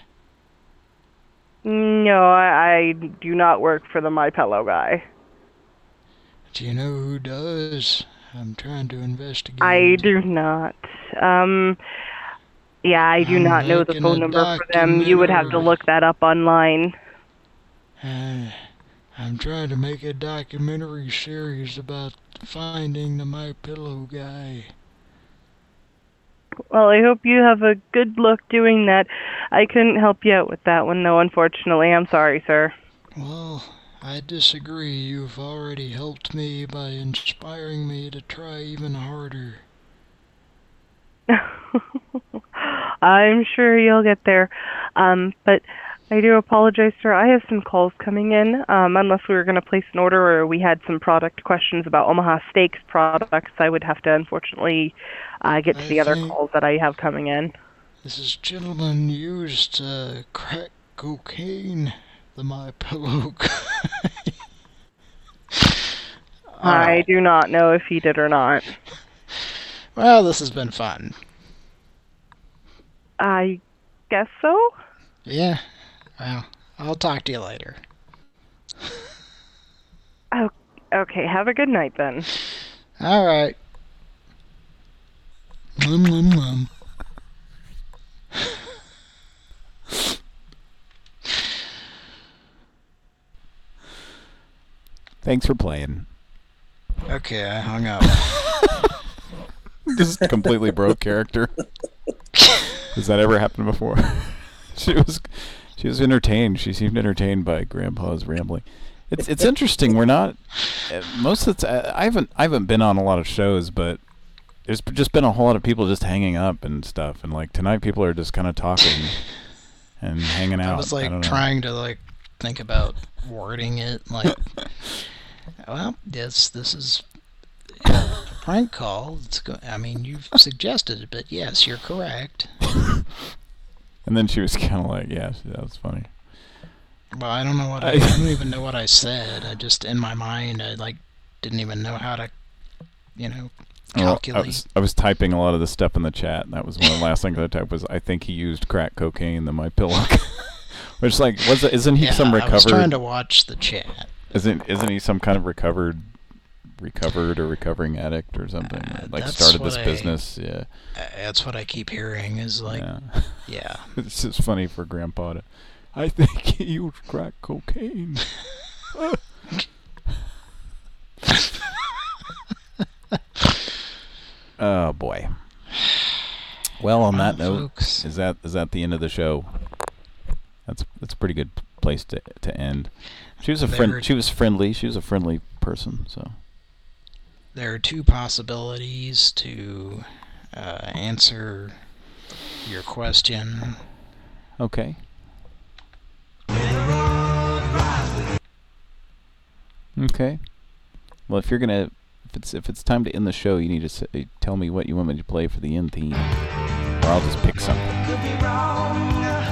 No, I, I do not work for the My Pillow guy. Do you know who does? I'm trying to investigate. I do not. Um, yeah, I do I'm not know the making phone a number for them. You would have to documentary. look that up online. Uh, I'm trying to make a documentary series about finding the My Pillow guy. Well, I hope you have a good look doing that. I couldn't help you out with that one, though, unfortunately. I'm sorry, sir. Well, I disagree. You've already helped me by inspiring me to try even harder. I'm sure you'll get there. Um, but I do apologize, sir. I have some calls coming in. Um, unless we were going to place an order or we had some product questions about Omaha Steaks products, I would have to, unfortunately, uh, get to I the other think- calls that I have coming in. This gentleman used uh, crack cocaine, the My Pillow guy. I do not know if he did or not. Well, this has been fun. I guess so? Yeah. Well, I'll talk to you later. Oh, okay, have a good night then. All right. Lum, lum, lum. Thanks for playing. Okay, I hung up. Just completely broke character. Has that ever happened before? she was she was entertained. She seemed entertained by Grandpa's rambling. It's it's interesting. We're not uh, most of the t- I haven't I haven't been on a lot of shows, but there's just been a whole lot of people just hanging up and stuff. And like tonight, people are just kind of talking and hanging out. I was like don't know. trying to like think about wording it like, well, yes, this is a prank call. It's go- I mean, you've suggested it, but yes, you're correct. And then she was kind of like, yeah, that was funny. Well, I don't know what I, I don't even know what I said. I just in my mind, I like didn't even know how to, you know, Well, calculate. I was I was typing a lot of the stuff in the chat. And that was one of the last things I typed was I think he used crack cocaine than My Pillow. Which like was it, isn't he yeah, some recovered? I was trying to watch the chat. Isn't isn't he some kind of recovered, recovered or recovering addict or something? Uh, like that's started what this I- business, yeah. Uh, that's what I keep hearing is like, Yeah. yeah. It's just funny for Grandpa to. I think he used crack cocaine. Oh boy. Well, on that Well, note, folks. is that is that the end of the show? That's that's a pretty good place to to end. She was a There- friend. She was friendly. She was a friendly person. So There are two possibilities to uh, answer your question. okay. Okay. Well, if you're gonna, if it's if it's time to end the show, you need to say, tell me what you want me to play for the end theme, or I'll just pick something. Could be wrong.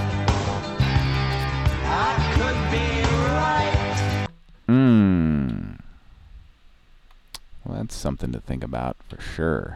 I could be right. Hmm. Well, that's something to think about for sure.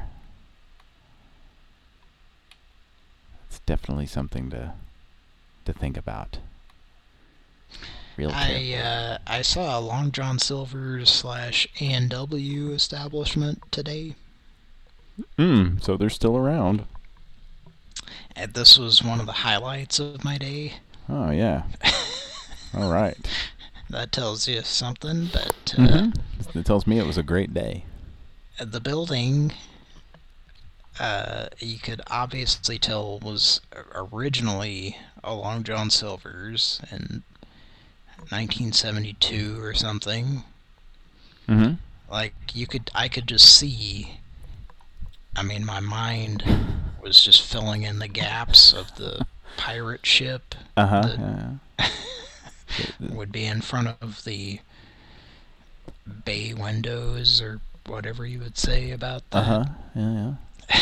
It's definitely something to to think about. Real I carefully. uh, I saw a Long John Silver's slash A and W establishment today. Hmm. So they're still around. And this was one of the highlights of my day. Oh yeah. All right. That tells you something, but uh, Mm-hmm. It tells me it was a great day. the building, uh, you could obviously tell was originally a Long John Silver's in nineteen seventy-two or something. Mm-hmm. Like you could, I could just see. I mean, my mind was just filling in the gaps of the pirate ship Uh-huh. that Yeah. would be in front of the bay windows or whatever you would say about that. Uh-huh. Yeah, yeah.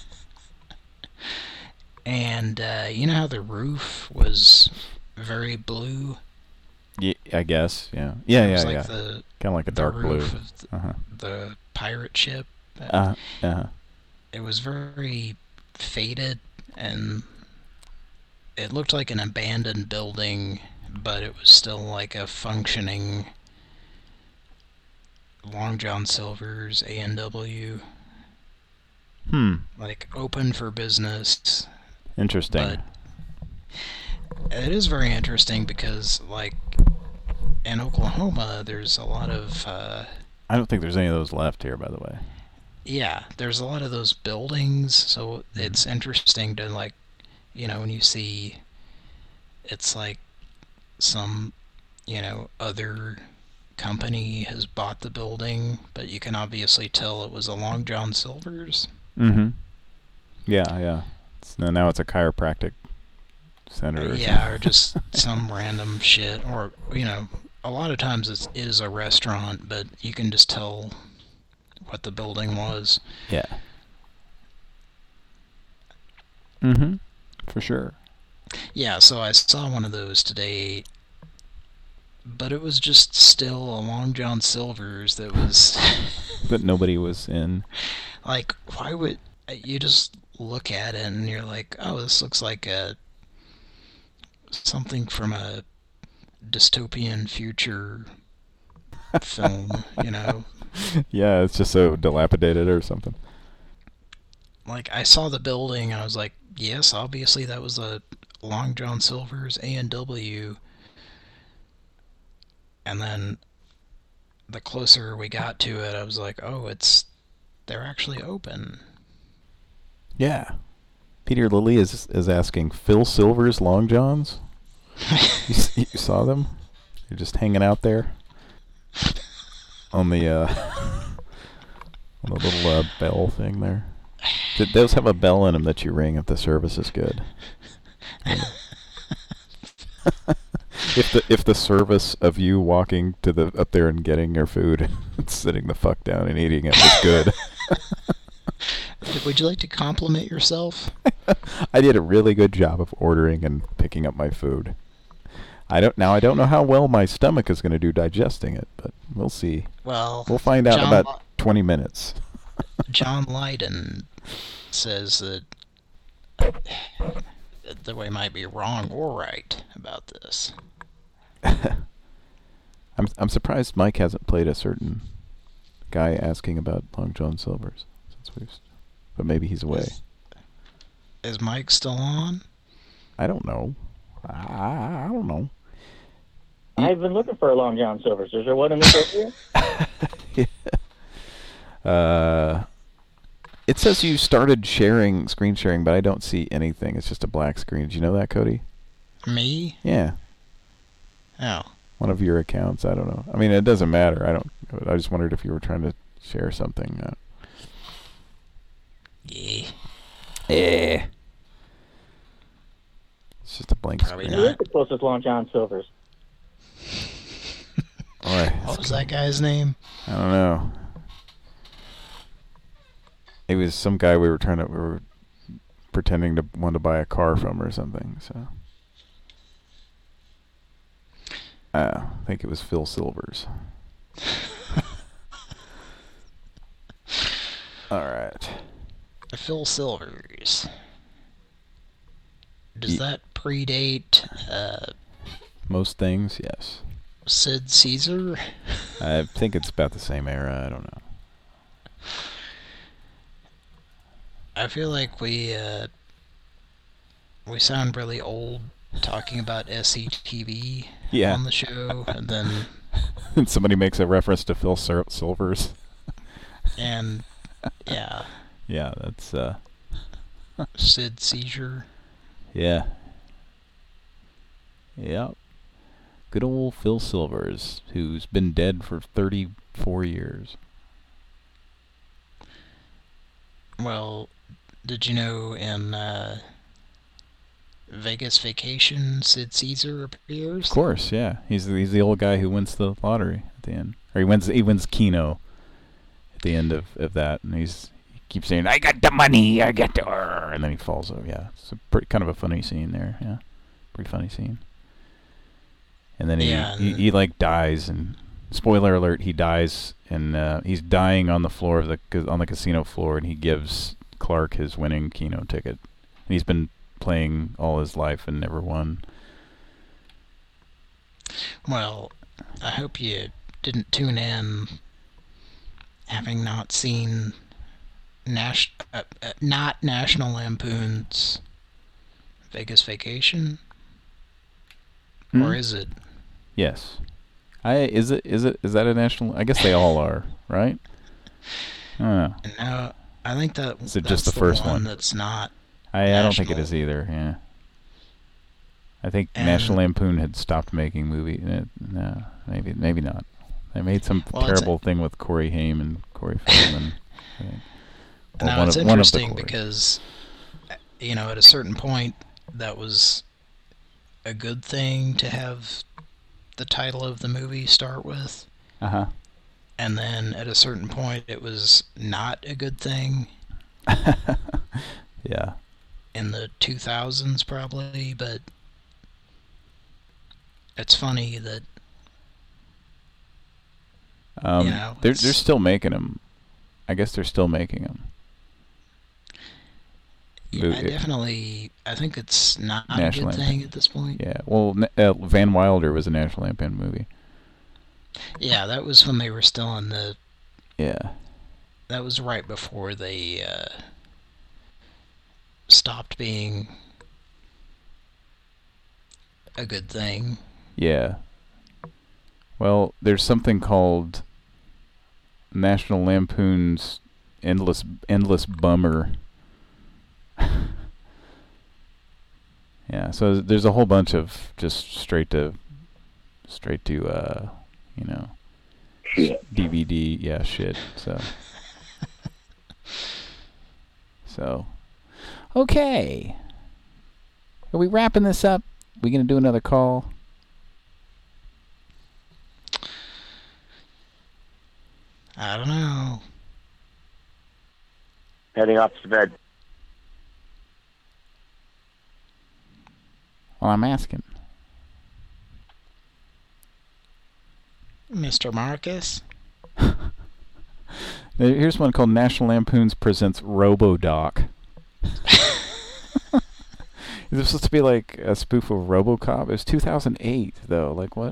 And uh, you know how the roof was very blue? Yeah, I guess. Yeah. Yeah, It was yeah, like yeah. the- Kind of like a the dark blue. roof of the, Uh-huh. the pirate ship. Uh, uh-huh. it was very faded, and it looked like an abandoned building, but it was still like a functioning Long John Silver's, A and W. Hmm. Like, open for business. Interesting. But it is very interesting because, like, in Oklahoma, there's a lot of... Uh, I don't think there's any of those left here, by the way. Yeah, there's a lot of those buildings, so it's interesting to, like, you know, when you see it's like some, you know, other company has bought the building, but you can obviously tell it was a Long John Silver's. Mm-hmm. Yeah, yeah. So now it's a chiropractic center. Or yeah, something. or just some random shit, or, you know, a lot of times it is a restaurant, but you can just tell what the building was. Yeah. Mm-hmm. For sure. Yeah, so I saw one of those today, but it was just still a Long John Silver's that was... That nobody was in. Like, why would... You just look at it and you're like, oh, this looks like a... something from a dystopian future film, you know? Yeah, it's just so dilapidated or something. Like, I saw the building and I was like, yes, obviously that was a Long John Silver's, A and W. And then the closer we got to it, I was like, oh, it's... they're actually open. Yeah. Peter Lilly is is asking, Phil Silver's Long Johns? you, you saw them? They're just hanging out there on the uh, on the little uh, bell thing there. Did those have a bell in them that you ring if the service is good? if the if the service of you walking to the up there and getting your food, and sitting the fuck down and eating it was good. Would you like to compliment yourself? I did a really good job of ordering and picking up my food. I don't now. I don't know how well my stomach is going to do digesting it, but we'll see. Well, we'll find out in John about Li- twenty minutes. John Lydon says that that we might be wrong or right about this. I'm I'm surprised Mike hasn't played a certain guy asking about Long John Silver's since we've, but maybe he's away. Is, is Mike still on? I don't know. I I, I don't know. I've been looking for a Long John Silver's. Is there one in this area? Uh, it says you started sharing, screen sharing, but I don't see anything. It's just a black screen. Did you know that, Cody? Me? Yeah. Oh. One of your accounts. I don't know. I mean, it doesn't matter. I don't. I just wondered if you were trying to share something. Uh, yeah. Yeah. It's just a blank Probably screen. Who is the closest Long John Silver's? Boy, what was that guy's name? I don't know. It was some guy we were trying to, we were pretending to want to buy a car from or something. So, uh, I think it was Phil Silver's. All right. Phil Silver's. Does Ye- that predate uh, Most things, yes. Sid Caesar? I think it's about the same era. I don't know. I feel like we uh, we sound really old talking about S C T V Yeah. on the show, and then And somebody makes a reference to Phil Sil- Silver's. and yeah, Yeah, that's uh. Sid Caesar. Yeah. Yep. Good old Phil Silvers, who's been dead for thirty-four years. Well, did you know in uh, Vegas Vacation, Sid Caesar appears? Of course, yeah. He's the, he's the old guy who wins the lottery at the end, or he wins he wins Keno at the end of, of that, and he's he keeps saying, "I got the money, I got the," and then he falls over. Yeah, it's a pretty, kind of a funny scene there. Yeah, pretty funny scene. And then he, Yeah, he, he like dies, and spoiler alert, he dies, and uh, he's dying on the floor of the ca- on the casino floor, and he gives Clark his winning Keno ticket. And he's been playing all his life and never won. Well, I hope you didn't tune in having not seen Nash, uh, uh, not National Lampoon's Vegas Vacation. Hmm? Or is it? Yes. I is it is it is that a national? I guess they all are, right? I don't know. No, I think that Is it that's just the first one, one? that's not. I, I don't think it national. is either. Yeah. I think And- National Lampoon had stopped making movies. Uh, no, maybe maybe not. They made some Well, it's a- terrible thing with Corey Haim and Corey Feldman. Right. Or Now one it's of- one of the interesting Corey. because, you know, at a certain point, that was a good thing to have the title of the movie start with. Uh huh. And then at a certain point, it was not a good thing. Yeah. In the two thousands, probably, but it's funny that Um, you know, they're it's- they're still making them. I guess they're still making them. yeah, I definitely, I think it's not a National good Lampoon. thing at this point. Yeah. Well, Na- uh, Van Wilder was a National Lampoon movie. Yeah, that was when they were still in the. Yeah. That was right before they uh, stopped being a good thing. Yeah. Well, there's something called National Lampoon's Endless Endless Bummer. Yeah, so there's a whole bunch of just straight to straight to uh, you know, Shit. D V D, yeah, shit. So So okay. Are we wrapping this up? We gonna do another call? I don't know. Heading off to bed. Well, I'm asking. Mister Marcus? There- Here's one called National Lampoon's Presents RoboDoc. Is this supposed to be like a spoof of RoboCop? It was two thousand eight, though. Like, what?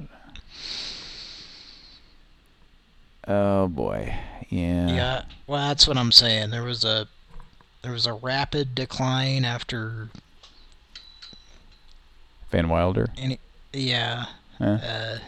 Oh, boy. Yeah. Yeah, well, that's what I'm saying. There was a there was a rapid decline after Van Wilder? any. Yeah. Huh? Uh,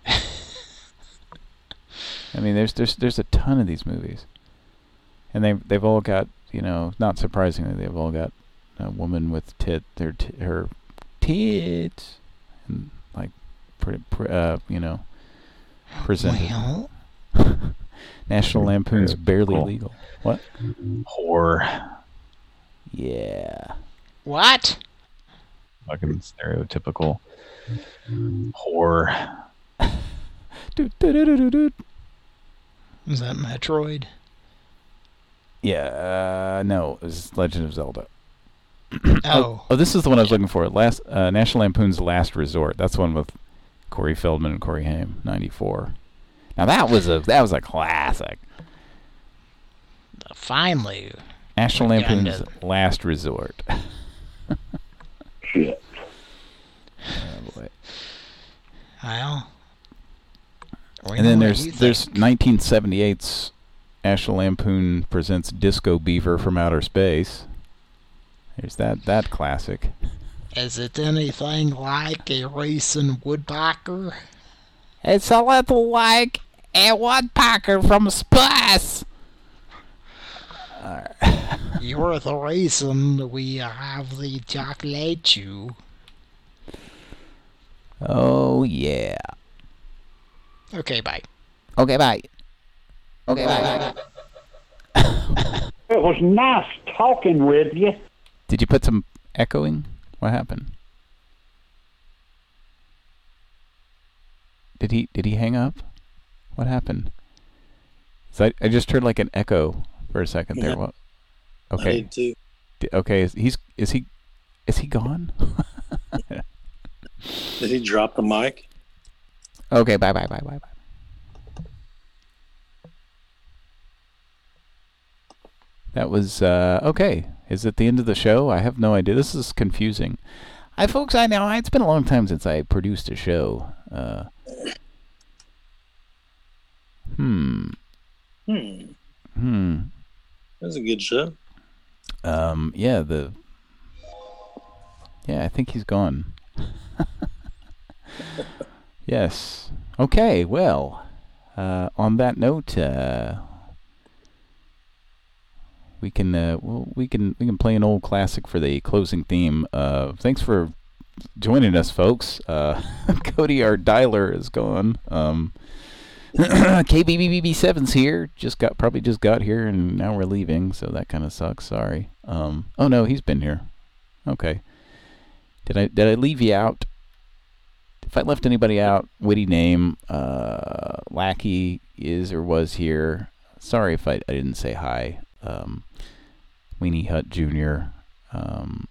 I mean, there's there's there's a ton of these movies, and they they've all got, you know, not surprisingly, they've all got a woman with tit their t her tits, and like, pre, pre, uh, you know, presented. Well. National Lampoon's Barely Cool. Legal. What? Whore. Yeah. What? Fucking stereotypical whore. Doot, doot, doot, doot, doot. Was that Metroid? Yeah. Uh, no, it was Legend of Zelda. Oh. Oh, this is the one I was looking for. Last uh, National Lampoon's Last Resort. That's the one with Corey Feldman and Corey Haim, ninety-four. Now that was a that was a classic. Finally. National we Lampoon's kinda- Last Resort. Shit. Oh boy. Well. we And then know what there's you there's think. nineteen seventy-eight's National Lampoon presents Disco Beaver from Outer Space. There's that that classic. Is it anything like a racing woodpecker? It's a little like a woodpecker from space. You're the reason we have the chocolate chew. Oh yeah. Okay, bye. Okay, bye. Okay, bye. It was nice talking with you. Did you put some echoing? What happened? Did he did he hang up? What happened? So I, I just heard like an echo for a second there. Yeah. What? I Okay. did too. D- Okay. Is, he's is he is he gone? Did he drop the mic? Okay. Bye bye bye bye bye. That was, uh, okay. Is it the end of the show? I have no idea. This is confusing. I, folks, I know, it's been a long time since I produced a show. Uh, hmm. Hmm. Hmm. That's a good show. Um, yeah, the... Yeah, I think he's gone. Yes. Okay, well, uh, on that note, uh, we can uh, well, we can we can play an old classic for the closing theme. Uh, thanks for joining us, folks. Uh, Cody, our dialer, is gone. Um, K B B B seven's here. Just got probably just got here, and now we're leaving, so that kind of sucks. Sorry. Um, oh no, he's been here. Okay. Did I did I leave you out? If I left anybody out, witty name, uh, Lackey is or was here. Sorry if I, I didn't say hi. Um, Weenie Hut Junior Um,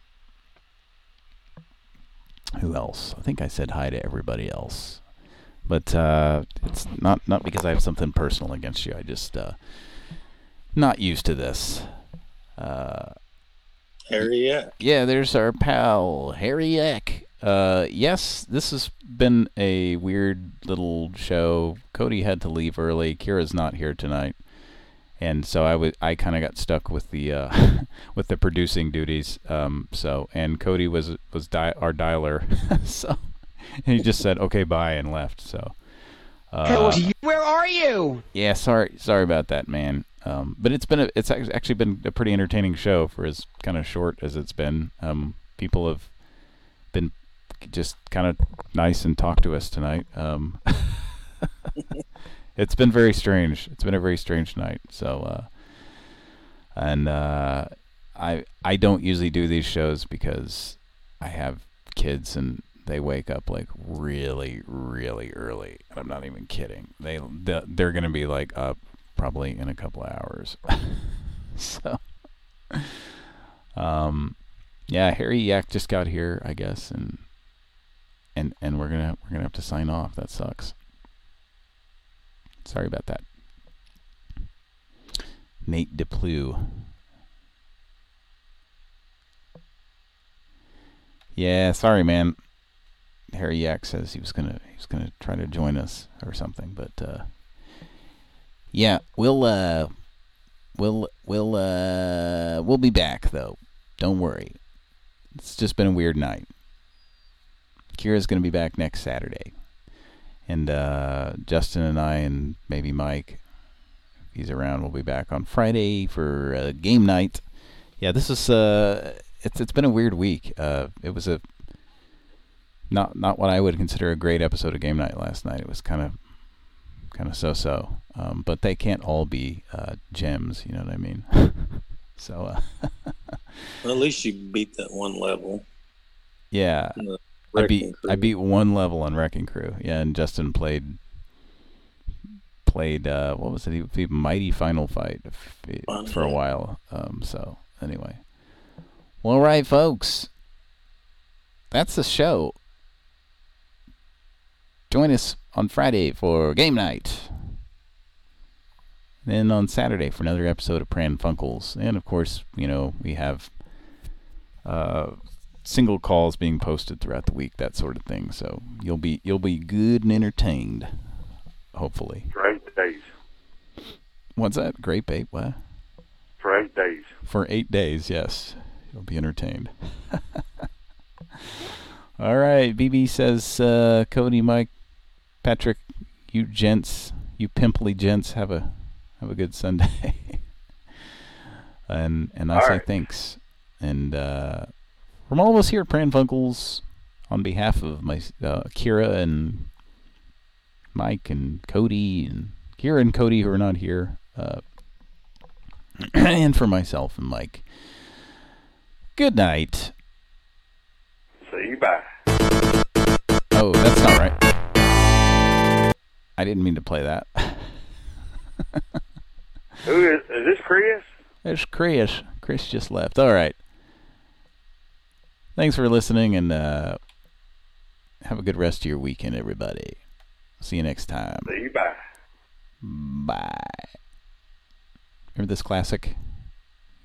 who else? I think I said hi to everybody else. But uh, it's not not because I have something personal against you. I just uh, not used to this. Uh, Harry Eck. Yeah, there's our pal Harry Eck. Uh, yes, this has been a weird little show. Cody had to leave early. Kira's not here tonight, and so I was I kind of got stuck with the uh, with the producing duties. Um, so and Cody was was di- our dialer, so and he just said okay bye and left. So. Uh, Where are you? Yeah, sorry, sorry about that, man. Um, but it's been a, it's actually been a pretty entertaining show for as kind of short as it's been. Um, people have been just kind of nice and talked to us tonight. Um, it's been very strange. It's been a very strange night. So, uh, and uh, I I don't usually do these shows because I have kids and they wake up like really, really early. And I'm not even kidding. They they're gonna be like up probably in a couple of hours. So, um, yeah, Harry Yak just got here, I guess, and and and we're gonna we're gonna have to sign off. That sucks. Sorry about that. Nate DePlew. Yeah, sorry, man. Harry Yak says he was gonna he was gonna try to join us or something, but uh, yeah, we'll uh, we'll we'll uh, we'll be back though. Don't worry. It's just been a weird night. Kira's gonna be back next Saturday, and uh, Justin and I and maybe Mike, if he's around, we'll be back on Friday for uh, game night. Yeah, this is uh, it's it's been a weird week. Uh, it was a Not not what I would consider a great episode of Game Night last night. It was kind of kind of so-so. Um, but they can't all be uh, gems, you know what I mean? So uh, well, at least you beat that one level. Yeah. I beat I beat one level on Wrecking Crew. Yeah, and Justin played played uh, what was it? The Mighty Final Fight f- for a while. Um, so anyway. Well, all right, folks. That's the show. Join us on Friday for game night. Then on Saturday for another episode of Pran Funkels. And of course, you know, we have uh, single calls being posted throughout the week, that sort of thing. So you'll be you'll be good and entertained, hopefully. For eight days. What's that? Great bait, what? For eight days. For eight days, yes. You'll be entertained. All right, B B says, uh, Cody, Mike, Patrick, you gents, you pimply gents, have a have a good Sunday. and and I all say right. thanks. And uh, from all of us here at Pran Funkels, on behalf of my uh, Kira and Mike and Cody and Kira and Cody who are not here, uh, and for myself and Mike, good night. See you bye. Oh, that's not right. I didn't mean to play that. Who is, is this Chris? There's Chris. Chris just left. All right. Thanks for listening, and uh, have a good rest of your weekend, everybody. See you next time. See you bye. Bye. Remember this classic?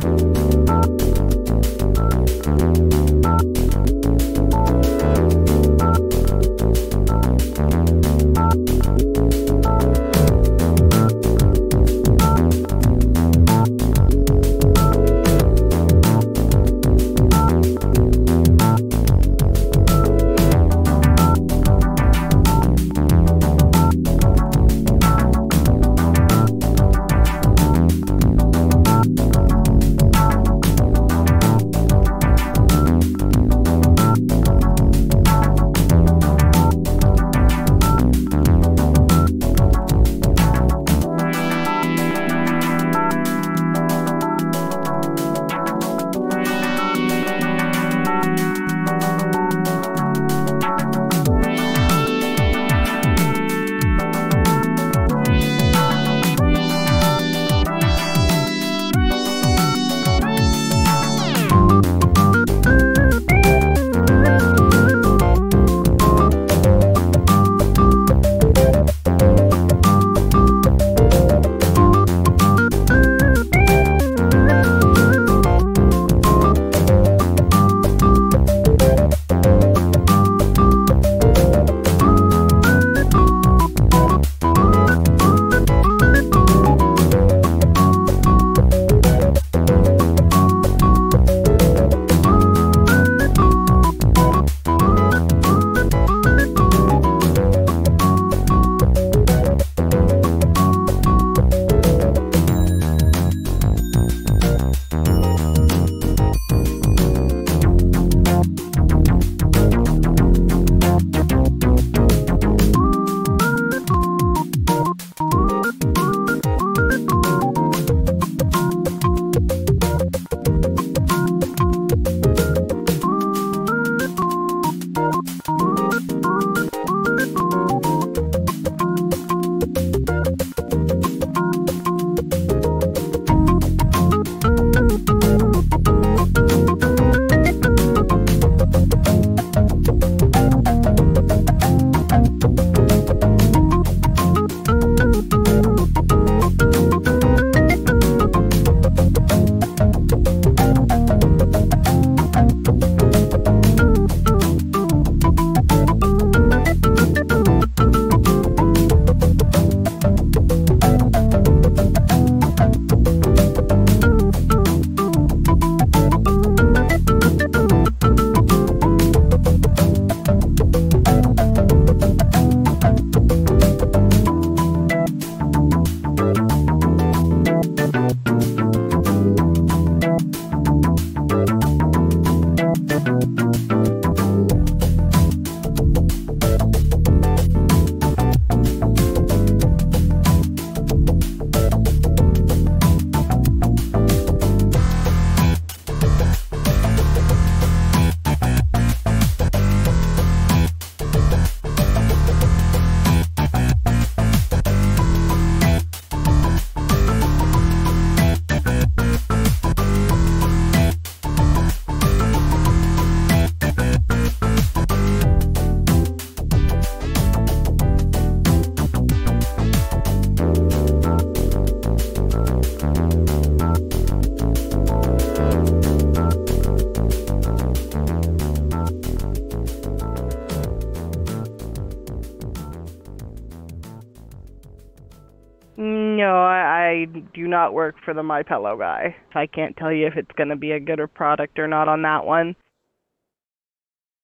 No, I, I do not work for the My Pillow guy. I can't tell you if it's going to be a good product or not on that one.